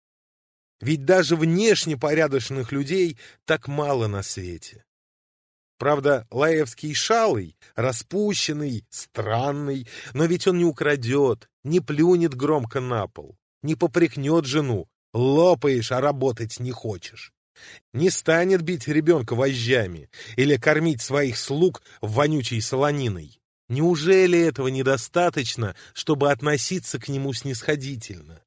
Ведь даже внешне порядочных людей так мало на свете. Правда, Лаевский шалый, распущенный, странный, но ведь он не украдет, не плюнет громко на пол, не попрекнет жену, лопаешь, а работать не хочешь. Не станет бить ребенка вожжами или кормить своих слуг вонючей солониной. Неужели этого недостаточно, чтобы относиться к нему снисходительно?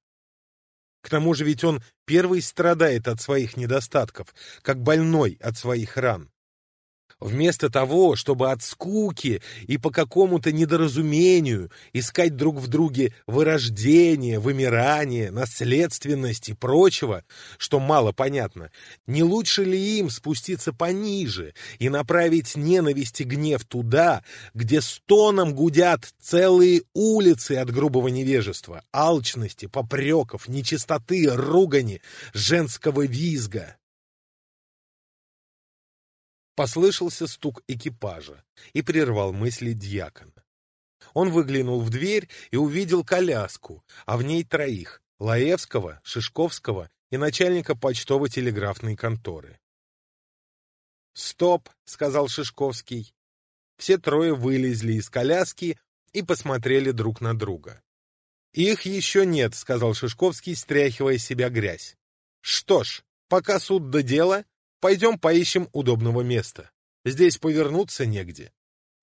К тому же ведь он первый страдает от своих недостатков, как больной от своих ран. Вместо того, чтобы от скуки и по какому-то недоразумению искать друг в друге вырождение, вымирание, наследственность и прочего, что мало понятно, не лучше ли им спуститься пониже и направить ненависть и гнев туда, где стоном гудят целые улицы от грубого невежества, алчности, попреков, нечистоты, ругани, женского визга? Послышался стук экипажа и прервал мысли дьякона. Он выглянул в дверь и увидел коляску, а в ней троих — Лаевского, Шишковского и начальника почтово-телеграфной конторы. «Стоп!» — сказал Шишковский. Все трое вылезли из коляски и посмотрели друг на друга. «Их еще нет», — сказал Шишковский, стряхивая с себя грязь. «Что ж, пока суд до дела, пойдем поищем удобного места. Здесь повернуться негде».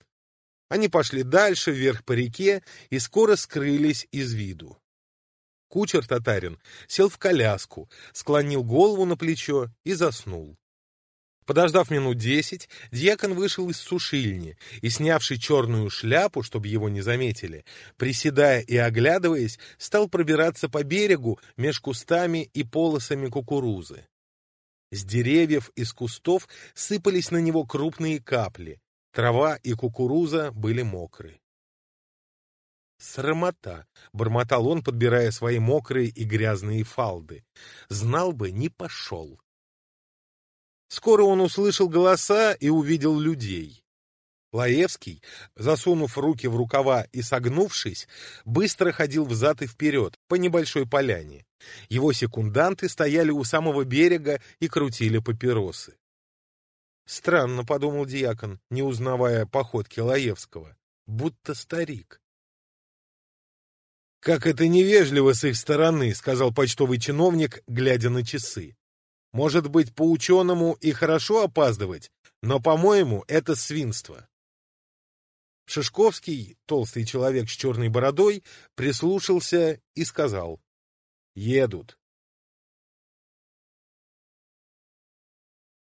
Они пошли дальше, вверх по реке, и скоро скрылись из виду. Кучер-татарин сел в коляску, склонил голову на плечо и заснул. Подождав минут 10, дьякон вышел из сушильни и, снявший черную шляпу, чтобы его не заметили, приседая и оглядываясь, стал пробираться по берегу меж кустами и полосами кукурузы. С деревьев и с кустов сыпались на него крупные капли, трава и кукуруза были мокры. «Срамота!» — бормотал он, подбирая свои мокрые и грязные фалды. «Знал бы, не пошел». Скоро он услышал голоса и увидел людей. Лаевский, засунув руки в рукава и согнувшись, быстро ходил взад и вперед по небольшой поляне. Его секунданты стояли у самого берега и крутили папиросы. «Странно», — подумал дьякон, не узнавая походки Лаевского, — «будто старик». «Как это невежливо с их стороны», — сказал почтовый чиновник, глядя на часы. «Может быть, по-ученому и хорошо опаздывать, но, по-моему, это свинство». Шишковский, толстый человек с черной бородой, прислушался и сказал: «Едут».